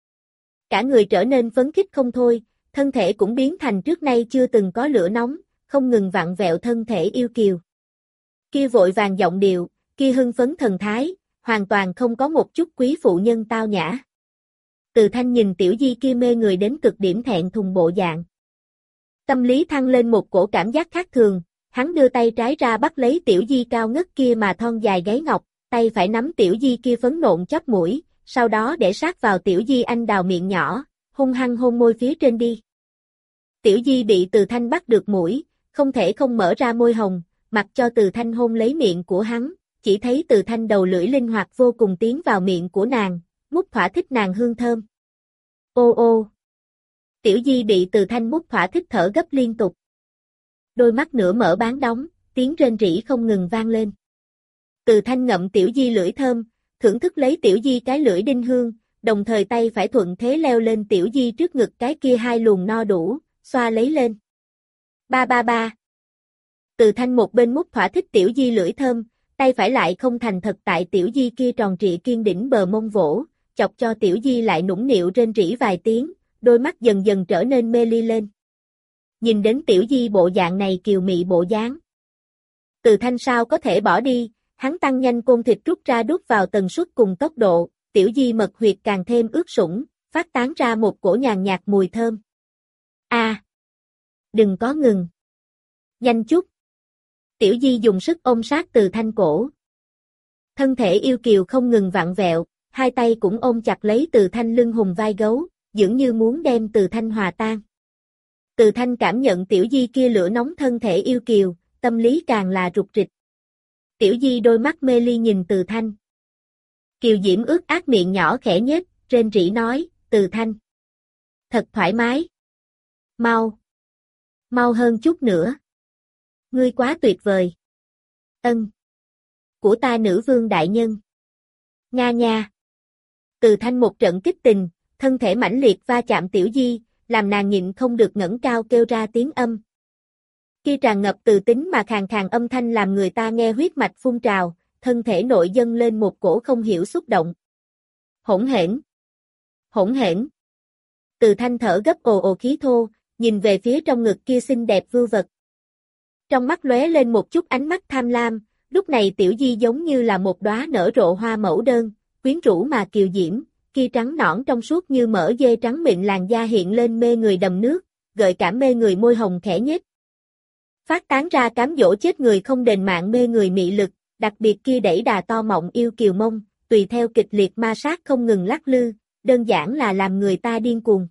Cả người trở nên phấn khích không thôi, thân thể cũng biến thành trước nay chưa từng có lửa nóng, không ngừng vặn vẹo thân thể yêu kiều. Kia vội vàng giọng điệu, kia hưng phấn thần thái, hoàn toàn không có một chút quý phụ nhân tao nhã. Từ Thanh nhìn Tiểu Di kia mê người đến cực điểm thẹn thùng bộ dạng. Tâm lý thăng lên một cổ cảm giác khác thường, hắn đưa tay trái ra bắt lấy Tiểu Di cao ngất kia mà thon dài gáy ngọc, tay phải nắm Tiểu Di kia phấn nộn chóp mũi, sau đó để sát vào Tiểu Di anh đào miệng nhỏ, hung hăng hôn môi phía trên đi. Tiểu Di bị Từ Thanh bắt được mũi, không thể không mở ra môi hồng, mặc cho Từ Thanh hôn lấy miệng của hắn, chỉ thấy Từ Thanh đầu lưỡi linh hoạt vô cùng tiến vào miệng của nàng, mút thỏa thích nàng hương thơm. Ô ô! Tiểu Di bị Từ Thanh mút thỏa thích thở gấp liên tục. Đôi mắt nửa mở bán đóng, tiếng rên rỉ không ngừng vang lên. Từ Thanh ngậm Tiểu Di lưỡi thơm, thưởng thức lấy Tiểu Di cái lưỡi đinh hương, đồng thời tay phải thuận thế leo lên Tiểu Di trước ngực cái kia hai luồng no đủ, xoa lấy lên. Ba ba ba. Từ Thanh một bên mút thỏa thích Tiểu Di lưỡi thơm, tay phải lại không thành thật tại Tiểu Di kia tròn trịa kiên đỉnh bờ mông vỗ, chọc cho Tiểu Di lại nũng nịu rên rỉ vài tiếng, đôi mắt dần dần trở nên mê ly lên. Nhìn đến Tiểu Di bộ dạng này kiều mị bộ dáng. Từ Thanh sao có thể bỏ đi, hắn tăng nhanh côn thịt rút ra đút vào tần suất cùng tốc độ, Tiểu Di mật huyệt càng thêm ướt sũng, phát tán ra một cổ nhàn nhạt mùi thơm. A, à, đừng có ngừng. Nhanh chút. Tiểu Di dùng sức ôm sát Từ Thanh cổ. Thân thể yêu kiều không ngừng vặn vẹo, hai tay cũng ôm chặt lấy Từ Thanh lưng hùng vai gấu, dường như muốn đem Từ Thanh hòa tan. Từ Thanh cảm nhận Tiểu Di kia lửa nóng thân thể yêu kiều, tâm lý càng là rục rịch. Tiểu Di đôi mắt mê ly nhìn Từ Thanh. Kiều diễm ướt át miệng nhỏ khẽ nhếch, rên rỉ nói, Từ Thanh. Thật thoải mái. Mau. Mau hơn chút nữa. Ngươi quá tuyệt vời. Ân. Của ta nữ vương đại nhân. Nga nha. Từ Thanh một trận kích tình, thân thể mãnh liệt va chạm Tiểu Di, làm nàng nhịn không được ngẩng cao kêu ra tiếng âm. Kia tràn ngập từ tính mà khàn khàn âm thanh làm người ta nghe huyết mạch phun trào, thân thể nội dâng lên một cổ không hiểu xúc động. Hỗn hển. Hỗn hển. Từ Thanh thở gấp ồ ồ khí thô, nhìn về phía trong ngực kia xinh đẹp vưu vật. Trong mắt lóe lên một chút ánh mắt tham lam, lúc này Tiểu Di giống như là một đóa nở rộ hoa mẫu đơn, quyến rũ mà kiều diễm, kia trắng nõn trong suốt như mỡ dê trắng mịn làn da hiện lên mê người đầm nước, gợi cảm mê người môi hồng khẽ nhếch. Phát tán ra cám dỗ chết người không đền mạng mê người mị lực, đặc biệt kia đẩy đà to mọng yêu kiều mông, tùy theo kịch liệt ma sát không ngừng lắc lư, đơn giản là làm người ta điên cuồng.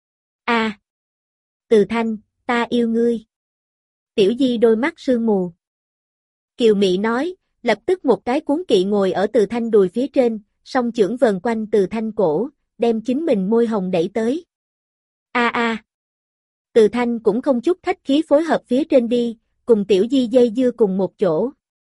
A, à, Từ Thanh, ta yêu ngươi. Tiểu Di đôi mắt sương mù. Kiều mị nói, lập tức một cái cuốn kỵ ngồi ở Từ Thanh đùi phía trên, song chưởng vờn quanh Từ Thanh cổ, đem chính mình môi hồng đẩy tới. A a. Từ Thanh cũng không chút khách khí phối hợp phía trên đi, cùng Tiểu Di dây dưa cùng một chỗ.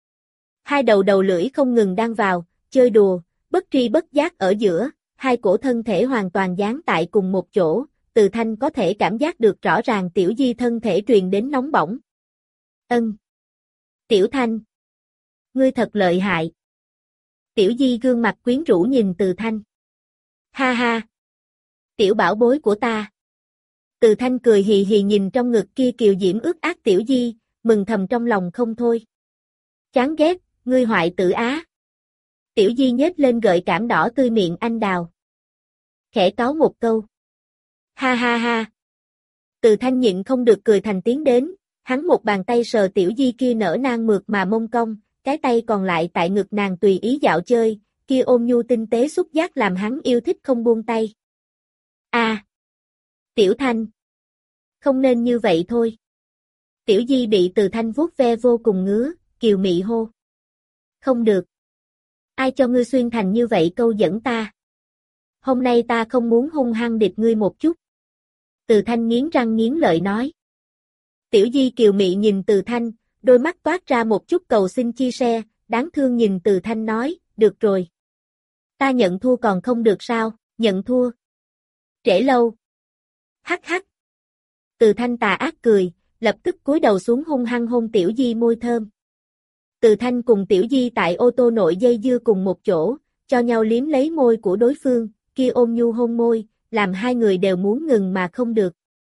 Hai đầu đầu lưỡi không ngừng đan vào, chơi đùa, bất tri bất giác ở giữa, hai cổ thân thể hoàn toàn dán tại cùng một chỗ, Từ Thanh có thể cảm giác được rõ ràng Tiểu Di thân thể truyền đến nóng bỏng. Ân. Tiểu Thanh. Ngươi thật lợi hại. Tiểu Di gương mặt quyến rũ nhìn Từ Thanh. Ha ha. Tiểu bảo bối của ta. Từ Thanh cười hì hì nhìn trong ngực kia kiều diễm ướt át Tiểu Di, mừng thầm trong lòng không thôi. Chán ghét, ngươi hoại tử á. Tiểu Di nhếch lên gợi cảm đỏ tươi miệng anh đào. Khẽ cáo một câu. Ha ha ha. Từ Thanh nhịn không được cười thành tiếng đến, hắn một bàn tay sờ Tiểu Di kia nở nang mượt mà mông cong, cái tay còn lại tại ngực nàng tùy ý dạo chơi, kia ôm nhu tinh tế xúc giác làm hắn yêu thích không buông tay. A. À, Tiểu Thanh. Không nên như vậy thôi. Tiểu Di bị Từ Thanh vuốt ve vô cùng ngứa, kiều mị hô. Không được. Ai cho ngươi xuyên thành như vậy câu dẫn ta. Hôm nay ta không muốn hung hăng địch ngươi một chút. Từ Thanh nghiến răng nghiến lợi nói. Tiểu Di kiều mị nhìn Từ Thanh, đôi mắt toát ra một chút cầu xin chia sẻ, đáng thương nhìn Từ Thanh nói, được rồi. Ta nhận thua còn không được sao, nhận thua. Trễ lâu. Hắc hắc. Từ Thanh tà ác cười, lập tức cúi đầu xuống hung hăng hôn Tiểu Di môi thơm. Từ Thanh cùng Tiểu Di tại ô tô nội dây dưa cùng một chỗ, cho nhau liếm lấy môi của đối phương, kia ôm nhu hôn môi, làm hai người đều muốn ngừng mà không được.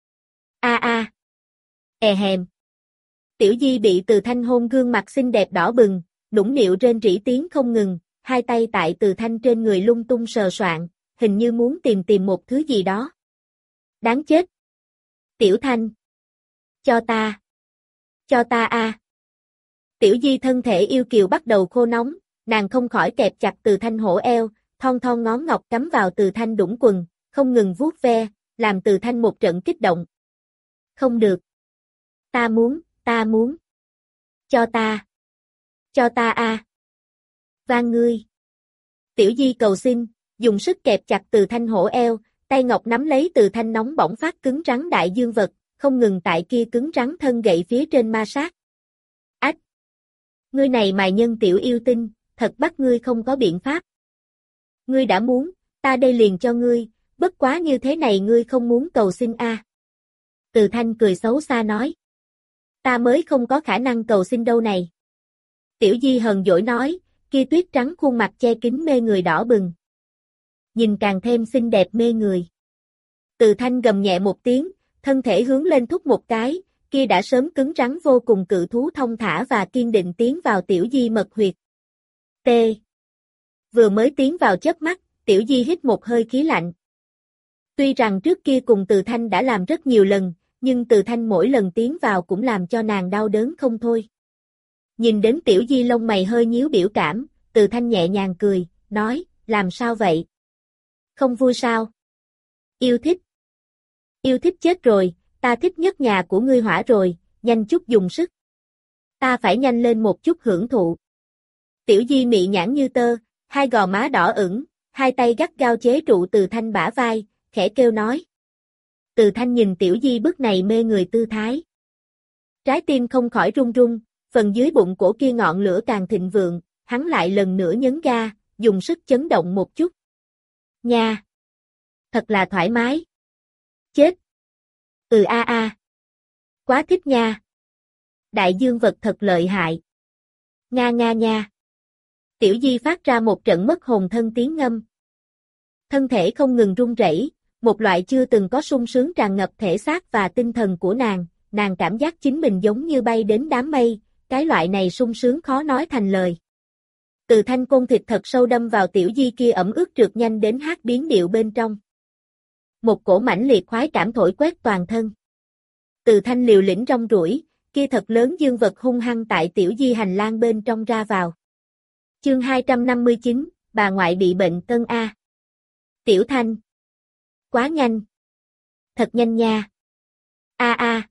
A a. E hèm. Tiểu Di bị Từ Thanh hôn gương mặt xinh đẹp đỏ bừng, nũng nịu rên rỉ tiếng không ngừng, hai tay tại Từ Thanh trên người lung tung sờ soạng, hình như muốn tìm tìm một thứ gì đó. Đáng chết. Tiểu Thanh. Cho ta. Cho ta a. Tiểu Di thân thể yêu kiều bắt đầu khô nóng, nàng không khỏi kẹp chặt Từ Thanh hổ eo, thon thon ngón ngọc cắm vào Từ Thanh đũng quần, không ngừng vuốt ve, làm Từ Thanh một trận kích động. Không được. Ta muốn, ta muốn. Cho ta. Cho ta a. Van ngươi. Tiểu Di cầu xin, dùng sức kẹp chặt Từ Thanh hổ eo, tay ngọc nắm lấy Từ Thanh nóng bỏng phát cứng rắn đại dương vật, không ngừng tại kia cứng rắn thân gậy phía trên ma sát. Ách! Ngươi này mài nhân tiểu yêu tinh, thật bắt ngươi không có biện pháp. Ngươi đã muốn, ta đây liền cho ngươi, bất quá như thế này ngươi không muốn cầu xin a. À. Từ Thanh cười xấu xa nói. Ta mới không có khả năng cầu xin đâu này. Tiểu Di hờn dỗi nói, kia tuyết trắng khuôn mặt che kín mê người đỏ bừng. Nhìn càng thêm xinh đẹp mê người. Từ Thanh gầm nhẹ một tiếng, thân thể hướng lên thúc một cái, kia đã sớm cứng rắn vô cùng cự thú thông thả và kiên định tiến vào Tiểu Di mật huyệt. T. Vừa mới tiến vào chớp mắt, Tiểu Di hít một hơi khí lạnh. Tuy rằng trước kia cùng Từ Thanh đã làm rất nhiều lần, nhưng Từ Thanh mỗi lần tiến vào cũng làm cho nàng đau đớn không thôi. Nhìn đến Tiểu Di lông mày hơi nhíu biểu cảm, Từ Thanh nhẹ nhàng cười, nói, làm sao vậy? Không vui sao? Yêu thích. Yêu thích chết rồi, ta thích nhất nhà của ngươi hỏa rồi, nhanh chút dùng sức. Ta phải nhanh lên một chút hưởng thụ. Tiểu Di mị nhãn như tơ, hai gò má đỏ ửng, hai tay gắt gao chế trụ Từ Thanh bả vai, khẽ kêu nói. Từ Thanh nhìn Tiểu Di bức này mê người tư thái. Trái tim không khỏi run run, phần dưới bụng cổ kia ngọn lửa càng thịnh vượng, hắn lại lần nữa nhấn ga, dùng sức chấn động một chút. Nha! Thật là thoải mái. Chết! Ừ a a. Quá thích nha. Đại dương vật thật lợi hại. Nga nga nha. Tiểu Di phát ra một trận mất hồn thân tiếng ngâm. Thân thể không ngừng run rẩy, một loại chưa từng có sung sướng tràn ngập thể xác và tinh thần của nàng, nàng cảm giác chính mình giống như bay đến đám mây, cái loại này sung sướng khó nói thành lời. Từ Thanh côn thịt thật sâu đâm vào Tiểu Di kia ẩm ướt trượt nhanh đến hát biến điệu bên trong. Một cổ mãnh liệt khoái cảm thổi quét toàn thân. Từ Thanh liều lĩnh rong ruổi, kia thật lớn dương vật hung hăng tại Tiểu Di hành lang bên trong ra vào. Chương hai trăm năm mươi chín, bà ngoại bị bệnh tân A. Tiểu Thanh. Quá nhanh. Thật nhanh nha. A a.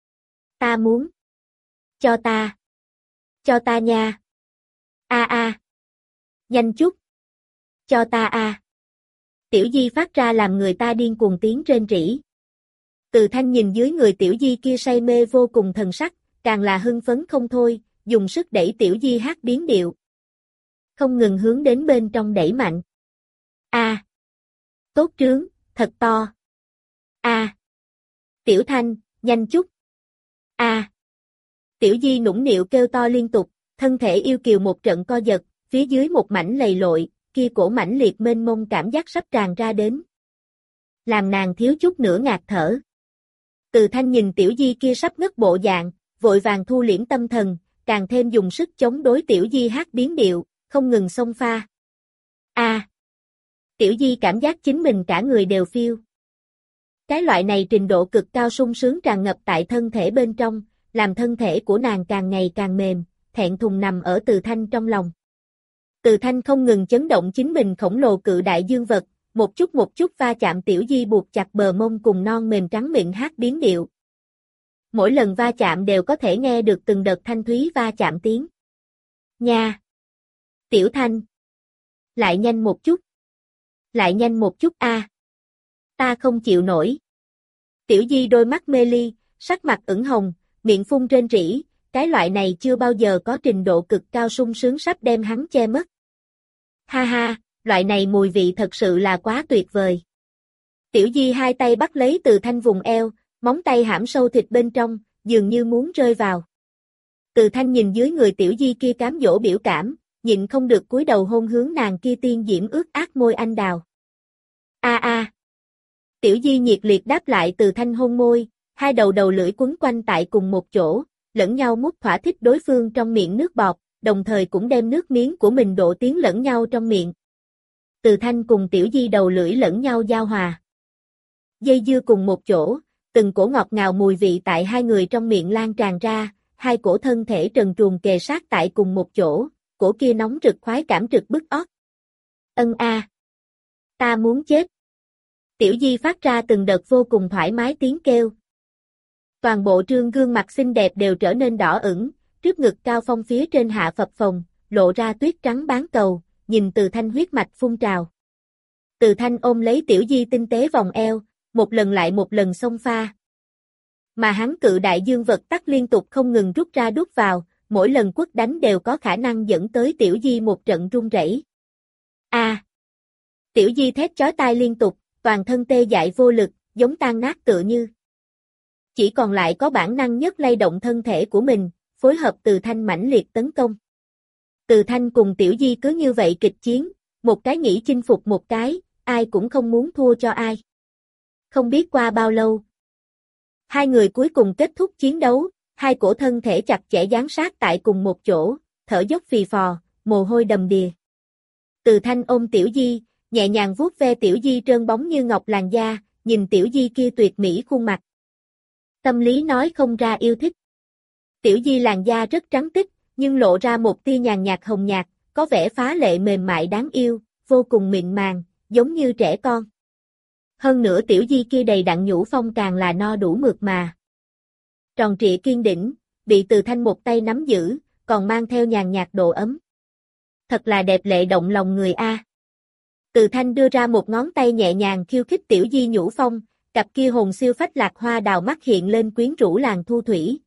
Ta muốn. Cho ta. Cho ta nha. A a. Nhanh chút. Cho ta a. Tiểu Di phát ra làm người ta điên cuồng tiếng rên rỉ. Từ Thanh nhìn dưới người Tiểu Di kia say mê vô cùng thần sắc, càng là hưng phấn không thôi, dùng sức đẩy Tiểu Di hát biến điệu. Không ngừng hướng đến bên trong đẩy mạnh. A. Tốt trướng, thật to. A. Tiểu Thanh, nhanh chút. A. Tiểu Di nũng nịu kêu to liên tục, thân thể yêu kiều một trận co giật, phía dưới một mảnh lầy lội, kia cổ mãnh liệt mênh mông cảm giác sắp tràn ra đến. Làm nàng thiếu chút nữa ngạt thở. Từ Thanh nhìn Tiểu Di kia sắp ngất bộ dạng, vội vàng thu liễm tâm thần, càng thêm dùng sức chống đối Tiểu Di hát biến điệu, không ngừng xông pha. A. Tiểu Di cảm giác chính mình cả người đều phiêu. Cái loại này trình độ cực cao sung sướng tràn ngập tại thân thể bên trong, làm thân thể của nàng càng ngày càng mềm, thẹn thùng nằm ở Từ Thanh trong lòng. Từ Thanh không ngừng chấn động chính mình khổng lồ cự đại dương vật, một chút một chút va chạm Tiểu Di buộc chặt bờ mông cùng non mềm trắng miệng hát biến điệu. Mỗi lần va chạm đều có thể nghe được từng đợt thanh thúy va chạm tiếng. Nha! Tiểu Thanh! Lại nhanh một chút! Lại nhanh một chút a! À. Ta không chịu nổi! Tiểu Di đôi mắt mê ly, sắc mặt ửng hồng, miệng phun rên rỉ, cái loại này chưa bao giờ có trình độ cực cao sung sướng sắp đem hắn che mất. Ha ha, loại này mùi vị thật sự là quá tuyệt vời. Tiểu Di hai tay bắt lấy Từ Thanh vùng eo, móng tay hãm sâu thịt bên trong, dường như muốn rơi vào. Từ Thanh nhìn dưới người Tiểu Di kia cám dỗ biểu cảm, nhịn không được cúi đầu hôn hướng nàng kia tiên diễm ướt át môi anh đào. A a. Tiểu Di nhiệt liệt đáp lại Từ Thanh hôn môi, hai đầu đầu lưỡi quấn quanh tại cùng một chỗ, lẫn nhau mút thỏa thích đối phương trong miệng nước bọt, đồng thời cũng đem nước miếng của mình độ tiến lẫn nhau trong miệng. Từ Thanh cùng Tiểu Di đầu lưỡi lẫn nhau giao hòa. Dây dưa cùng một chỗ, từng cổ ngọt ngào mùi vị tại hai người trong miệng lan tràn ra, hai cổ thân thể trần truồng kề sát tại cùng một chỗ, cổ kia nóng rực khoái cảm trực bức óc. Ân a. Ta muốn chết. Tiểu Di phát ra từng đợt vô cùng thoải mái tiếng kêu. Toàn bộ trương gương mặt xinh đẹp đều trở nên đỏ ửng, trước ngực cao phong phía trên hạ phập phồng, lộ ra tuyết trắng bán cầu, nhìn Từ Thanh huyết mạch phun trào. Từ Thanh ôm lấy Tiểu Di tinh tế vòng eo, một lần lại một lần xông pha. Mà hắn cự đại dương vật tắc liên tục không ngừng rút ra đút vào, mỗi lần quất đánh đều có khả năng dẫn tới Tiểu Di một trận run rẩy. A. À. Tiểu Di thét chói tai liên tục, toàn thân tê dại vô lực, giống tan nát tựa như. Chỉ còn lại có bản năng nhất lay động thân thể của mình, phối hợp Từ Thanh mãnh liệt tấn công. Từ Thanh cùng Tiểu Di cứ như vậy kịch chiến, một cái nghĩ chinh phục một cái, ai cũng không muốn thua cho ai. Không biết qua bao lâu. Hai người cuối cùng kết thúc chiến đấu, hai cổ thân thể chặt chẽ dán sát tại cùng một chỗ, thở dốc phì phò, mồ hôi đầm đìa. Từ Thanh ôm Tiểu Di, nhẹ nhàng vuốt ve Tiểu Di trơn bóng như ngọc làn da, nhìn Tiểu Di kia tuyệt mỹ khuôn mặt. Tâm lý nói không ra yêu thích. Tiểu Di làn da rất trắng tích, nhưng lộ ra một tia nhàn nhạt hồng nhạt, có vẻ phá lệ mềm mại đáng yêu, vô cùng mịn màng, giống như trẻ con. Hơn nữa Tiểu Di kia đầy đặn nhũ phong càng là no đủ mượt mà. Tròn trịa kiên đỉnh, bị Từ Thanh một tay nắm giữ, còn mang theo nhàn nhạt độ ấm. Thật là đẹp lệ động lòng người a. Từ Thanh đưa ra một ngón tay nhẹ nhàng khiêu khích Tiểu Di nhũ phong, cặp kia hồn siêu phách lạc hoa đào mắt hiện lên quyến rũ làng thu thủy.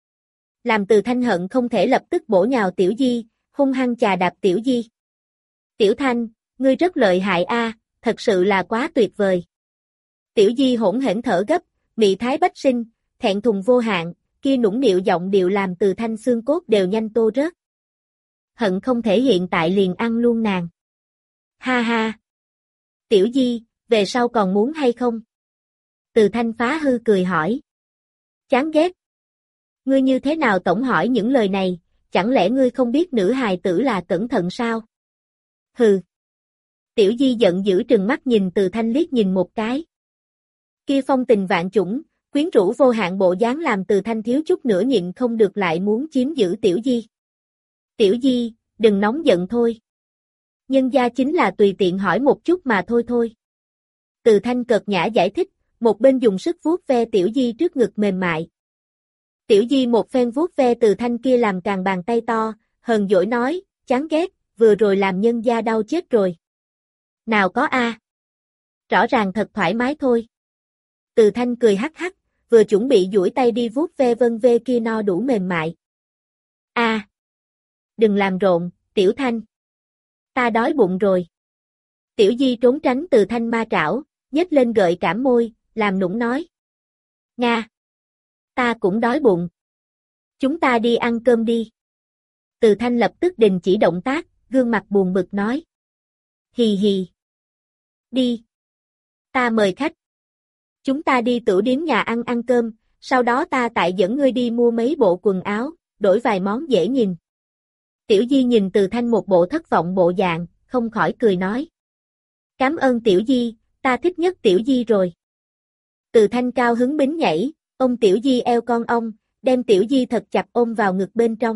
Làm Từ Thanh hận không thể lập tức bổ nhào Tiểu Di, hung hăng chà đạp Tiểu Di. Tiểu Thanh, ngươi rất lợi hại a, thật sự là quá tuyệt vời. Tiểu Di hỗn hển thở gấp, mị thái bách sinh, thẹn thùng vô hạn, kia nũng nịu giọng điệu làm Từ Thanh xương cốt đều nhanh tô rớt. Hận không thể hiện tại liền ăn luôn nàng. Ha ha. Tiểu Di, về sau còn muốn hay không? Từ Thanh phá hư cười hỏi. Chán ghét. Ngươi như thế nào tổng hỏi những lời này, chẳng lẽ ngươi không biết nữ hài tử là cẩn thận sao? Hừ. Tiểu Di giận dữ trừng mắt nhìn Từ Thanh liếc nhìn một cái. Kia phong tình vạn chủng, quyến rũ vô hạn bộ dáng làm Từ Thanh thiếu chút nữa nhịn không được lại muốn chiếm giữ Tiểu Di. Tiểu Di, đừng nóng giận thôi. Nhân gia chính là tùy tiện hỏi một chút mà thôi thôi. Từ Thanh cợt nhã giải thích, một bên dùng sức vuốt ve Tiểu Di trước ngực mềm mại. Tiểu Di một phen vuốt ve Từ Thanh kia làm càng bàn tay to, hờn dỗi nói, chán ghét, vừa rồi làm nhân gia đau chết rồi. Nào có a. Rõ ràng thật thoải mái thôi. Từ Thanh cười hắc hắc, vừa chuẩn bị duỗi tay đi vuốt ve vân ve kia no đủ mềm mại. A. À. Đừng làm rộn, Tiểu Thanh. Ta đói bụng rồi. Tiểu Di trốn tránh Từ Thanh ma trảo, nhếch lên gợi cảm môi, làm nũng nói. Nga. Ta cũng đói bụng. Chúng ta đi ăn cơm đi. Từ Thanh lập tức đình chỉ động tác, gương mặt buồn bực nói. Hì hì. Đi. Ta mời khách. Chúng ta đi tửu điếm nhà ăn ăn cơm, sau đó ta tại dẫn ngươi đi mua mấy bộ quần áo, đổi vài món dễ nhìn. Tiểu Di nhìn Từ Thanh một bộ thất vọng bộ dạng, không khỏi cười nói. Cảm ơn Tiểu Di, ta thích nhất Tiểu Di rồi. Từ Thanh cao hứng bính nhảy, ôm Tiểu Di eo con ong, đem Tiểu Di thật chặt ôm vào ngực bên trong.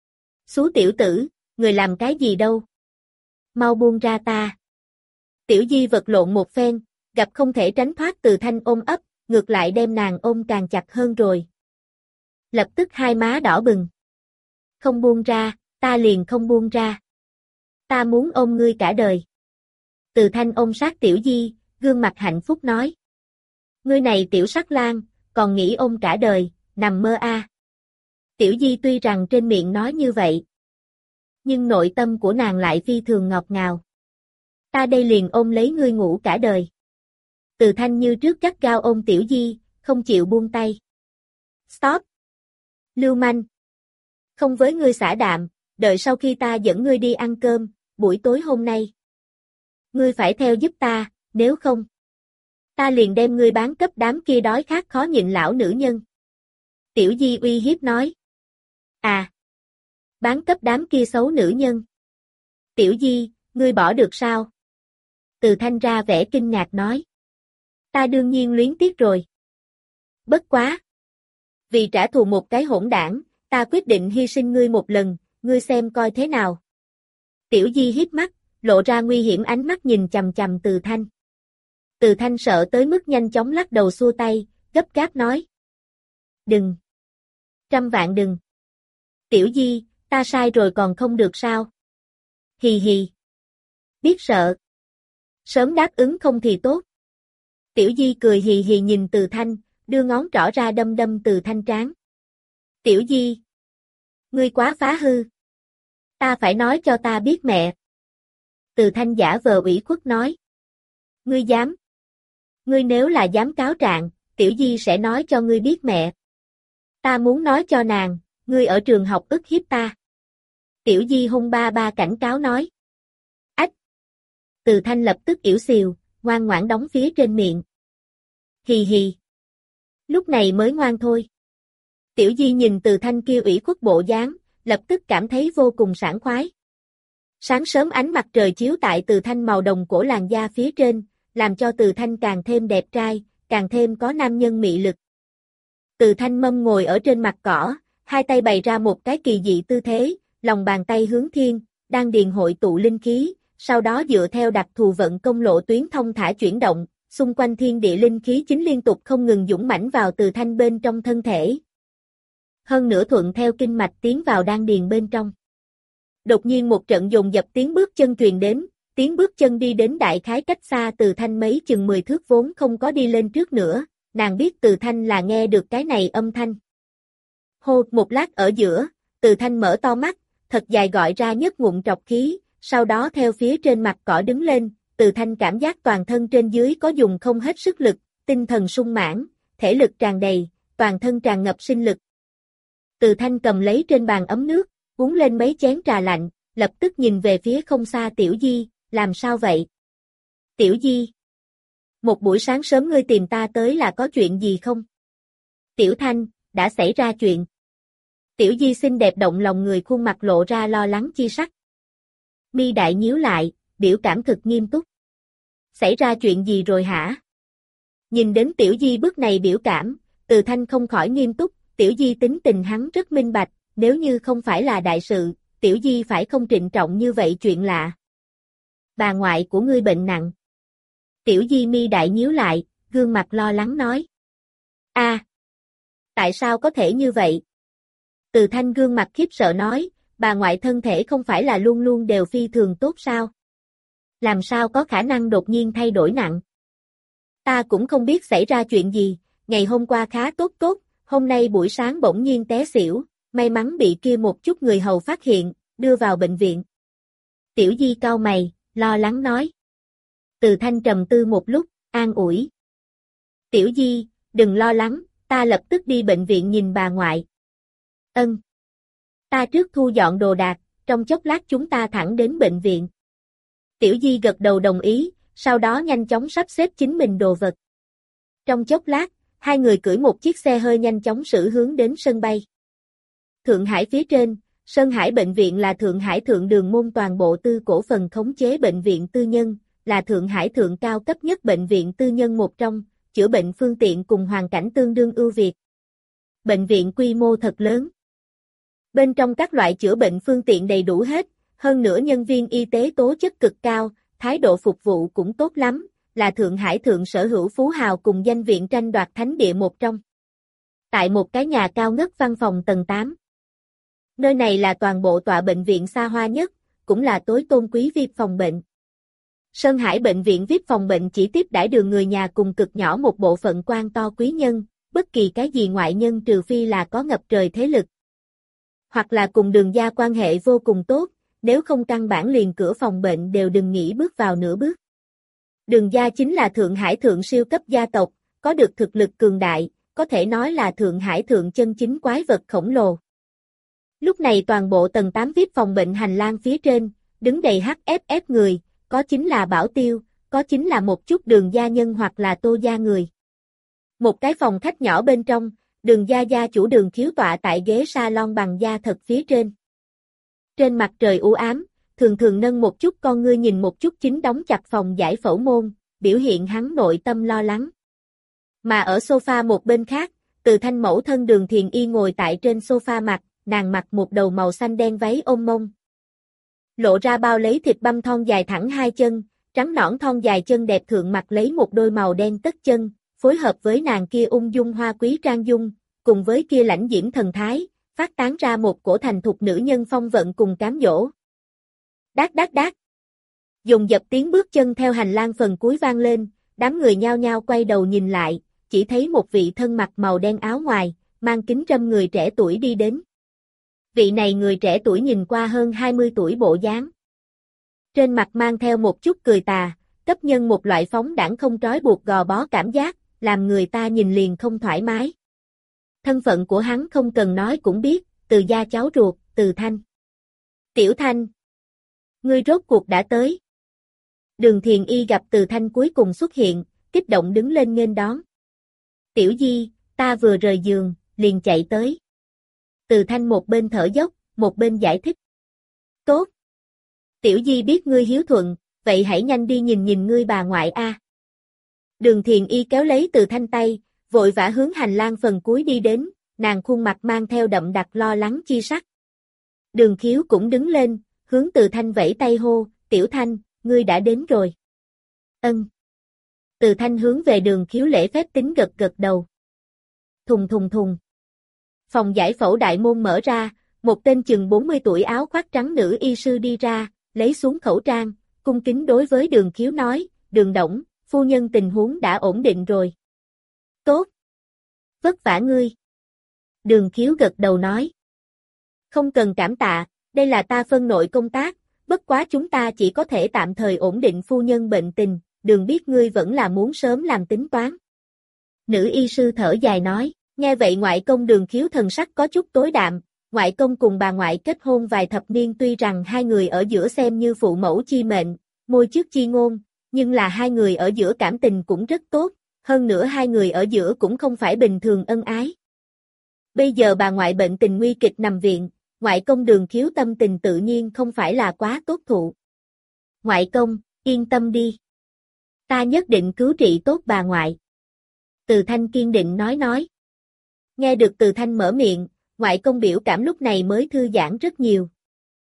Xú tiểu tử, người làm cái gì đâu? Mau buông ra ta. Tiểu Di vật lộn một phen, gặp không thể tránh thoát Từ Thanh ôm ấp, ngược lại đem nàng ôm càng chặt hơn rồi. Lập tức hai má đỏ bừng. Không buông ra, ta liền không buông ra. Ta muốn ôm ngươi cả đời. Từ Thanh ôm sát Tiểu Di, gương mặt hạnh phúc nói. Ngươi này tiểu sắc lang, còn nghĩ ôm cả đời, nằm mơ a. À. Tiểu Di tuy rằng trên miệng nói như vậy, nhưng nội tâm của nàng lại phi thường ngọt ngào. Ta đây liền ôm lấy ngươi ngủ cả đời. Từ Thanh như trước gắt gao ôm Tiểu Di, không chịu buông tay. Stop! Lưu manh! Không với ngươi xả đạm, đợi sau khi ta dẫn ngươi đi ăn cơm, buổi tối hôm nay. Ngươi phải theo giúp ta, nếu không, ta liền đem ngươi bán cấp đám kia đói khát khó nhịn lão nữ nhân. Tiểu Di uy hiếp nói. À! Bán cấp đám kia xấu nữ nhân. Tiểu Di, ngươi bỏ được sao? Từ Thanh ra vẻ kinh ngạc nói. Ta đương nhiên luyến tiếc rồi. Bất quá! Vì trả thù một cái hỗn đảng, ta quyết định hy sinh ngươi một lần, ngươi xem coi thế nào. Tiểu Di híp mắt, lộ ra nguy hiểm ánh mắt nhìn chằm chằm Từ Thanh. Từ Thanh sợ tới mức nhanh chóng lắc đầu xua tay, gấp gáp nói. Đừng! Trăm vạn đừng! Tiểu Di, ta sai rồi còn không được sao? Hì hì! Biết sợ! Sớm đáp ứng không thì tốt. Tiểu Di cười hì hì nhìn Từ Thanh, đưa ngón trỏ ra đâm đâm Từ Thanh trán. Tiểu Di! Ngươi quá phá hư! Ta phải nói cho ta biết mẹ. Từ Thanh giả vờ ủy khuất nói. Ngươi dám! Ngươi nếu là dám cáo trạng, Tiểu Di sẽ nói cho ngươi biết mẹ. Ta muốn nói cho nàng, ngươi ở trường học ức hiếp ta. Tiểu Di hung ba ba cảnh cáo nói. Ách! Từ Thanh lập tức ỉu xìu, ngoan ngoãn đóng phía trên miệng. Hì hì! Lúc này mới ngoan thôi. Tiểu Di nhìn Từ Thanh kia ủy khuất bộ dáng, lập tức cảm thấy vô cùng sảng khoái. Sáng sớm ánh mặt trời chiếu tại Từ Thanh màu đồng cổ làn da phía trên, làm cho Từ Thanh càng thêm đẹp trai, càng thêm có nam nhân mị lực. Từ Thanh mâm ngồi ở trên mặt cỏ, hai tay bày ra một cái kỳ dị tư thế, lòng bàn tay hướng thiên, đang điền hội tụ linh khí, sau đó dựa theo đặc thù vận công lộ tuyến thông thả chuyển động, xung quanh thiên địa linh khí chính liên tục không ngừng dũng mãnh vào Từ Thanh bên trong thân thể. Hơn nữa thuận theo kinh mạch tiến vào đan điền bên trong. Đột nhiên một trận dồn dập tiếng bước chân truyền đến, tiếng bước chân đi đến đại khái cách xa Từ Thanh mấy chừng mười thước vốn không có đi lên trước nữa, nàng biết Từ Thanh là nghe được cái này âm thanh. Hô, một lát ở giữa, Từ Thanh mở to mắt, thật dài gọi ra nhất ngụm trọc khí, sau đó theo phía trên mặt cỏ đứng lên, Từ Thanh cảm giác toàn thân trên dưới có dùng không hết sức lực, tinh thần sung mãn, thể lực tràn đầy, toàn thân tràn ngập sinh lực. Từ Thanh cầm lấy trên bàn ấm nước, uống lên mấy chén trà lạnh, lập tức nhìn về phía không xa Tiểu Di, làm sao vậy? Tiểu Di, một buổi sáng sớm ngươi tìm ta tới là có chuyện gì không? Tiểu Thanh, đã xảy ra chuyện. Tiểu Di xinh đẹp động lòng người khuôn mặt lộ ra lo lắng chi sắc. Mi đại nhíu lại, biểu cảm thực nghiêm túc. Xảy ra chuyện gì rồi hả? Nhìn đến Tiểu Di bước này biểu cảm, Từ Thanh không khỏi nghiêm túc, Tiểu Di tính tình hắn rất minh bạch, nếu như không phải là đại sự, Tiểu Di phải không trịnh trọng như vậy chuyện lạ. Bà ngoại của ngươi bệnh nặng. Tiểu Di mi đại nhíu lại, gương mặt lo lắng nói. A, à, tại sao có thể như vậy? Từ Thanh gương mặt khiếp sợ nói, bà ngoại thân thể không phải là luôn luôn đều phi thường tốt sao? Làm sao có khả năng đột nhiên thay đổi nặng? Ta cũng không biết xảy ra chuyện gì, ngày hôm qua khá tốt tốt, hôm nay buổi sáng bỗng nhiên té xỉu, may mắn bị kia một chút người hầu phát hiện, đưa vào bệnh viện. Tiểu Di cau mày, lo lắng nói. Từ Thanh trầm tư một lúc, an ủi. Tiểu Di, đừng lo lắng, ta lập tức đi bệnh viện nhìn bà ngoại. Ân. Ta trước thu dọn đồ đạc, trong chốc lát chúng ta thẳng đến bệnh viện. Tiểu Di gật đầu đồng ý, sau đó nhanh chóng sắp xếp chính mình đồ vật. Trong chốc lát, hai người cưỡi một chiếc xe hơi nhanh chóng xử hướng đến sân bay. Thượng Hải phía trên, Sơn Hải Bệnh viện là Thượng Hải Thượng Đường Môn toàn bộ tư cổ phần khống chế bệnh viện tư nhân, là Thượng Hải thượng cao cấp nhất bệnh viện tư nhân một trong, chữa bệnh phương tiện cùng hoàn cảnh tương đương ưu việt. Bệnh viện quy mô thật lớn. Bên trong các loại chữa bệnh phương tiện đầy đủ hết, hơn nữa nhân viên y tế tố chất cực cao, thái độ phục vụ cũng tốt lắm, là Thượng Hải thượng sở hữu phú hào cùng danh viện tranh đoạt thánh địa một trong. Tại một cái nhà cao ngất văn phòng tầng tám. Nơi này là toàn bộ tọa bệnh viện xa hoa nhất, cũng là tối tôn quý vi ai pi phòng bệnh. Sơn Hải Bệnh viện vi ai pi phòng bệnh chỉ tiếp đãi đường người nhà cùng cực nhỏ một bộ phận quan to quý nhân, bất kỳ cái gì ngoại nhân trừ phi là có ngập trời thế lực. Hoặc là cùng đường gia quan hệ vô cùng tốt, nếu không căn bản liền cửa phòng bệnh đều đừng nghĩ bước vào nửa bước. Đường gia chính là Thượng Hải thượng siêu cấp gia tộc, có được thực lực cường đại, có thể nói là Thượng Hải thượng chân chính quái vật khổng lồ. Lúc này toàn bộ tầng tám vi ai pi phòng bệnh hành lang phía trên, đứng đầy hát ép ép người, có chính là Bảo Tiêu, có chính là một chút Đường gia nhân hoặc là Tô gia người. Một cái phòng khách nhỏ bên trong, Đường gia gia chủ Đường Khiếu tọa tại ghế salon bằng da thật phía trên. Trên mặt trời u ám, thường thường nâng một chút con ngươi nhìn một chút chính đóng chặt phòng giải phẫu môn, biểu hiện hắn nội tâm lo lắng. Mà ở sofa một bên khác, Từ Thanh mẫu thân Đường Thiền Y ngồi tại trên sofa mặt, nàng mặc một đầu màu xanh đen váy ôm mông. Lộ ra bao lấy thịt băm thon dài thẳng hai chân, trắng nõn thon dài chân đẹp thượng mặc lấy một đôi màu đen tất chân, phối hợp với nàng kia ung dung hoa quý trang dung, cùng với kia lãnh diễm thần thái, phát tán ra một cổ thành thục nữ nhân phong vận cùng cám dỗ. Đát đát đát. Dùng dập tiếng bước chân theo hành lang phần cuối vang lên, đám người nhao nhao quay đầu nhìn lại, chỉ thấy một vị thân mặc màu đen áo ngoài, mang kính râm người trẻ tuổi đi đến. Vị này người trẻ tuổi nhìn qua hơn hai mươi tuổi bộ dáng. Trên mặt mang theo một chút cười tà, cấp nhân một loại phóng đãng không trói buộc gò bó cảm giác, làm người ta nhìn liền không thoải mái. Thân phận của hắn không cần nói cũng biết, Từ gia cháu ruột, Từ Thanh. Tiểu Thanh, ngươi rốt cuộc đã tới. Đường Thiền Y gặp Từ Thanh cuối cùng xuất hiện, kích động đứng lên nghênh đón. Tiểu Di, ta vừa rời giường, liền chạy tới. Từ Thanh một bên thở dốc, một bên giải thích. Tốt. Tiểu Di biết ngươi hiếu thuận, vậy hãy nhanh đi nhìn nhìn ngươi bà ngoại a. Đường Thiền Y kéo lấy Từ Thanh tay, vội vã hướng hành lang phần cuối đi đến, nàng khuôn mặt mang theo đậm đặc lo lắng chi sắc. Đường Khiếu cũng đứng lên, hướng Từ Thanh vẫy tay hô, Tiểu Thanh, ngươi đã đến rồi. Ân. Từ Thanh hướng về Đường Khiếu lễ phép tính gật gật đầu. Thùng thùng thùng. Phòng giải phẫu đại môn mở ra, một tên chừng bốn mươi tuổi áo khoác trắng nữ y sư đi ra, lấy xuống khẩu trang, cung kính đối với Đường Khiếu nói, Đường Đổng, phu nhân tình huống đã ổn định rồi. Tốt. Vất vả ngươi. Đường Khiếu gật đầu nói. Không cần cảm tạ, đây là ta phân nội công tác, bất quá chúng ta chỉ có thể tạm thời ổn định phu nhân bệnh tình, Đường biết ngươi vẫn là muốn sớm làm tính toán. Nữ y sư thở dài nói, nghe vậy ngoại công Đường Khiếu thần sắc có chút tối đạm, ngoại công cùng bà ngoại kết hôn vài thập niên tuy rằng hai người ở giữa xem như phụ mẫu chi mệnh, môi trước chi ngôn, nhưng là hai người ở giữa cảm tình cũng rất tốt, hơn nữa hai người ở giữa cũng không phải bình thường ân ái. Bây giờ bà ngoại bệnh tình nguy kịch nằm viện, ngoại công Đường Khiếu tâm tình tự nhiên không phải là quá tốt thụ. Ngoại công, yên tâm đi. Ta nhất định cứu trị tốt bà ngoại. Từ Thanh kiên định nói nói. Nghe được Từ Thanh mở miệng, ngoại công biểu cảm lúc này mới thư giãn rất nhiều.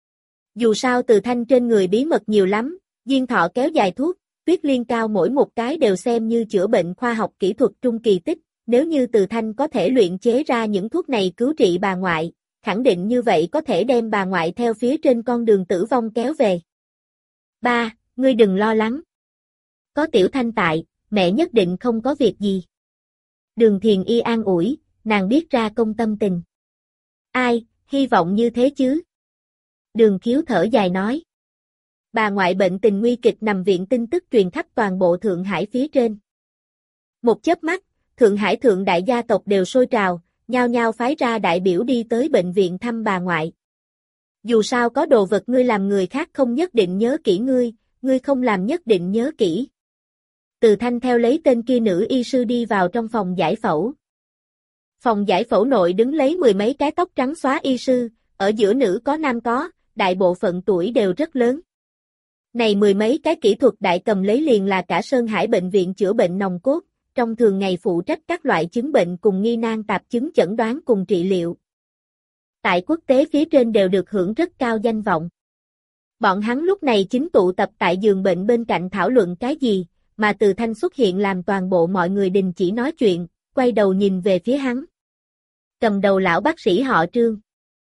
Dù sao Từ Thanh trên người bí mật nhiều lắm, diên thọ kéo dài thuốc, tuyết liên cao mỗi một cái đều xem như chữa bệnh khoa học kỹ thuật trung kỳ tích, nếu như Từ Thanh có thể luyện chế ra những thuốc này cứu trị bà ngoại, khẳng định như vậy có thể đem bà ngoại theo phía trên con đường tử vong kéo về. Ba, ngươi đừng lo lắng. Có Tiểu Thanh tại, mẹ nhất định không có việc gì. Đường Thiền Y an ủi, nàng biết ra công tâm tình. Ai, hy vọng như thế chứ. Đường Khiếu thở dài nói. Bà ngoại bệnh tình nguy kịch nằm viện tin tức truyền khắp toàn bộ Thượng Hải phía trên. Một chớp mắt, Thượng Hải thượng đại gia tộc đều sôi trào, nhao nhao phái ra đại biểu đi tới bệnh viện thăm bà ngoại. Dù sao có đồ vật ngươi làm người khác không nhất định nhớ kỹ ngươi, ngươi không làm nhất định nhớ kỹ. Từ Thanh theo lấy tên kia nữ y sư đi vào trong phòng giải phẫu. Phòng giải phẫu nội đứng lấy mười mấy cái tóc trắng xóa y sư, ở giữa nữ có nam có, đại bộ phận tuổi đều rất lớn. Này mười mấy cái kỹ thuật đại cầm lấy liền là cả Sơn Hải bệnh viện chữa bệnh nòng cốt, trong thường ngày phụ trách các loại chứng bệnh cùng nghi nan tạp chứng chẩn đoán cùng trị liệu. Tại quốc tế phía trên đều được hưởng rất cao danh vọng. Bọn hắn lúc này chính tụ tập tại giường bệnh bên cạnh thảo luận cái gì, mà Từ Thanh xuất hiện làm toàn bộ mọi người đình chỉ nói chuyện, quay đầu nhìn về phía hắn. Cầm đầu lão bác sĩ họ Trương.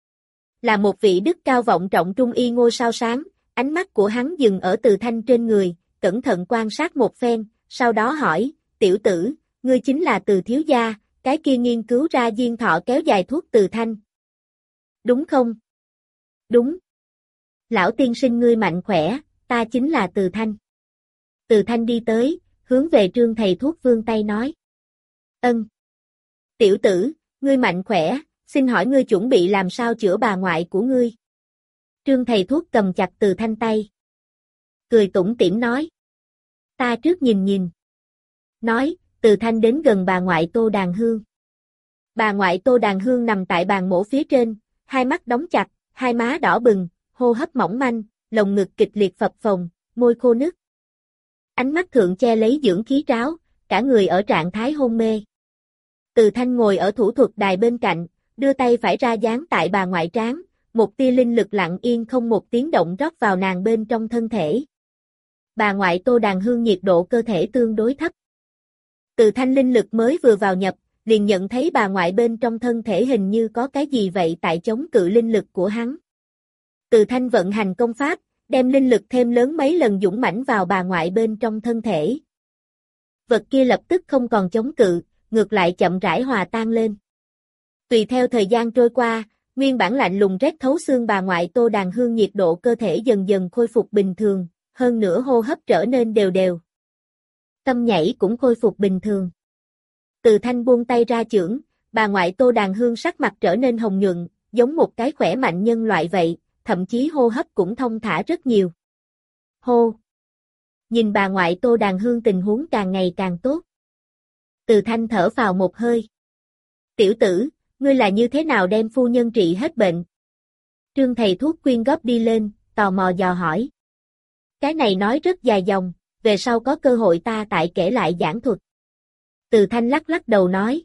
Là một vị đức cao vọng trọng trung y ngôi sao sáng, ánh mắt của hắn dừng ở Từ Thanh trên người, cẩn thận quan sát một phen, sau đó hỏi, tiểu tử, ngươi chính là Từ thiếu gia, cái kia nghiên cứu ra diên thọ kéo dài thuốc Từ Thanh. Đúng không? Đúng. Lão tiên sinh ngươi mạnh khỏe, ta chính là Từ Thanh. Từ Thanh đi tới, hướng về Trương thầy thuốc vươn tay nói. Ân. Tiểu tử, ngươi mạnh khỏe, xin hỏi ngươi chuẩn bị làm sao chữa bà ngoại của ngươi? Trương thầy thuốc cầm chặt Từ Thanh tay. Cười tủm tỉm nói. Ta trước nhìn nhìn. Nói, Từ Thanh đến gần bà ngoại Tô Đàn Hương. Bà ngoại Tô Đàn Hương nằm tại bàn mổ phía trên, hai mắt đóng chặt, hai má đỏ bừng, hô hấp mỏng manh, lồng ngực kịch liệt phập phồng, môi khô nứt. Ánh mắt thượng che lấy dưỡng khí tráo, cả người ở trạng thái hôn mê. Từ Thanh ngồi ở thủ thuật đài bên cạnh, đưa tay phải ra dán tại bà ngoại trán, một tia linh lực lặng yên không một tiếng động rót vào nàng bên trong thân thể. Bà ngoại Tô Đàn Hương nhiệt độ cơ thể tương đối thấp. Từ Thanh linh lực mới vừa vào nhập, liền nhận thấy bà ngoại bên trong thân thể hình như có cái gì vậy tại chống cự linh lực của hắn. Từ Thanh vận hành công pháp, đem linh lực thêm lớn mấy lần dũng mãnh vào bà ngoại bên trong thân thể. Vật kia lập tức không còn chống cự, ngược lại chậm rãi hòa tan lên. Tùy theo thời gian trôi qua, nguyên bản lạnh lùng rét thấu xương bà ngoại Tô Đàn Hương nhiệt độ cơ thể dần dần khôi phục bình thường, hơn nữa hô hấp trở nên đều đều. Tâm nhảy cũng khôi phục bình thường. Từ Thanh buông tay ra chưởng, bà ngoại Tô Đàn Hương sắc mặt trở nên hồng nhuận, giống một cái khỏe mạnh nhân loại vậy, thậm chí hô hấp cũng thông thả rất nhiều. Hô! Nhìn bà ngoại Tô Đàn Hương tình huống càng ngày càng tốt. Từ Thanh thở vào một hơi. Tiểu tử, ngươi là như thế nào đem phu nhân trị hết bệnh? Trương thầy thuốc quyên góp đi lên, tò mò dò hỏi. Cái này nói rất dài dòng, về sau có cơ hội ta tại kể lại giảng thuật. Từ Thanh lắc lắc đầu nói.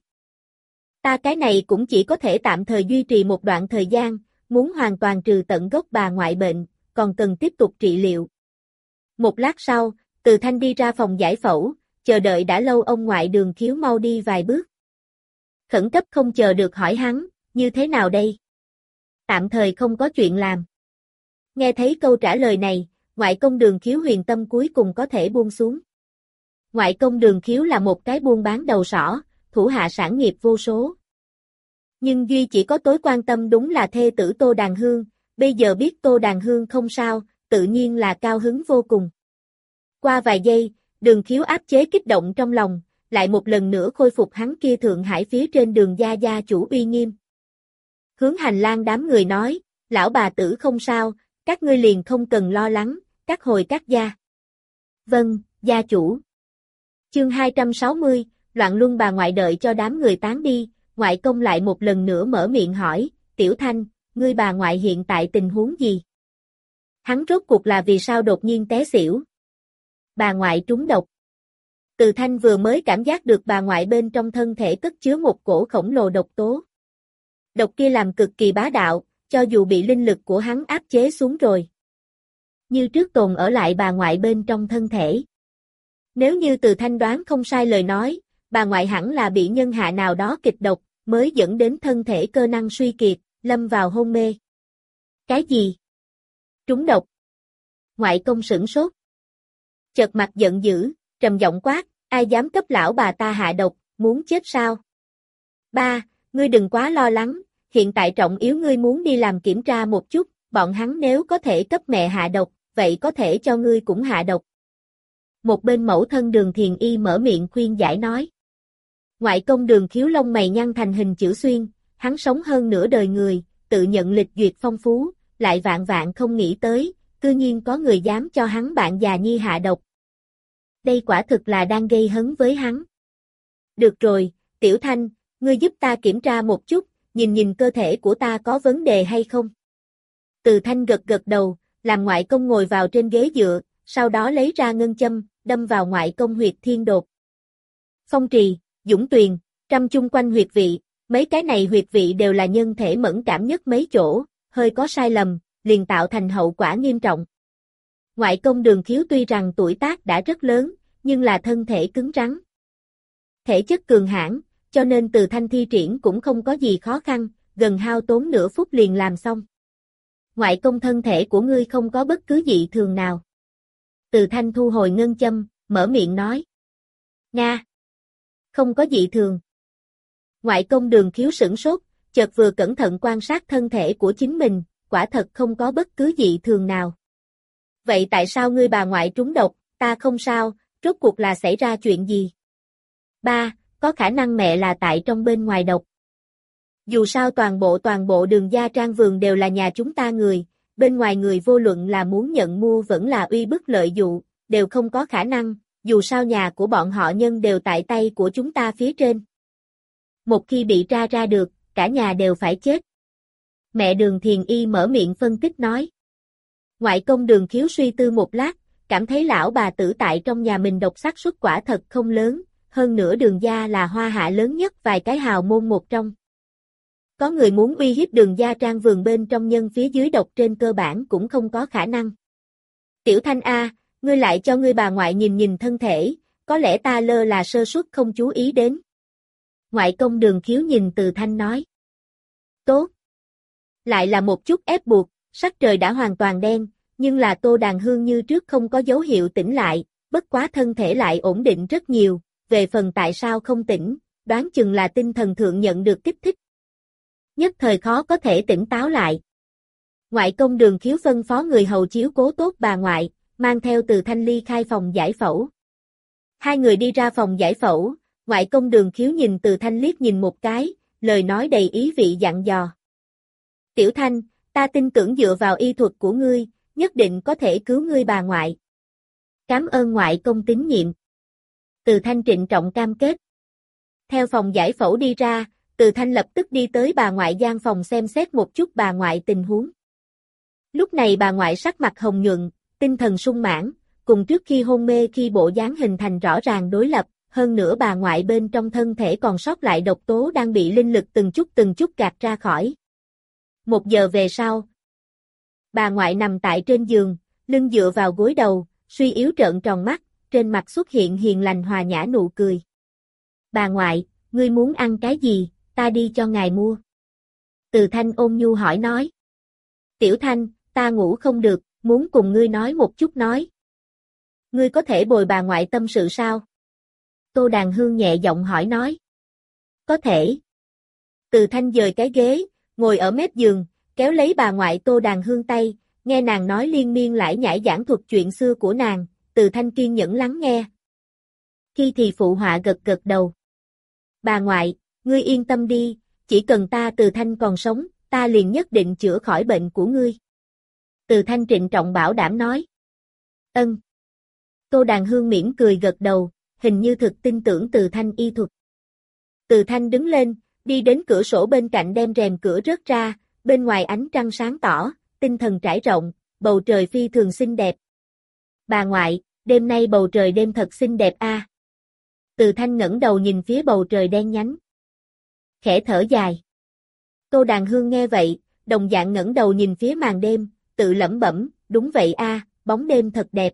Ta cái này cũng chỉ có thể tạm thời duy trì một đoạn thời gian, muốn hoàn toàn trừ tận gốc bà ngoại bệnh, còn cần tiếp tục trị liệu. Một lát sau, Từ Thanh đi ra phòng giải phẫu, chờ đợi đã lâu ông ngoại Đường Khiếu mau đi vài bước. Khẩn cấp không chờ được hỏi hắn, như thế nào đây? Tạm thời không có chuyện làm. Nghe thấy câu trả lời này, ngoại công Đường Khiếu huyền tâm cuối cùng có thể buông xuống. Ngoại công Đường Khiếu là một cái buôn bán đầu sỏ, thủ hạ sản nghiệp vô số. Nhưng duy chỉ có tối quan tâm đúng là thê tử Tô Đàn Hương, bây giờ biết Tô Đàn Hương không sao, tự nhiên là cao hứng vô cùng. Qua vài giây, Đường Khiếu áp chế kích động trong lòng, lại một lần nữa khôi phục hắn kia Thượng Hải phía trên Đường gia gia chủ uy nghiêm. Hướng hành lang đám người nói, lão bà tử không sao, các ngươi liền không cần lo lắng, các hồi các gia. Vâng, gia chủ. Chương hai trăm sáu mươi, loạn luân bà ngoại đợi cho đám người tán đi, ngoại công lại một lần nữa mở miệng hỏi, Tiểu Thanh, ngươi bà ngoại hiện tại tình huống gì? Hắn rốt cuộc là vì sao đột nhiên té xỉu? Bà ngoại trúng độc. Từ Thanh vừa mới cảm giác được bà ngoại bên trong thân thể cất chứa một cổ khổng lồ độc tố. Độc kia làm cực kỳ bá đạo, cho dù bị linh lực của hắn áp chế xuống rồi. Như trước tồn ở lại bà ngoại bên trong thân thể. Nếu như Từ Thanh đoán không sai lời nói, bà ngoại hẳn là bị nhân hạ nào đó kịch độc, mới dẫn đến thân thể cơ năng suy kiệt, lâm vào hôn mê. Cái gì? Trúng độc. Ngoại công sửng sốt. Chợt mặt giận dữ, trầm giọng quát, ai dám cấp lão bà ta hạ độc, muốn chết sao? Ba, ngươi đừng quá lo lắng, hiện tại trọng yếu ngươi muốn đi làm kiểm tra một chút, bọn hắn nếu có thể cấp mẹ hạ độc, vậy có thể cho ngươi cũng hạ độc. Một bên mẫu thân Đường Thiền Y mở miệng khuyên giải nói. Ngoại công Đường Khiếu lông mày nhăn thành hình chữ xuyên, hắn sống hơn nửa đời người, tự nhận lịch duyệt phong phú, lại vạn vạn không nghĩ tới, cư nhiên có người dám cho hắn bạn già nhi hạ độc. Đây quả thực là đang gây hấn với hắn. Được rồi, Tiểu Thanh, ngươi giúp ta kiểm tra một chút, nhìn nhìn cơ thể của ta có vấn đề hay không. Từ Thanh gật gật đầu, làm ngoại công ngồi vào trên ghế dựa, sau đó lấy ra ngân châm, đâm vào ngoại công huyệt thiên đột. Phong trì, dũng tuyền, trăm chung quanh huyệt vị, mấy cái này huyệt vị đều là nhân thể mẫn cảm nhất mấy chỗ, hơi có sai lầm, liền tạo thành hậu quả nghiêm trọng. Ngoại công Đường Khiếu tuy rằng tuổi tác đã rất lớn, nhưng là thân thể cứng rắn. Thể chất cường hãn, cho nên Từ Thanh thi triển cũng không có gì khó khăn, gần hao tốn nửa phút liền làm xong. Ngoại công thân thể của ngươi không có bất cứ dị thường nào. Từ Thanh thu hồi ngân châm, mở miệng nói. Nga! Không có dị thường. Ngoại công Đường Khiếu sửng sốt, chợt vừa cẩn thận quan sát thân thể của chính mình, quả thật không có bất cứ dị thường nào. Vậy tại sao ngươi bà ngoại trúng độc, ta không sao, rốt cuộc là xảy ra chuyện gì? Ba, có khả năng mẹ là tại trong bên ngoài độc. Dù sao toàn bộ toàn bộ Đường Gia Trang vườn đều là nhà chúng ta người, bên ngoài người vô luận là muốn nhận mua vẫn là uy bức lợi dụ, đều không có khả năng, dù sao nhà của bọn họ nhân đều tại tay của chúng ta phía trên. Một khi bị tra ra được, cả nhà đều phải chết. Mẹ Đường Thiền Y mở miệng phân tích nói. Ngoại công Đường Khiếu suy tư một lát, cảm thấy lão bà tử tại trong nhà mình độc xác suất quả thật không lớn, hơn nữa Đường Gia là hoa hạ lớn nhất vài cái hào môn một trong. Có người muốn uy hiếp Đường Gia Trang vườn bên trong nhân phía dưới độc trên cơ bản cũng không có khả năng. Tiểu Thanh A, ngươi lại cho ngươi bà ngoại nhìn nhìn thân thể, có lẽ ta lơ là sơ suất không chú ý đến. Ngoại công Đường Khiếu nhìn Từ Thanh nói. Tốt. Lại là một chút ép buộc, sắc trời đã hoàn toàn đen, nhưng là Tô Đàn Hương như trước không có dấu hiệu tỉnh lại, bất quá thân thể lại ổn định rất nhiều, về phần tại sao không tỉnh, đoán chừng là tinh thần thượng nhận được kích thích. Nhất thời khó có thể tỉnh táo lại. Ngoại công Đường Khiếu phân phó người hầu chiếu cố tốt bà ngoại, mang theo Từ Thanh ly khai phòng giải phẫu. Hai người đi ra phòng giải phẫu, ngoại công Đường Khiếu nhìn Từ Thanh liếc nhìn một cái, lời nói đầy ý vị dặn dò. Tiểu Thanh, ta tin tưởng dựa vào y thuật của ngươi, nhất định có thể cứu ngươi bà ngoại. Cảm ơn ngoại công tín nhiệm. Từ Thanh trịnh trọng cam kết. Theo phòng giải phẫu đi ra, Từ Thanh lập tức đi tới bà ngoại gian phòng xem xét một chút bà ngoại tình huống. Lúc này bà ngoại sắc mặt hồng nhuận, tinh thần sung mãn, cùng trước khi hôn mê khi bộ dáng hình thành rõ ràng đối lập, hơn nữa bà ngoại bên trong thân thể còn sót lại độc tố đang bị linh lực từng chút từng chút gạt ra khỏi. Một giờ về sau, bà ngoại nằm tại trên giường, lưng dựa vào gối đầu, suy yếu trợn tròn mắt, trên mặt xuất hiện hiền lành hòa nhã nụ cười. Bà ngoại, ngươi muốn ăn cái gì, ta đi cho ngài mua. Từ Thanh ôn nhu hỏi nói. Tiểu Thanh, ta ngủ không được, muốn cùng ngươi nói một chút nói. Ngươi có thể bồi bà ngoại tâm sự sao? Tô Đàn Hương nhẹ giọng hỏi nói. Có thể. Từ Thanh dời cái ghế, ngồi ở mép giường, kéo lấy bà ngoại Tô Đàn Hương tay, nghe nàng nói liên miên lải nhải giảng thuật chuyện xưa của nàng, Từ Thanh kiên nhẫn lắng nghe. Khi thì phụ họa gật gật đầu. Bà ngoại, ngươi yên tâm đi, chỉ cần ta Từ Thanh còn sống, ta liền nhất định chữa khỏi bệnh của ngươi. Từ Thanh trịnh trọng bảo đảm nói. Ân. Tô Đàn Hương mỉm cười gật đầu, hình như thực tin tưởng Từ Thanh y thuật. Từ Thanh đứng lên, đi đến cửa sổ bên cạnh đem rèm cửa rớt ra, bên ngoài ánh trăng sáng tỏ, tinh thần trải rộng, bầu trời phi thường xinh đẹp. Bà ngoại, đêm nay bầu trời đêm thật xinh đẹp a. À. Từ Thanh ngẩng đầu nhìn phía bầu trời đen nhánh. Khẽ thở dài. Tô Đàn Hương nghe vậy, đồng dạng ngẩng đầu nhìn phía màn đêm, tự lẩm bẩm, đúng vậy a, à, bóng đêm thật đẹp.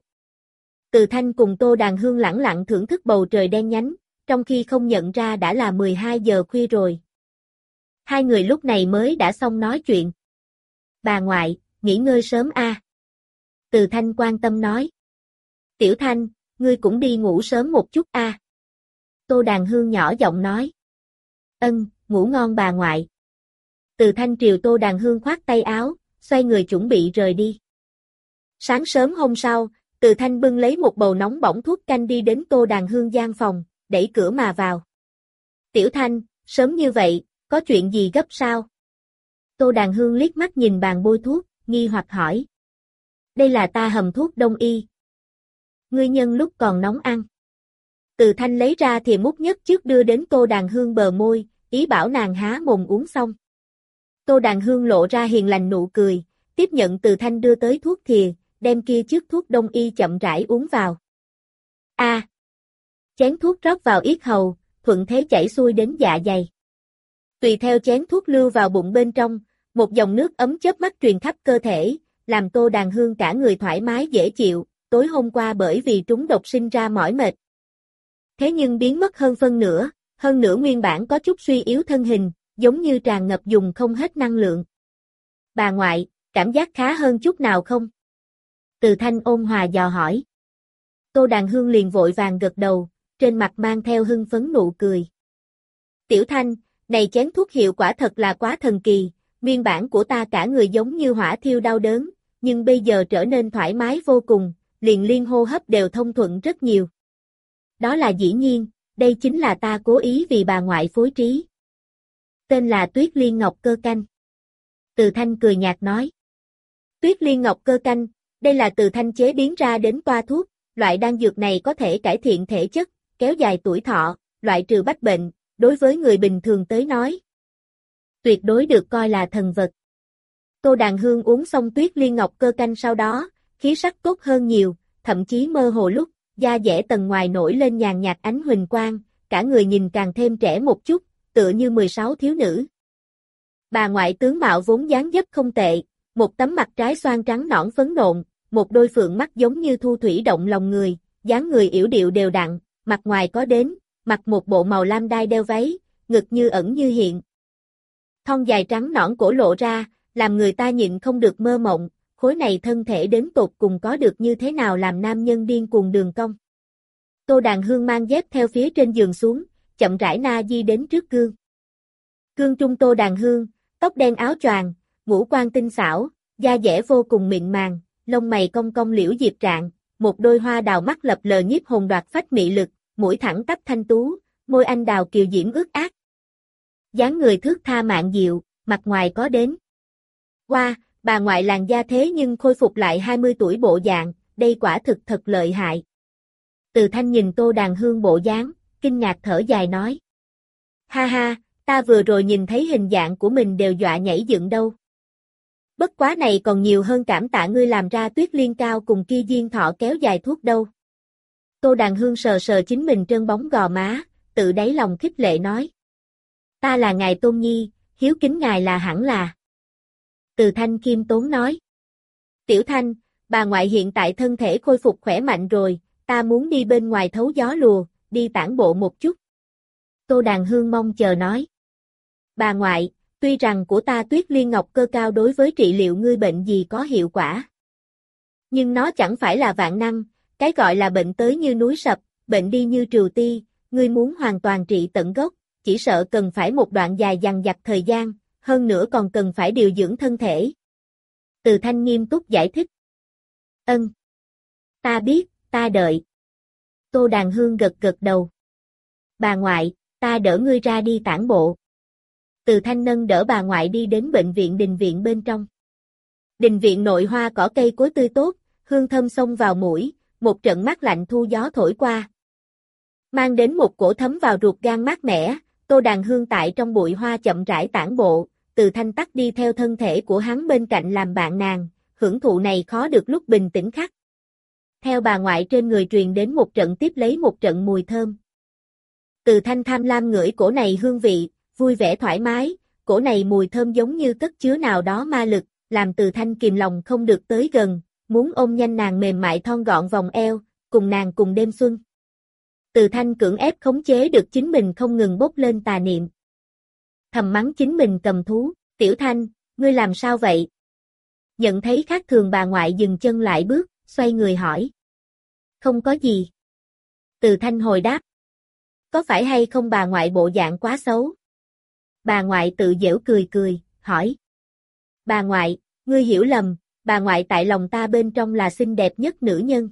Từ Thanh cùng Tô Đàn Hương lẳng lặng thưởng thức bầu trời đen nhánh, trong khi không nhận ra đã là mười hai giờ khuya rồi. Hai người lúc này mới đã xong nói chuyện. Bà ngoại, nghỉ ngơi sớm a. À. Từ Thanh quan tâm nói. Tiểu Thanh, ngươi cũng đi ngủ sớm một chút a. À. Tô Đàn Hương nhỏ giọng nói. Ân, ngủ ngon bà ngoại. Từ Thanh triều Tô Đàn Hương khoát tay áo, xoay người chuẩn bị rời đi. Sáng sớm hôm sau, Từ Thanh bưng lấy một bầu nóng bỏng thuốc canh đi đến Tô Đàn Hương gian phòng, đẩy cửa mà vào. Tiểu Thanh, sớm như vậy, có chuyện gì gấp sao? Tô Đàn Hương liếc mắt nhìn bàn bôi thuốc, nghi hoặc hỏi. Đây là ta hầm thuốc đông y. Ngươi nhân lúc còn nóng ăn. Từ Thanh lấy ra thìa múc nhất trước đưa đến Tô Đàn Hương bờ môi, ý bảo nàng há mồm uống xong. Tô Đàn Hương lộ ra hiền lành nụ cười, tiếp nhận Từ Thanh đưa tới thuốc thìa, đem kia trước thuốc đông y chậm rãi uống vào. A. À, chén thuốc rót vào yết hầu, thuận thế chảy xuôi đến dạ dày. Tùy theo chén thuốc lưu vào bụng bên trong, một dòng nước ấm chớp mắt truyền khắp cơ thể, làm Tô Đàn Hương cả người thoải mái dễ chịu, tối hôm qua bởi vì trúng độc sinh ra mỏi mệt. Thế nhưng biến mất hơn phân nửa, hơn nữa nguyên bản có chút suy yếu thân hình, giống như tràn ngập dùng không hết năng lượng. Bà ngoại, cảm giác khá hơn chút nào không? Từ Thanh ôn hòa dò hỏi. Tô Đàn Hương liền vội vàng gật đầu, trên mặt mang theo hưng phấn nụ cười. Tiểu Thanh, này chén thuốc hiệu quả thật là quá thần kỳ, nguyên bản của ta cả người giống như hỏa thiêu đau đớn, nhưng bây giờ trở nên thoải mái vô cùng, liền liên hô hấp đều thông thuận rất nhiều. Đó là dĩ nhiên, đây chính là ta cố ý vì bà ngoại phối trí. Tên là Tuyết Liên Ngọc Cơ Canh. Từ Thanh cười nhạt nói. Tuyết Liên Ngọc Cơ Canh, đây là Từ Thanh chế biến ra đến toa thuốc, loại đan dược này có thể cải thiện thể chất, kéo dài tuổi thọ, loại trừ bách bệnh, đối với người bình thường tới nói. Tuyệt đối được coi là thần vật. Tô Đàn Hương uống xong Tuyết Liên Ngọc Cơ Canh sau đó, khí sắc tốt hơn nhiều, thậm chí mơ hồ lúc, da dẻ tầng ngoài nổi lên nhàn nhạt ánh huỳnh quang, cả người nhìn càng thêm trẻ một chút, tựa như mười sáu thiếu nữ. Bà ngoại tướng mạo vốn dáng dấp không tệ, một tấm mặt trái xoan trắng nõn phấn nộn, một đôi phượng mắt giống như thu thủy động lòng người, dáng người yểu điệu đều đặn, mặt ngoài có đến, mặc một bộ màu lam đai đeo váy, ngực như ẩn như hiện. Thon dài trắng nõn cổ lộ ra, làm người ta nhịn không được mơ mộng, khối này thân thể đến tột cùng có được như thế nào làm nam nhân điên cuồng đường cong. Tô Đàn Hương mang dép theo phía trên giường xuống, chậm rãi na di đến trước gương. Gương trung Tô Đàn Hương, tóc đen áo choàng, ngũ quan tinh xảo, da dẻ vô cùng mịn màng, lông mày cong cong liễu diệp trạng, một đôi hoa đào mắt lập lờ nhiếp hồn đoạt phách mị lực, mũi thẳng tắp thanh tú, môi anh đào kiều diễm ướt át. Dáng người thước tha mạn diệu, mặt ngoài có đến. Qua, wow, bà ngoại làn da thế nhưng khôi phục lại hai mươi tuổi bộ dạng, đây quả thực thật lợi hại. Từ Thanh nhìn Tô Đàn Hương bộ dáng, kinh ngạc thở dài nói. Ha ha, ta vừa rồi nhìn thấy hình dạng của mình đều dọa nhảy dựng đâu. Bất quá này còn nhiều hơn cảm tạ ngươi làm ra Tuyết Liên cao cùng kia diên thọ kéo dài thuốc đâu. Tô Đàn Hương sờ sờ chính mình trơn bóng gò má, tự đáy lòng khích lệ nói. Ta là ngài Tôn Nhi, hiếu kính ngài là hẳn là. Từ Thanh khiêm tốn nói. Tiểu Thanh, bà ngoại hiện tại thân thể khôi phục khỏe mạnh rồi, ta muốn đi bên ngoài thấu gió lùa, đi tản bộ một chút. Tô Đàn Hương mong chờ nói. Bà ngoại, tuy rằng của ta Tuyết Liên Ngọc Cơ cao đối với trị liệu ngươi bệnh gì có hiệu quả. Nhưng nó chẳng phải là vạn năng, cái gọi là bệnh tới như núi sập, bệnh đi như trừu ti, ngươi muốn hoàn toàn trị tận gốc, chỉ sợ cần phải một đoạn dài dằng dặc thời gian, hơn nữa còn cần phải điều dưỡng thân thể. Từ Thanh nghiêm túc giải thích. Ân. Ta biết, ta đợi. Tô Đàn Hương gật gật đầu. Bà ngoại, ta đỡ ngươi ra đi tản bộ. Từ Thanh nâng đỡ bà ngoại đi đến bệnh viện đình viện bên trong. Đình viện nội hoa cỏ cây cối tươi tốt, hương thơm xông vào mũi, một trận mát lạnh thu gió thổi qua. Mang đến một cổ thấm vào ruột gan mát mẻ, Tô Đàn Hương tại trong bụi hoa chậm rãi tản bộ, Từ Thanh tắt đi theo thân thể của hắn bên cạnh làm bạn nàng, hưởng thụ này khó được lúc bình tĩnh khắc. Theo bà ngoại trên người truyền đến một trận tiếp lấy một trận mùi thơm. Từ Thanh tham lam ngửi cổ này hương vị, vui vẻ thoải mái, cổ này mùi thơm giống như cất chứa nào đó ma lực, làm Từ Thanh kìm lòng không được tới gần, muốn ôm nhanh nàng mềm mại thon gọn vòng eo, cùng nàng cùng đêm xuân. Từ Thanh cưỡng ép khống chế được chính mình không ngừng bốc lên tà niệm. Thầm mắng chính mình cầm thú, Tiểu Thanh, ngươi làm sao vậy? Nhận thấy khác thường bà ngoại dừng chân lại bước, xoay người hỏi. Không có gì. Từ Thanh hồi đáp. Có phải hay không bà ngoại bộ dạng quá xấu? Bà ngoại tự giễu cười cười, hỏi. Bà ngoại, ngươi hiểu lầm, bà ngoại tại lòng ta bên trong là xinh đẹp nhất nữ nhân.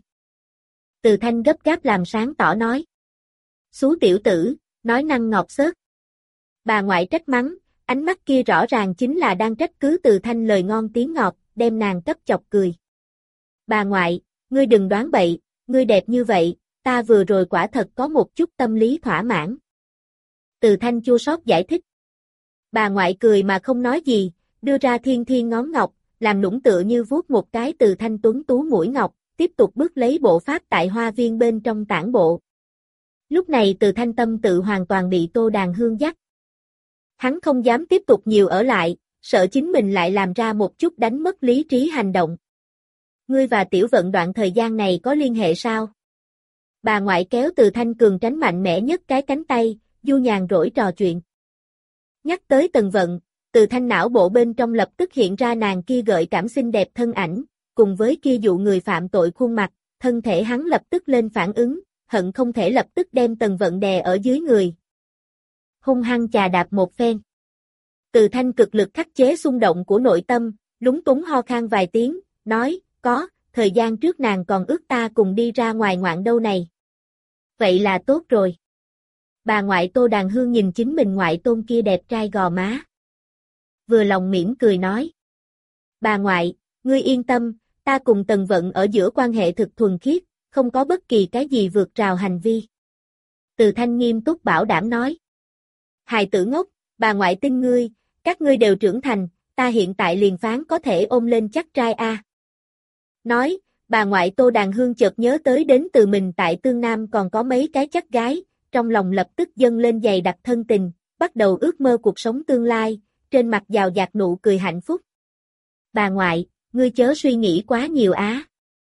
Từ Thanh gấp gáp làm sáng tỏ nói. Xú tiểu tử, nói năng ngọt xớt. Bà ngoại trách mắng, ánh mắt kia rõ ràng chính là đang trách cứ Từ Thanh lời ngon tiếng ngọt, đem nàng cấp chọc cười. Bà ngoại, ngươi đừng đoán bậy, ngươi đẹp như vậy, ta vừa rồi quả thật có một chút tâm lý thỏa mãn. Từ Thanh chua xót giải thích. Bà ngoại cười mà không nói gì, đưa ra thiên thiên ngón ngọc, làm nũng tựa như vuốt một cái Từ Thanh tuấn tú mũi ngọc, tiếp tục bước lấy bộ pháp tại hoa viên bên trong tản bộ. Lúc này Từ Thanh tâm tự hoàn toàn bị Tô Đàn Hương dắt. Hắn không dám tiếp tục nhiều ở lại, sợ chính mình lại làm ra một chút đánh mất lý trí hành động. Ngươi và Tiểu Vận đoạn thời gian này có liên hệ sao? Bà ngoại kéo Từ Thanh cường tránh mạnh mẽ nhất cái cánh tay, du nhàn rỗi trò chuyện. Nhắc tới Tần Vận, Từ Thanh não bộ bên trong lập tức hiện ra nàng kia gợi cảm xinh đẹp thân ảnh, cùng với kia dụ người phạm tội khuôn mặt, thân thể hắn lập tức lên phản ứng, hận không thể lập tức đem Tần Vận đè ở dưới người. Hung hăng chà đạp một phen. Từ Thanh cực lực khắc chế xung động của nội tâm, lúng túng ho khan vài tiếng, nói, có, thời gian trước nàng còn ước ta cùng đi ra ngoài ngoạn đâu này. Vậy là tốt rồi. Bà ngoại Tô Đàn Hương nhìn chính mình ngoại tôn kia đẹp trai gò má. Vừa lòng mỉm cười nói. Bà ngoại, ngươi yên tâm, ta cùng Tần Vận ở giữa quan hệ thực thuần khiết, không có bất kỳ cái gì vượt rào hành vi. Từ Thanh nghiêm túc bảo đảm nói. Hài tử ngốc, bà ngoại tin ngươi, các ngươi đều trưởng thành, ta hiện tại liền phán có thể ôm lên chắc trai a. Nói, bà ngoại Tô Đàn Hương chợt nhớ tới đến từ mình tại Tương Nam còn có mấy cái chắc gái, trong lòng lập tức dâng lên dày đặc thân tình, bắt đầu ước mơ cuộc sống tương lai, trên mặt giàu dạt nụ cười hạnh phúc. Bà ngoại, ngươi chớ suy nghĩ quá nhiều á.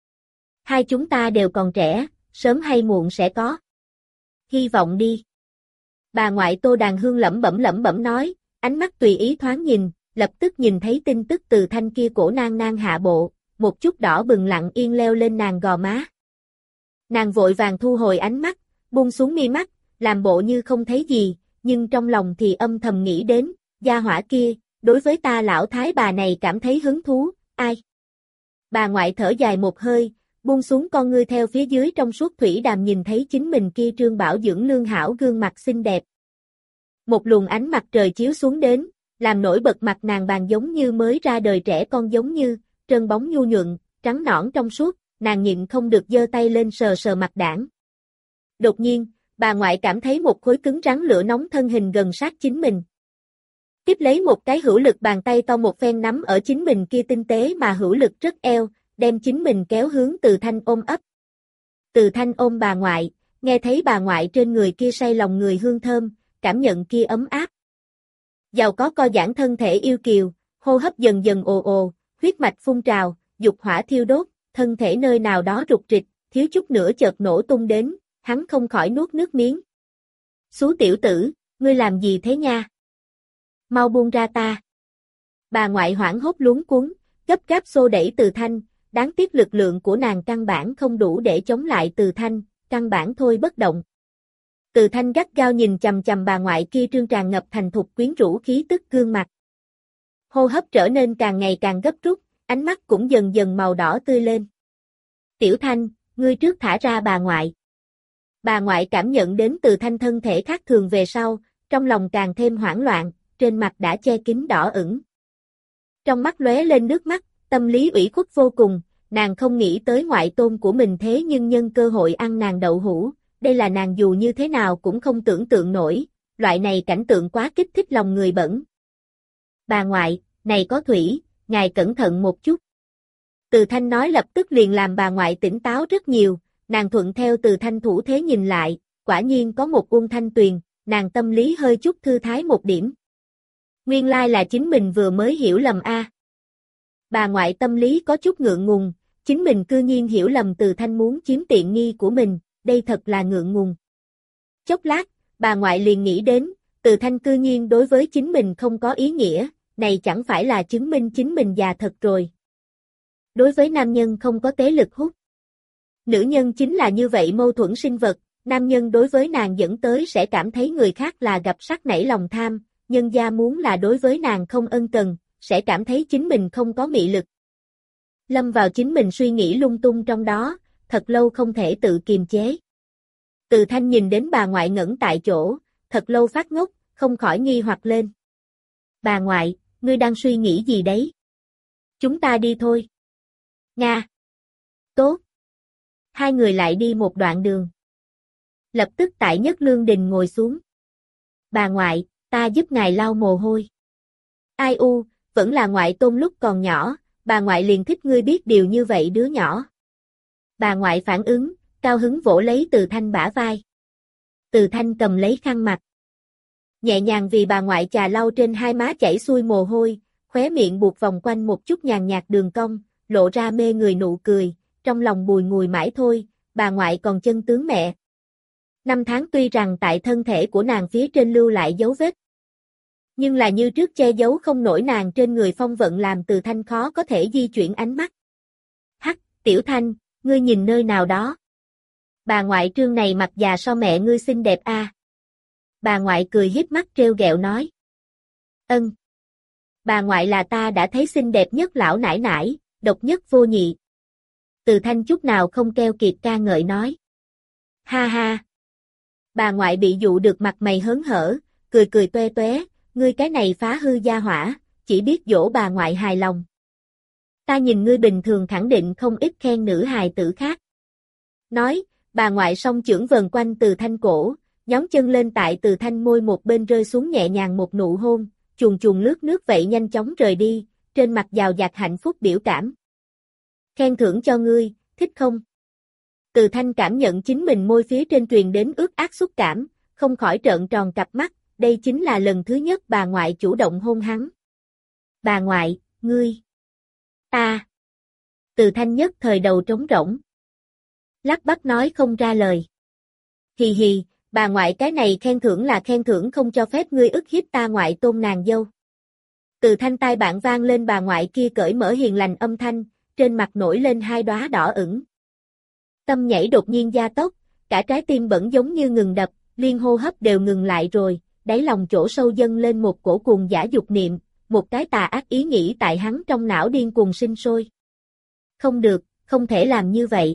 Hai chúng ta đều còn trẻ, sớm hay muộn sẽ có. Hy vọng đi. Bà ngoại Tô Đàn Hương lẩm bẩm lẩm bẩm nói, ánh mắt tùy ý thoáng nhìn, lập tức nhìn thấy tin tức từ Thanh kia cổ nang nang hạ bộ, một chút đỏ bừng lặng yên leo lên nàng gò má. Nàng vội vàng thu hồi ánh mắt, buông xuống mi mắt, làm bộ như không thấy gì, nhưng trong lòng thì âm thầm nghĩ đến, gia hỏa kia, đối với ta lão thái bà này cảm thấy hứng thú, ai? Bà ngoại thở dài một hơi, buông xuống con ngươi theo phía dưới trong suốt thủy đàm nhìn thấy chính mình kia trương bảo dưỡng lương hảo gương mặt xinh đẹp. Một luồng ánh mặt trời chiếu xuống đến, làm nổi bật mặt nàng bàn giống như mới ra đời trẻ con giống như, trơn bóng nhu nhuận, trắng nõn trong suốt, nàng nhịn không được giơ tay lên sờ sờ mặt đảng. Đột nhiên, bà ngoại cảm thấy một khối cứng rắn lửa nóng thân hình gần sát chính mình. Tiếp lấy một cái hữu lực bàn tay to một phen nắm ở chính mình kia tinh tế mà hữu lực rất eo, đem chính mình kéo hướng Từ Thanh ôm ấp. Từ Thanh ôm bà ngoại, nghe thấy bà ngoại trên người kia say lòng người hương thơm, cảm nhận kia ấm áp. Giàu có co giãn thân thể yêu kiều, hô hấp dần dần ồ ồ, huyết mạch phun trào, dục hỏa thiêu đốt, thân thể nơi nào đó rục rịch, thiếu chút nữa chợt nổ tung đến, hắn không khỏi nuốt nước miếng. Xú tiểu tử, ngươi làm gì thế nha? Mau buông ra ta. Bà ngoại hoảng hốt luống cuống, gấp gáp xô đẩy Từ Thanh, đáng tiếc lực lượng của nàng căn bản không đủ để chống lại Từ Thanh, căn bản thôi bất động. Từ Thanh gắt gao nhìn chằm chằm bà ngoại kia trương tràn ngập thành thục quyến rũ khí tức gương mặt. Hô hấp trở nên càng ngày càng gấp rút, ánh mắt cũng dần dần màu đỏ tươi lên. Tiểu Thanh, ngươi trước thả ra bà ngoại. Bà ngoại cảm nhận đến Từ Thanh thân thể khác thường về sau, trong lòng càng thêm hoảng loạn, trên mặt đã che kín đỏ ửng. Trong mắt lóe lên nước mắt, tâm lý ủy khuất vô cùng, nàng không nghĩ tới ngoại tôn của mình thế nhưng nhân cơ hội ăn nàng đậu hũ, đây là nàng dù như thế nào cũng không tưởng tượng nổi, loại này cảnh tượng quá kích thích lòng người bẩn. Bà ngoại, này có thủy, ngài cẩn thận một chút. Từ Thanh nói lập tức liền làm bà ngoại tỉnh táo rất nhiều, nàng thuận theo Từ Thanh thủ thế nhìn lại, quả nhiên có một uông thanh tuyền, nàng tâm lý hơi chút thư thái một điểm. Nguyên lai là chính mình vừa mới hiểu lầm a. Bà ngoại tâm lý có chút ngượng ngùng, chính mình cư nhiên hiểu lầm Từ Thanh muốn chiếm tiện nghi của mình, đây thật là ngượng ngùng. Chốc lát, bà ngoại liền nghĩ đến, Từ Thanh cư nhiên đối với chính mình không có ý nghĩa, này chẳng phải là chứng minh chính mình già thật rồi. Đối với nam nhân không có tế lực hút. Nữ nhân chính là như vậy mâu thuẫn sinh vật, nam nhân đối với nàng dẫn tới sẽ cảm thấy người khác là gặp sắc nảy lòng tham, nhân gia muốn là đối với nàng không ân cần, sẽ cảm thấy chính mình không có mị lực. Lâm vào chính mình suy nghĩ lung tung trong đó, thật lâu không thể tự kiềm chế. Từ Thanh nhìn đến bà ngoại ngẩn tại chỗ, thật lâu phát ngốc, không khỏi nghi hoặc lên. Bà ngoại, ngươi đang suy nghĩ gì đấy? Chúng ta đi thôi. Nga. Tốt. Hai người lại đi một đoạn đường. Lập tức tại Nhất Lương Đình ngồi xuống. Bà ngoại, ta giúp ngài lau mồ hôi. Ai u, vẫn là ngoại tôn lúc còn nhỏ, bà ngoại liền thích ngươi biết điều như vậy đứa nhỏ. Bà ngoại phản ứng, cao hứng vỗ lấy Từ Thanh bả vai. Từ Thanh cầm lấy khăn mặt. Nhẹ nhàng vì bà ngoại chà lau trên hai má chảy xuôi mồ hôi, khóe miệng buộc vòng quanh một chút nhàn nhạt đường cong, lộ ra mê người nụ cười, trong lòng bùi ngùi mãi thôi, bà ngoại còn chân tướng mẹ. Năm tháng tuy rằng tại thân thể của nàng phía trên lưu lại dấu vết, nhưng là như trước che giấu không nổi nàng trên người phong vận làm Từ Thanh khó có thể di chuyển ánh mắt. Hắc, Tiểu Thanh, ngươi nhìn nơi nào đó. Bà ngoại trương này mặt già so mẹ ngươi xinh đẹp a. À? Bà ngoại cười híp mắt trêu ghẹo nói. Ân. Bà ngoại là ta đã thấy xinh đẹp nhất lão nải nải, độc nhất vô nhị. Từ Thanh chút nào không keo kiệt ca ngợi nói. Ha ha. Bà ngoại bị dụ được mặt mày hớn hở, cười cười toe toé, ngươi cái này phá hư gia hỏa, chỉ biết dỗ bà ngoại hài lòng. Ta nhìn ngươi bình thường khẳng định không ít khen nữ hài tử khác. Nói, bà ngoại song chưởng vần quanh Từ Thanh cổ, nhón chân lên tại Từ Thanh môi một bên rơi xuống nhẹ nhàng một nụ hôn, chuồn chuồn lướt nước vậy nhanh chóng rời đi, trên mặt giàu dạt hạnh phúc biểu cảm. Khen thưởng cho ngươi, thích không? Từ Thanh cảm nhận chính mình môi phía trên truyền đến ướt át xúc cảm, không khỏi trợn tròn cặp mắt, đây chính là lần thứ nhất bà ngoại chủ động hôn hắn. Bà ngoại, ngươi. Ta. Từ Thanh nhất thời đầu trống rỗng. Lắp bắp nói không ra lời. Hì hì, bà ngoại cái này khen thưởng là khen thưởng không cho phép ngươi ức hiếp ta ngoại tôn nàng dâu. Từ Thanh tai bạn vang lên bà ngoại kia cởi mở hiền lành âm thanh, trên mặt nổi lên hai đóa đỏ ửng. Tâm nhảy đột nhiên gia tốc, cả trái tim bỗng giống như ngừng đập, liên hô hấp đều ngừng lại rồi, đáy lòng chỗ sâu dâng lên một cổ cuồng dã dục niệm, một cái tà ác ý nghĩ tại hắn trong não điên cuồng sinh sôi. Không được, không thể làm như vậy.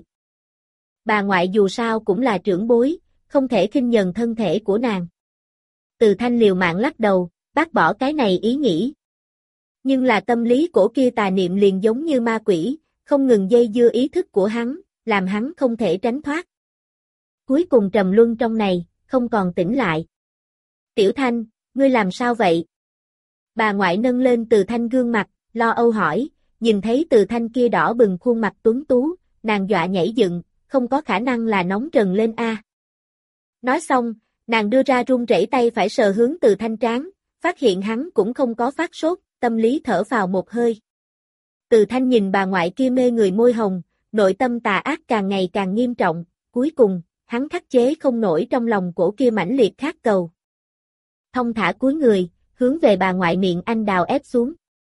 Bà ngoại dù sao cũng là trưởng bối, không thể khinh nhờn thân thể của nàng. Từ Thanh liều mạng lắc đầu, bác bỏ cái này ý nghĩ. Nhưng là tâm lý cổ kia tà niệm liền giống như ma quỷ, không ngừng dây dưa ý thức của hắn, làm hắn không thể tránh thoát. Cuối cùng trầm luân trong này, không còn tỉnh lại. Tiểu Thanh, ngươi làm sao vậy? Bà ngoại nâng lên Từ Thanh gương mặt, lo âu hỏi, nhìn thấy Từ Thanh kia đỏ bừng khuôn mặt tuấn tú, nàng dọa nhảy dựng, không có khả năng là nóng trần lên a. Nói xong, nàng đưa ra run rẩy tay phải sờ hướng Từ Thanh trán, phát hiện hắn cũng không có phát sốt, tâm lý thở phào một hơi. Từ Thanh nhìn bà ngoại kia mê người môi hồng, nội tâm tà ác càng ngày càng nghiêm trọng, cuối cùng, hắn khắc chế không nổi trong lòng cổ kia mãnh liệt khát cầu. Thông thả cúi người, hướng về bà ngoại miệng anh đào ép xuống.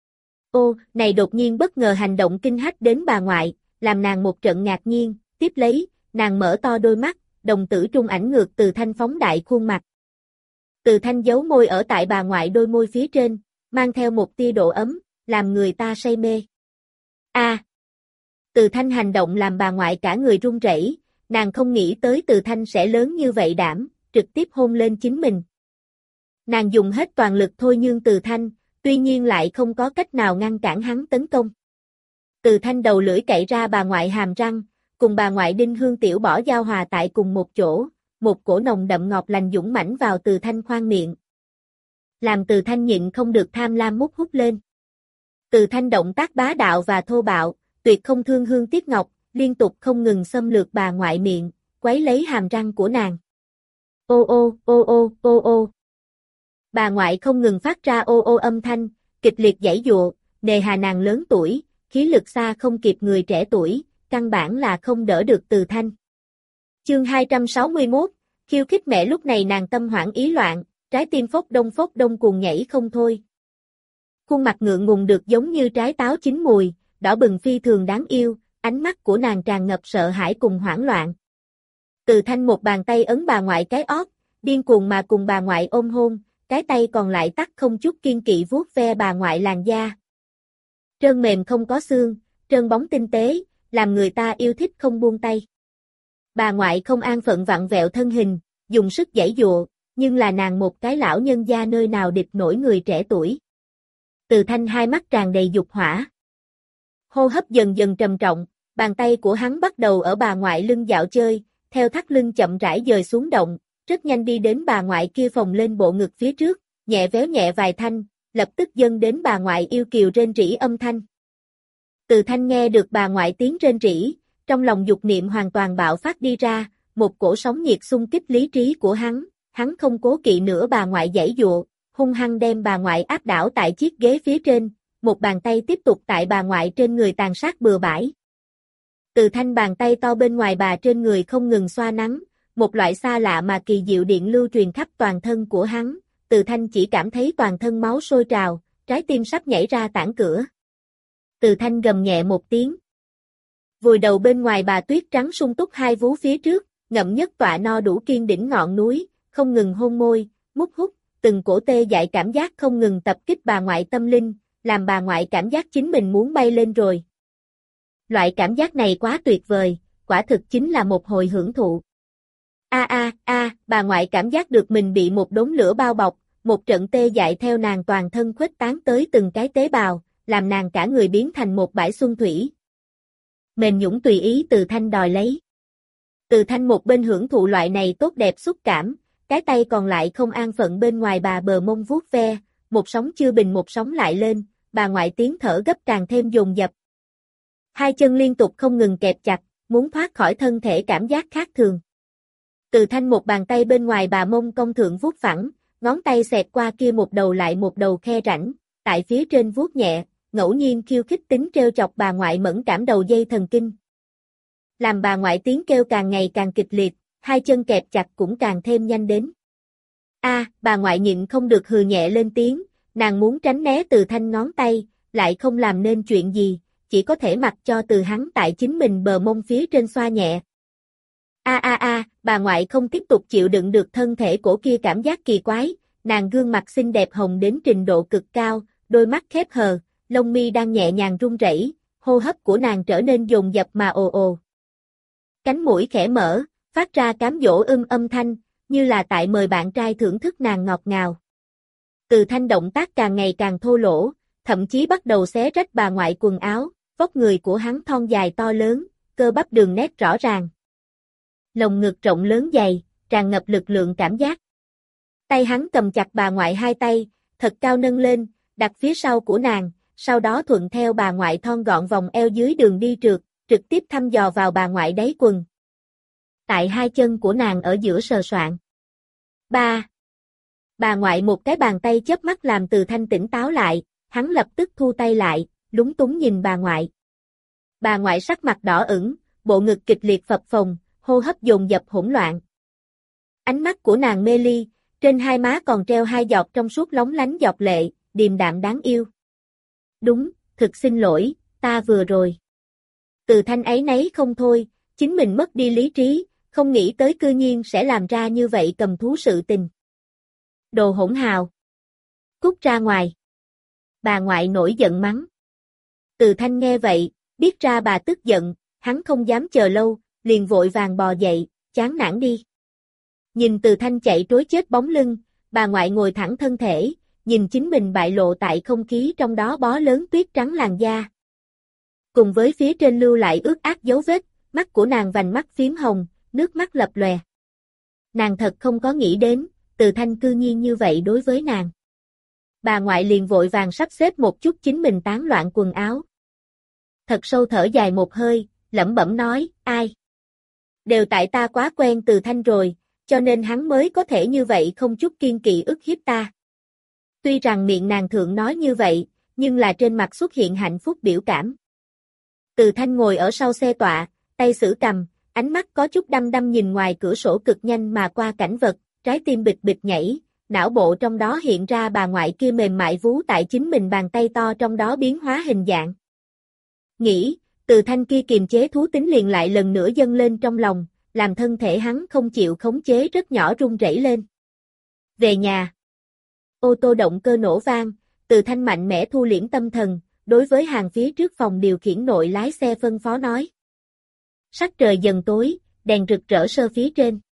Ô, này đột nhiên bất ngờ hành động kinh hách đến bà ngoại, làm nàng một trận ngạc nhiên, tiếp lấy, nàng mở to đôi mắt, đồng tử trung ảnh ngược Từ Thanh phóng đại khuôn mặt. Từ Thanh giấu môi ở tại bà ngoại đôi môi phía trên, mang theo một tia độ ấm, làm người ta say mê. A. À, Từ Thanh hành động làm bà ngoại cả người run rẩy, nàng không nghĩ tới Từ Thanh sẽ lớn như vậy đảm, trực tiếp hôn lên chính mình. Nàng dùng hết toàn lực thôi nhưng Từ Thanh, tuy nhiên lại không có cách nào ngăn cản hắn tấn công. Từ Thanh đầu lưỡi cậy ra bà ngoại hàm răng, cùng bà ngoại đinh hương tiểu bỏ giao hòa tại cùng một chỗ, một cổ nồng đậm ngọt lành dũng mãnh vào Từ Thanh khoang miệng. Làm Từ Thanh nhịn không được tham lam mút hút lên. Từ Thanh động tác bá đạo và thô bạo, tuyệt không thương hương tiếc ngọc, liên tục không ngừng xâm lược bà ngoại miệng, quấy lấy hàm răng của nàng. Ô ô, ô ô, ô ô. Bà ngoại không ngừng phát ra ô ô âm thanh, kịch liệt giãy giụa, nề hà nàng lớn tuổi, khí lực xa không kịp người trẻ tuổi, căn bản là không đỡ được Từ Thanh. Chương hai trăm sáu mươi mốt, khiêu khích mẹ lúc này nàng tâm hoảng ý loạn, trái tim phốc đông phốc đông cuồng nhảy không thôi. Khuôn mặt ngượng ngùng được giống như trái táo chín mùi, đỏ bừng phi thường đáng yêu, ánh mắt của nàng tràn ngập sợ hãi cùng hoảng loạn. Từ Thanh một bàn tay ấn bà ngoại cái ót, điên cuồng mà cùng bà ngoại ôm hôn, cái tay còn lại tắt không chút kiên kỵ vuốt ve bà ngoại làn da. Trơn mềm không có xương, trơn bóng tinh tế, làm người ta yêu thích không buông tay. Bà ngoại không an phận vặn vẹo thân hình, dùng sức giãy giụa, nhưng là nàng một cái lão nhân gia nơi nào địch nổi người trẻ tuổi. Từ Thanh hai mắt tràn đầy dục hỏa. Hô hấp dần dần trầm trọng, bàn tay của hắn bắt đầu ở bà ngoại lưng dạo chơi, theo thắt lưng chậm rãi dời xuống động, rất nhanh đi đến bà ngoại kia phồng lên bộ ngực phía trước, nhẹ véo nhẹ vài thanh, lập tức dâng đến bà ngoại yêu kiều rên rỉ âm thanh. Từ Thanh nghe được bà ngoại tiếng rên rỉ, trong lòng dục niệm hoàn toàn bạo phát đi ra, một cổ sóng nhiệt xung kích lý trí của hắn, hắn không cố kỵ nữa bà ngoại giãy giụa, hung hăng đem bà ngoại áp đảo tại chiếc ghế phía trên, một bàn tay tiếp tục tại bà ngoại trên người tàn sát bừa bãi. Từ Thanh bàn tay to bên ngoài bà trên người không ngừng xoa nắng, một loại xa lạ mà kỳ diệu điện lưu truyền khắp toàn thân của hắn, Từ Thanh chỉ cảm thấy toàn thân máu sôi trào, trái tim sắp nhảy ra tảng cửa. Từ Thanh gầm nhẹ một tiếng. Vùi đầu bên ngoài bà tuyết trắng sung túc hai vú phía trước, ngậm nhất tọa no đủ kiên đỉnh ngọn núi, không ngừng hôn môi, mút hút, từng cổ tê dại cảm giác không ngừng tập kích bà ngoại tâm linh, làm bà ngoại cảm giác chính mình muốn bay lên rồi. Loại cảm giác này quá tuyệt vời, quả thực chính là một hồi hưởng thụ. A a a, bà ngoại cảm giác được mình bị một đống lửa bao bọc, một trận tê dại theo nàng toàn thân khuếch tán tới từng cái tế bào, làm nàng cả người biến thành một bãi xuân thủy. Mềm nhũn tùy ý Từ Thanh đòi lấy. Từ Thanh một bên hưởng thụ loại này tốt đẹp xúc cảm, cái tay còn lại không an phận bên ngoài bà bờ mông vuốt ve, một sóng chưa bình một sóng lại lên, bà ngoại tiếng thở gấp càng thêm dồn dập. Hai chân liên tục không ngừng kẹp chặt, muốn thoát khỏi thân thể cảm giác khác thường. Từ Thanh một bàn tay bên ngoài bà mông cong thượng vuốt phẳng, ngón tay xẹt qua kia một đầu lại một đầu khe rãnh, tại phía trên vuốt nhẹ, ngẫu nhiên khiêu khích tính trêu chọc bà ngoại mẫn cảm đầu dây thần kinh. Làm bà ngoại tiếng kêu càng ngày càng kịch liệt, hai chân kẹp chặt cũng càng thêm nhanh đến. A, bà ngoại nhịn không được hừ nhẹ lên tiếng, nàng muốn tránh né Từ Thanh ngón tay, lại không làm nên chuyện gì, chỉ có thể mặc cho Từ hắn tại chính mình bờ mông phía trên xoa nhẹ. A a a, bà ngoại không tiếp tục chịu đựng được thân thể của kia cảm giác kỳ quái, nàng gương mặt xinh đẹp hồng đến trình độ cực cao, đôi mắt khép hờ, lông mi đang nhẹ nhàng run rẩy, hô hấp của nàng trở nên dồn dập mà ồ ồ. Cánh mũi khẽ mở, phát ra cám dỗ ưm âm thanh, như là tại mời bạn trai thưởng thức nàng ngọt ngào. Từ Thanh động tác càng ngày càng thô lỗ, thậm chí bắt đầu xé rách bà ngoại quần áo, vóc người của hắn thon dài to lớn, cơ bắp đường nét rõ ràng. Lồng ngực rộng lớn dày, tràn ngập lực lượng cảm giác. Tay hắn cầm chặt bà ngoại hai tay, thật cao nâng lên, đặt phía sau của nàng, sau đó thuận theo bà ngoại thon gọn vòng eo dưới đường đi trượt, trực tiếp thăm dò vào bà ngoại đáy quần. Tại hai chân của nàng ở giữa sờ soạng. Ba. Bà ngoại một cái bàn tay chớp mắt làm Từ Thanh tỉnh táo lại, hắn lập tức thu tay lại, lúng túng nhìn bà ngoại. Bà ngoại sắc mặt đỏ ửng, bộ ngực kịch liệt phập phồng, hô hấp dồn dập hỗn loạn. Ánh mắt của nàng mê ly, trên hai má còn treo hai giọt trong suốt lóng lánh giọt lệ, điềm đạm đáng yêu. Đúng, thực xin lỗi, ta vừa rồi. Từ Thanh ấy nấy không thôi, chính mình mất đi lý trí, không nghĩ tới cư nhiên sẽ làm ra như vậy cầm thú sự tình. Đồ hỗn hào. Cút ra ngoài. Bà ngoại nổi giận mắng. Từ Thanh nghe vậy, biết ra bà tức giận, hắn không dám chờ lâu, liền vội vàng bò dậy, chán nản đi. Nhìn Từ Thanh chạy trối chết bóng lưng, bà ngoại ngồi thẳng thân thể, nhìn chính mình bại lộ tại không khí trong đó bó lớn tuyết trắng làn da. Cùng với phía trên lưu lại ướt át dấu vết, mắt của nàng vành mắt phím hồng, nước mắt lập lòe. Nàng thật không có nghĩ đến, Từ Thanh cư nhiên như vậy đối với nàng. Bà ngoại liền vội vàng sắp xếp một chút chính mình tán loạn quần áo. Thật sâu thở dài một hơi, lẩm bẩm nói, ai? Đều tại ta quá quen Từ Thanh rồi, cho nên hắn mới có thể như vậy không chút kiên kỵ ức hiếp ta. Tuy rằng miệng nàng thượng nói như vậy, nhưng là trên mặt xuất hiện hạnh phúc biểu cảm. Từ Thanh ngồi ở sau xe tọa, tay xử cầm, ánh mắt có chút đăm đăm nhìn ngoài cửa sổ cực nhanh mà qua cảnh vật, trái tim bịch bịch nhảy, não bộ trong đó hiện ra bà ngoại kia mềm mại vú tại chính mình bàn tay to trong đó biến hóa hình dạng. Nghĩ, Từ Thanh kia kiềm chế thú tính liền lại lần nữa dâng lên trong lòng, làm thân thể hắn không chịu khống chế rất nhỏ run rẩy lên. Về nhà. Ô tô động cơ nổ vang, Từ Thanh mạnh mẽ thu liễm tâm thần, đối với hàng phía trước phòng điều khiển nội lái xe phân phó nói. Sắc trời dần tối, đèn rực rỡ sơ phía trên.